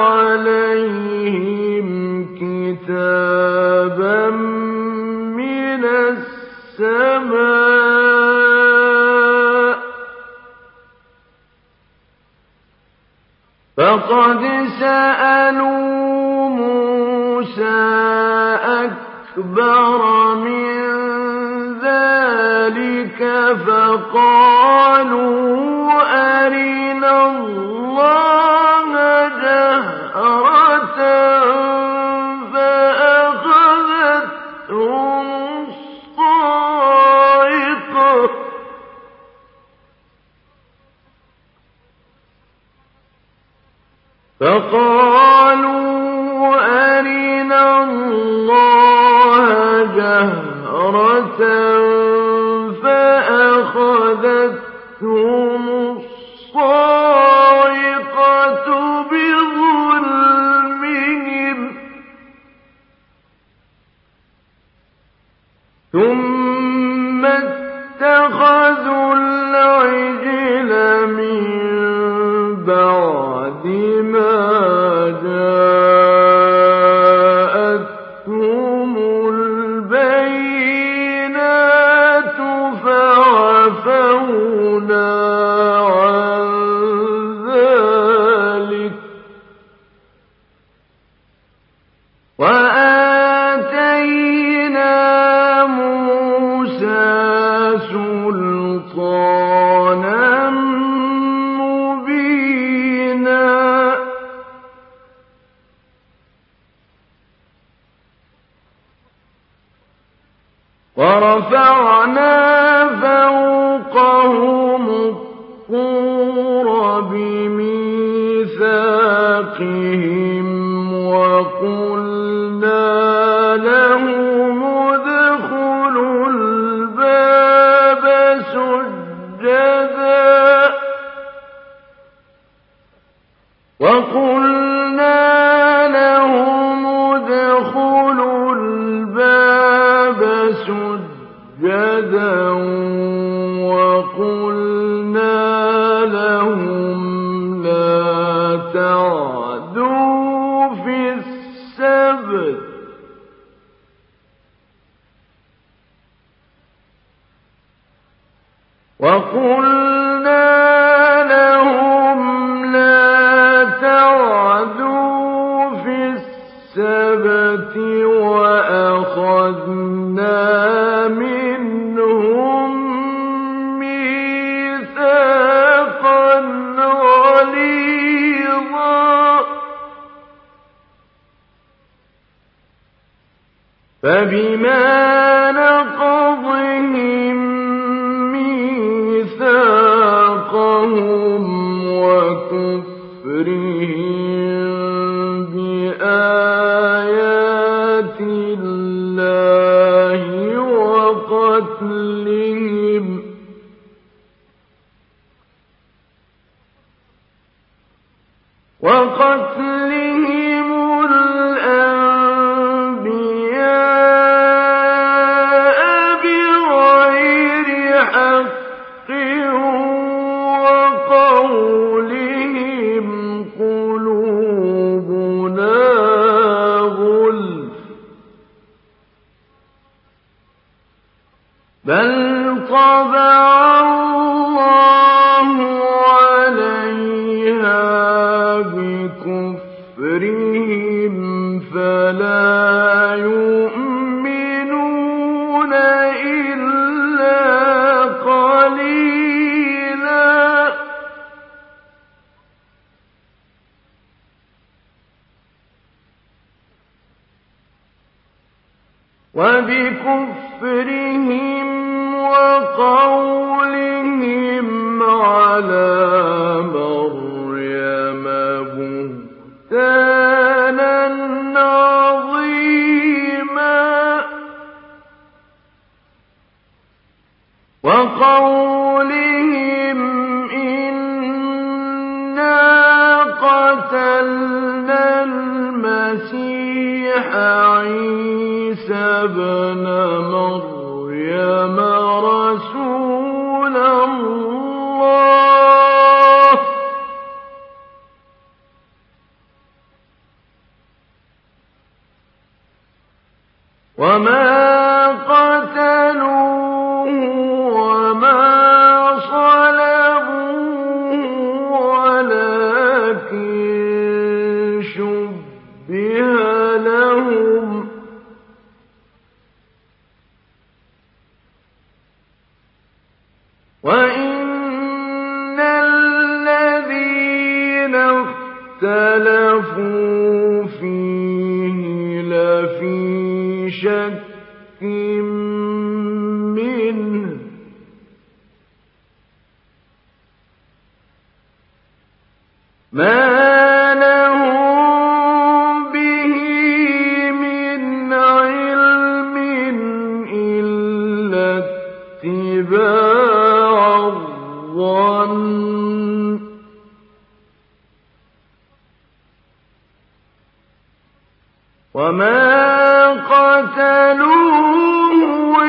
عليهم كتابا من السماء فقد سألوا موسى أكبر من ذلك فقالوا أرنا الله جهرة فأخذتهم الصاعقة بظلمهم ثم اتخذوا العجل من بعد ما جاءتهم البينات فعفونا عن ذلك وآتينا موسى سلطانا مبينا ورفعنا فوقهم الطور بميثاقهم وقلنا لهم ادخلوا الباب سجدا وقلنا لهم لا تعدوا في السبت وأخذنا منهم ميثاقا غليظا فبما نقضهم ميثاقهم وكفرهم بآيات الله وقتلهم الأنبياء بغير بل طبع الله عليها بكفرهم فلا يؤمنون إلا قليلا وبكفرهم وقولهم على مريم بهتانا عظيما وقولهم إنا قتلنا المسيح عيسى ابن مريم رسول الله وما قتلوه وما صلبوه ولكن شبه لهم وإن الذين اختلفوا فيه لفي شك منه ما لهم به من علم إلا اتباع الظن وما قتلوه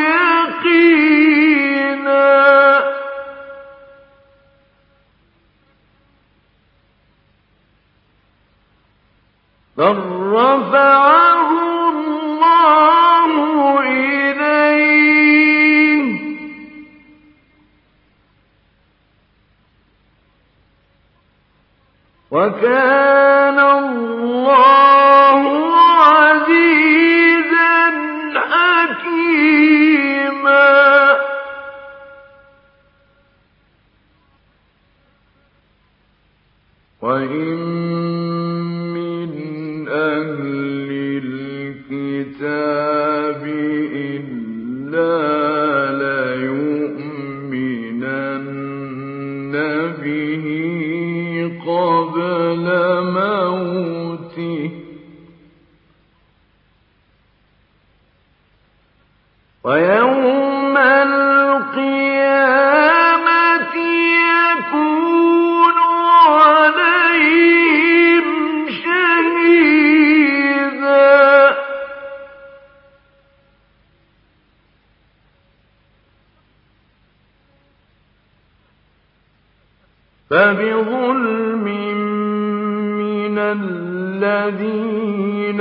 يقينا بل رفعه الله إليه وكان الله عزيزا حكيما وإن من أهل الكتاب إلا ليؤمنن به قبل موته ويوم القيامة يكون عليهم شهيدا فبظلم من الذين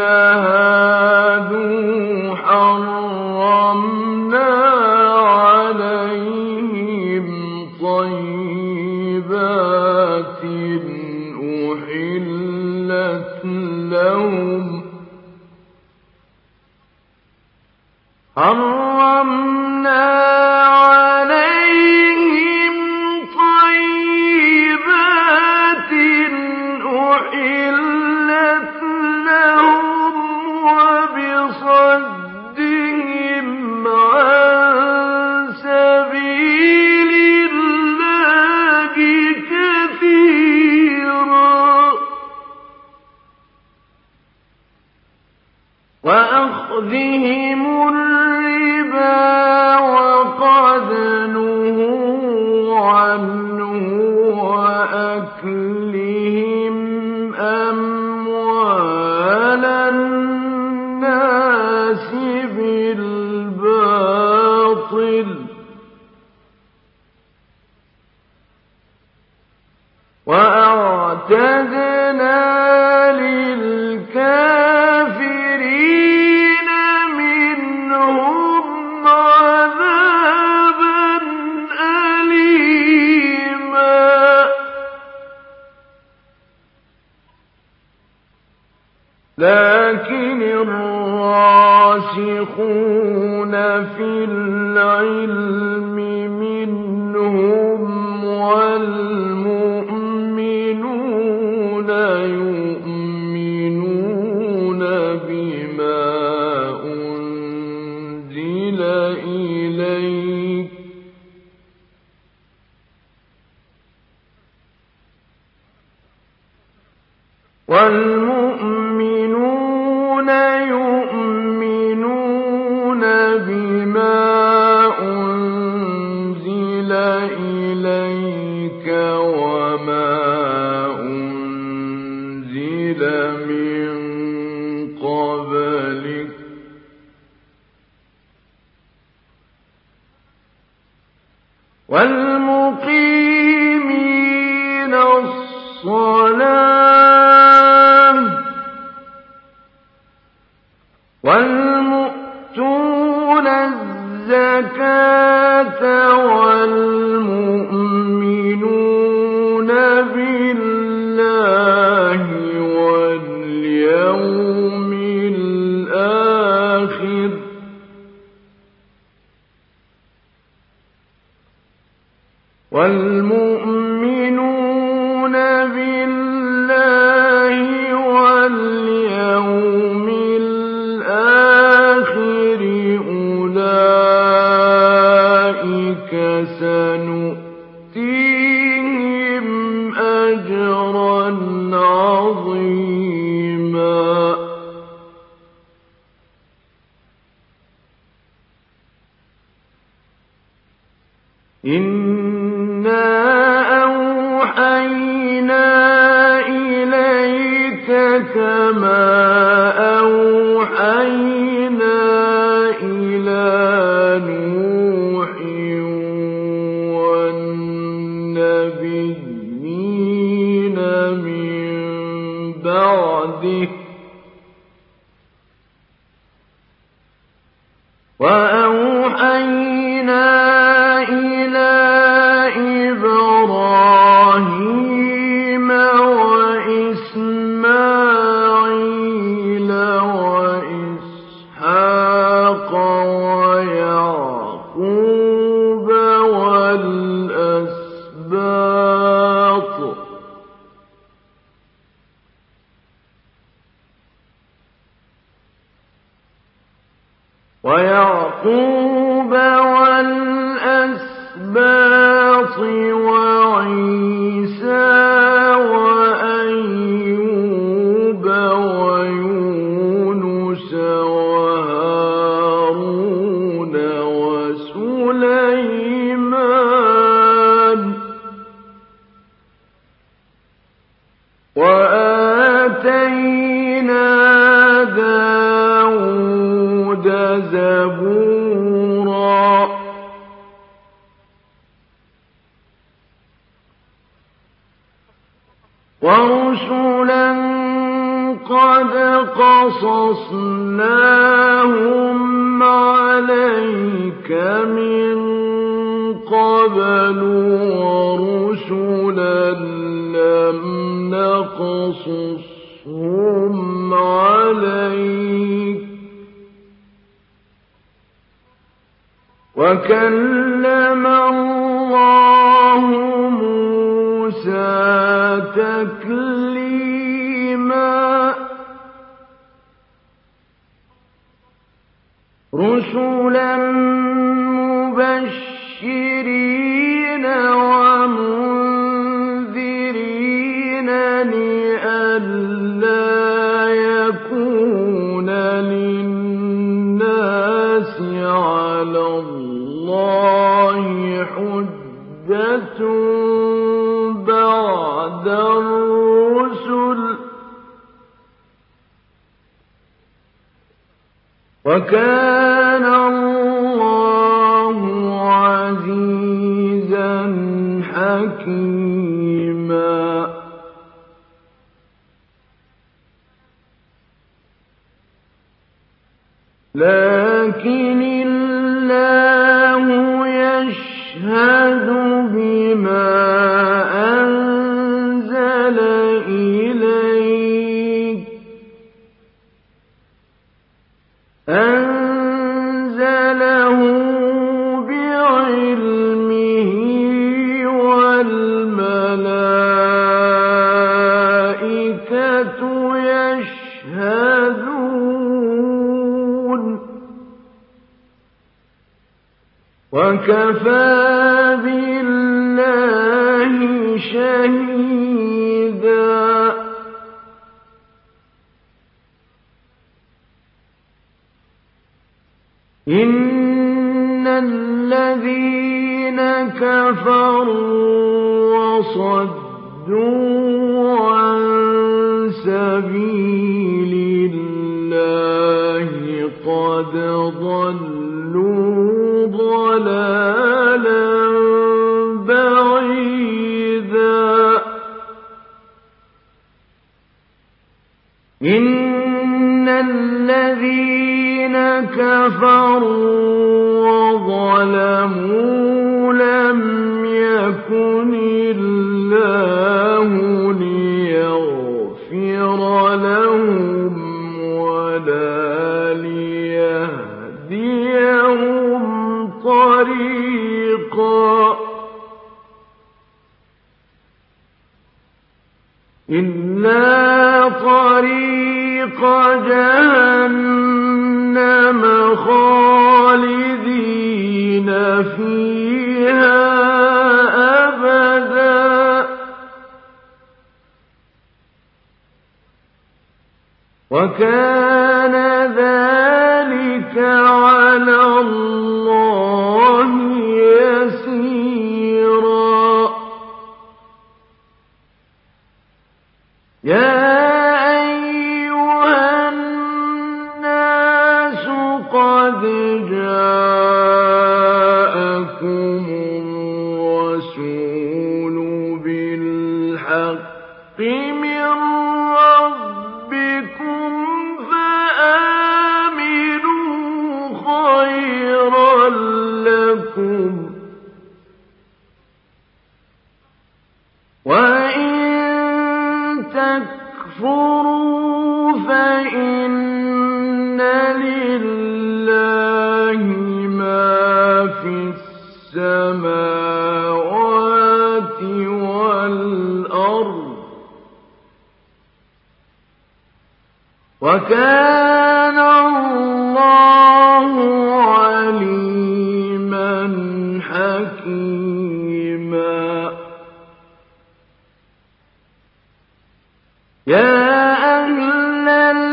هادوا حرمنا عليهم طيبات أحلت لهم وبصدهم عن سبيل الله كثيرا وأخذهم الربا وقد نهوا عنه وأكلهم أموال الناس بالباطل وأعتدنا للكافرين منهم عذابا الراسخون في العلم منهم والمؤمنون يؤمنون بما أنزل إليك وما أنزل من قبلك والمقيمين الصلاة والمؤتون الزكاة والمؤمنون بالله واليوم الآخر أولئك سنؤتيهم أجرا عظيما إنا أوحينا إليك كما أوحينا إلى نوح والنبيين من بعده وأوحينا إلى إبراهيم وإسماعيل وإسحاق ويعقوب والأسباط وعيسى وأيوب ويونس وهارون وسليمان وآتينا داود زبورا ورسلا قد قصصناهم عليك من قبل ورسلا لم نقصصهم عليك وكلم الله موسى تكليما رسلا مبشرين ومنذرين لئلا يكون للناس على الله حجة بعد الرسل وكان الله عزيزا حكيما لكن الله يشهد بما أنزل إليك وكفى بالله شهيدا. إن الذين كفروا وصدوا عن سبيل الله قد ضلوا ضلالا بعيدا. إن الذين كفروا وظلموا لم يكن الله ليغفر لهم ولا ليهديهم طريقا إلا طريق جهنم خالدين فيها أبدا. وكان ذلك على الله يسيرا. يا أيها الناس قد جاءكم الرسول بالحق من ربكم فآمنوا خيرا لكم. وإن تكفروا فإن لله ما في السماوات والأرض وكان الله عليما حكيما. يا أهل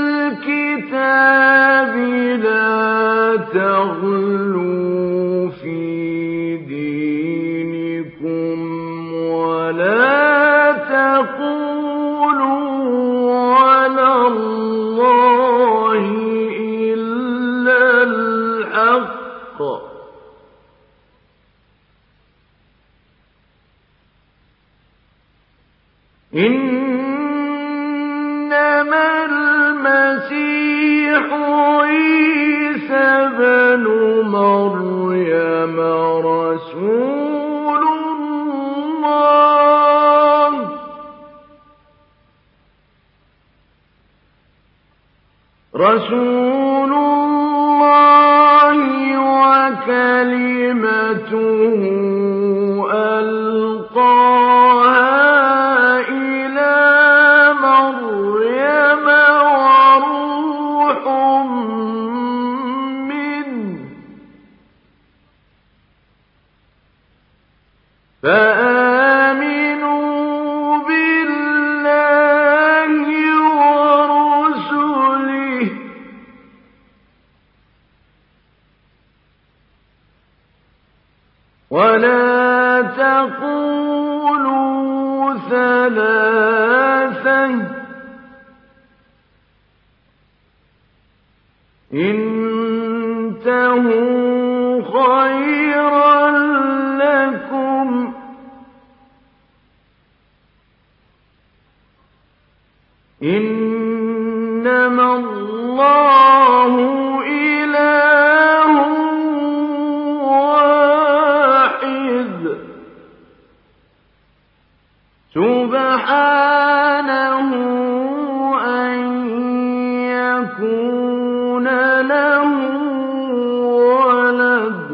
الكتاب لا تغلوا في دينكم ولا تقولوا على الله إلا الحق. إنما المسيح عيسى بن مريم رسول الله وكلمته ألقاها إلى مريم وروح منه فآمنوا بالله ورسله ولا تقولوا ثلاثة انتهوا خيرا لكم إنما الله إله واحد سبحانه أن يكون له ولد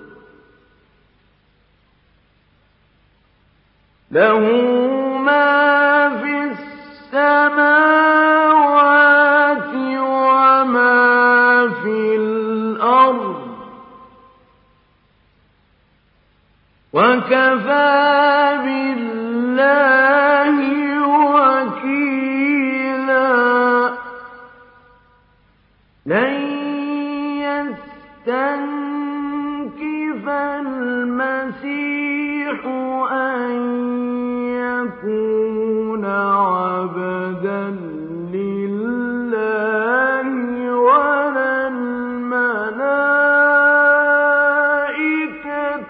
له ما في السماوات وما في الأرض وَكَفَىٰ بِاللَّهِ وَكِيلًا. لَّن يَسْتَنكِفَ الْمَسِيحُ أَن يَكُونَ عَبْدًا لِّلَّهِ وَلَا الْمَلَائِكَةُ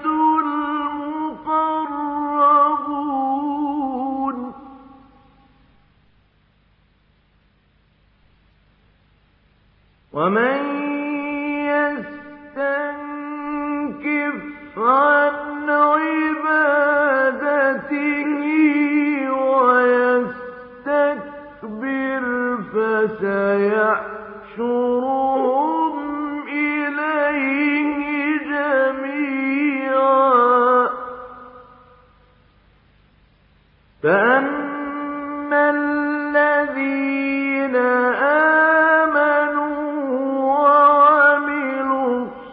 الْمُقَرَّبُونَ. وَمَن يَسْتَنكِفْ عَنْ عِبَادَتِهِ وَيَسْتَكْبِرْ فَسَيَحْشُرُهُمْ إِلَيْهِ جَمِيعًا. فَأَمَّا الَّذِينَ آمَنُوا وَعَمِلُوا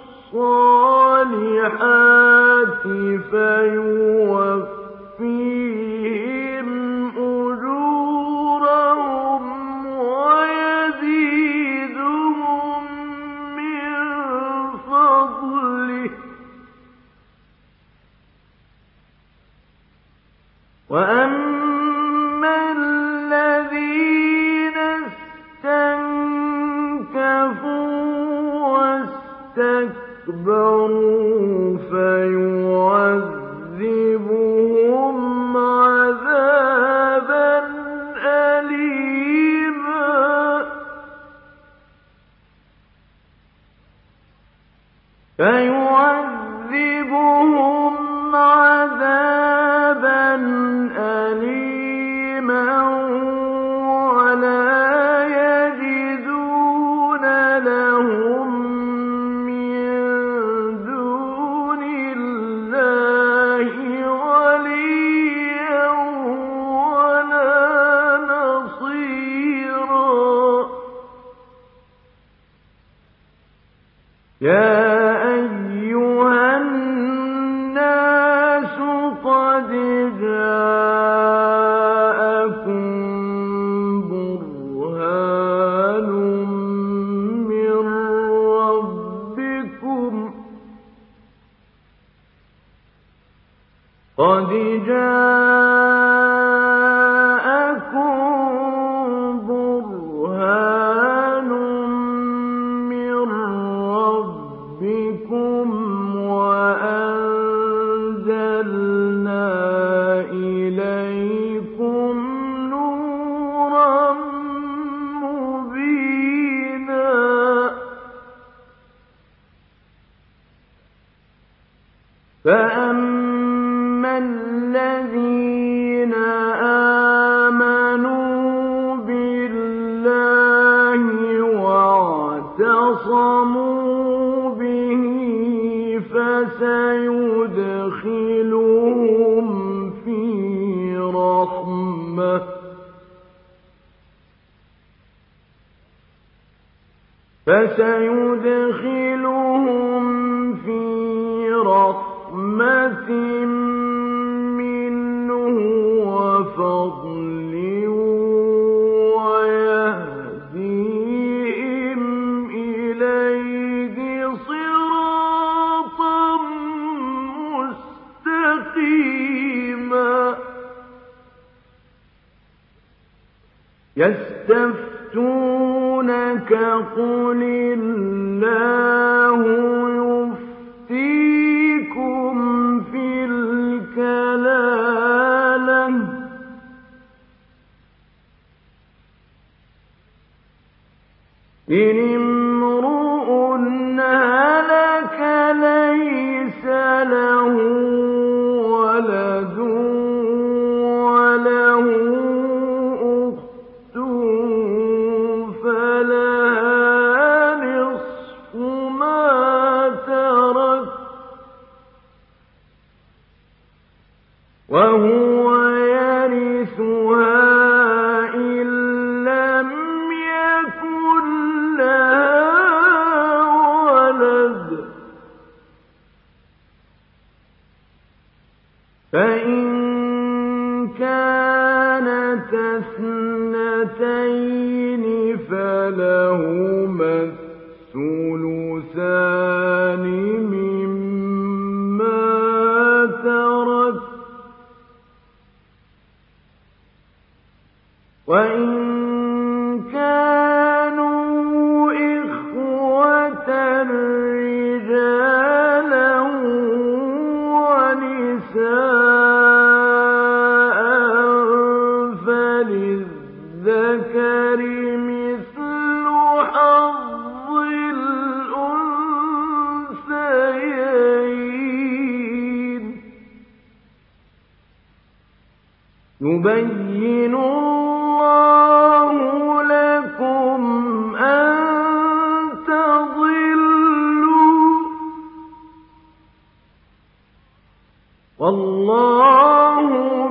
الصَّالِحَاتِ فَيُوَفِّيهِمْ أُجُورَهُمْ وَيَزِيدُهُم مِّن فَضْلِهِ. وَأَمَّا الَّذِينَ اسْتَنكَفُوا وَاسْتَكْبَرُوا فَيُعَذِّبُهُمْ عَذَابًا أَلِيمًا. وَلَا يَجِدُونَ لَهُم مِّن دُونِ اللَّهِ وَلِيًّا وَلَا نَصِيرًا. يَا أَيُّهَا النَّاسُ قَدْ جَاءَكُم بُرْهَانٌ مِّن رَّبِّكُمْ وَأَنزَلْنَا إِلَيْكُمْ نُورًا مُّبِينًا. فَأَمَّا الَّذِينَ آمَنُوا بِاللَّهِ وَاعْتَصَمُوا بِهِ فَسَيُدْخِلُهُمْ فِي رَحْمَةٍ مِّنْهُ وَفَضْلٍ وَيَهْدِيهِمْ إِلَيْهِ صِرَاطًا مُّسْتَقِيمًا. يَسْتَفْتُونَكَ قُلِ اللَّهُ يُفْتِيكُمْ فِي الْكَلَالَةِ إِنِ امْرُؤٌ هَلَكَ لَيْسَ لَهُ وَلَدٌ وَلَهُ أُخْتٌ فَلَهَا نِصْفُ مَا تَرَكَ وَهُوَ يَرِثُهَا إِن لَّمْ يَكُن لَّهَا وَلَدٌ. فإن كانت اثنتين فلهما الثلثان مما ترك وإن كانوا إخوة رجالا ونساء فللذكر مثل حظ الأنثيين يبين الله لكم أن تضلوا والله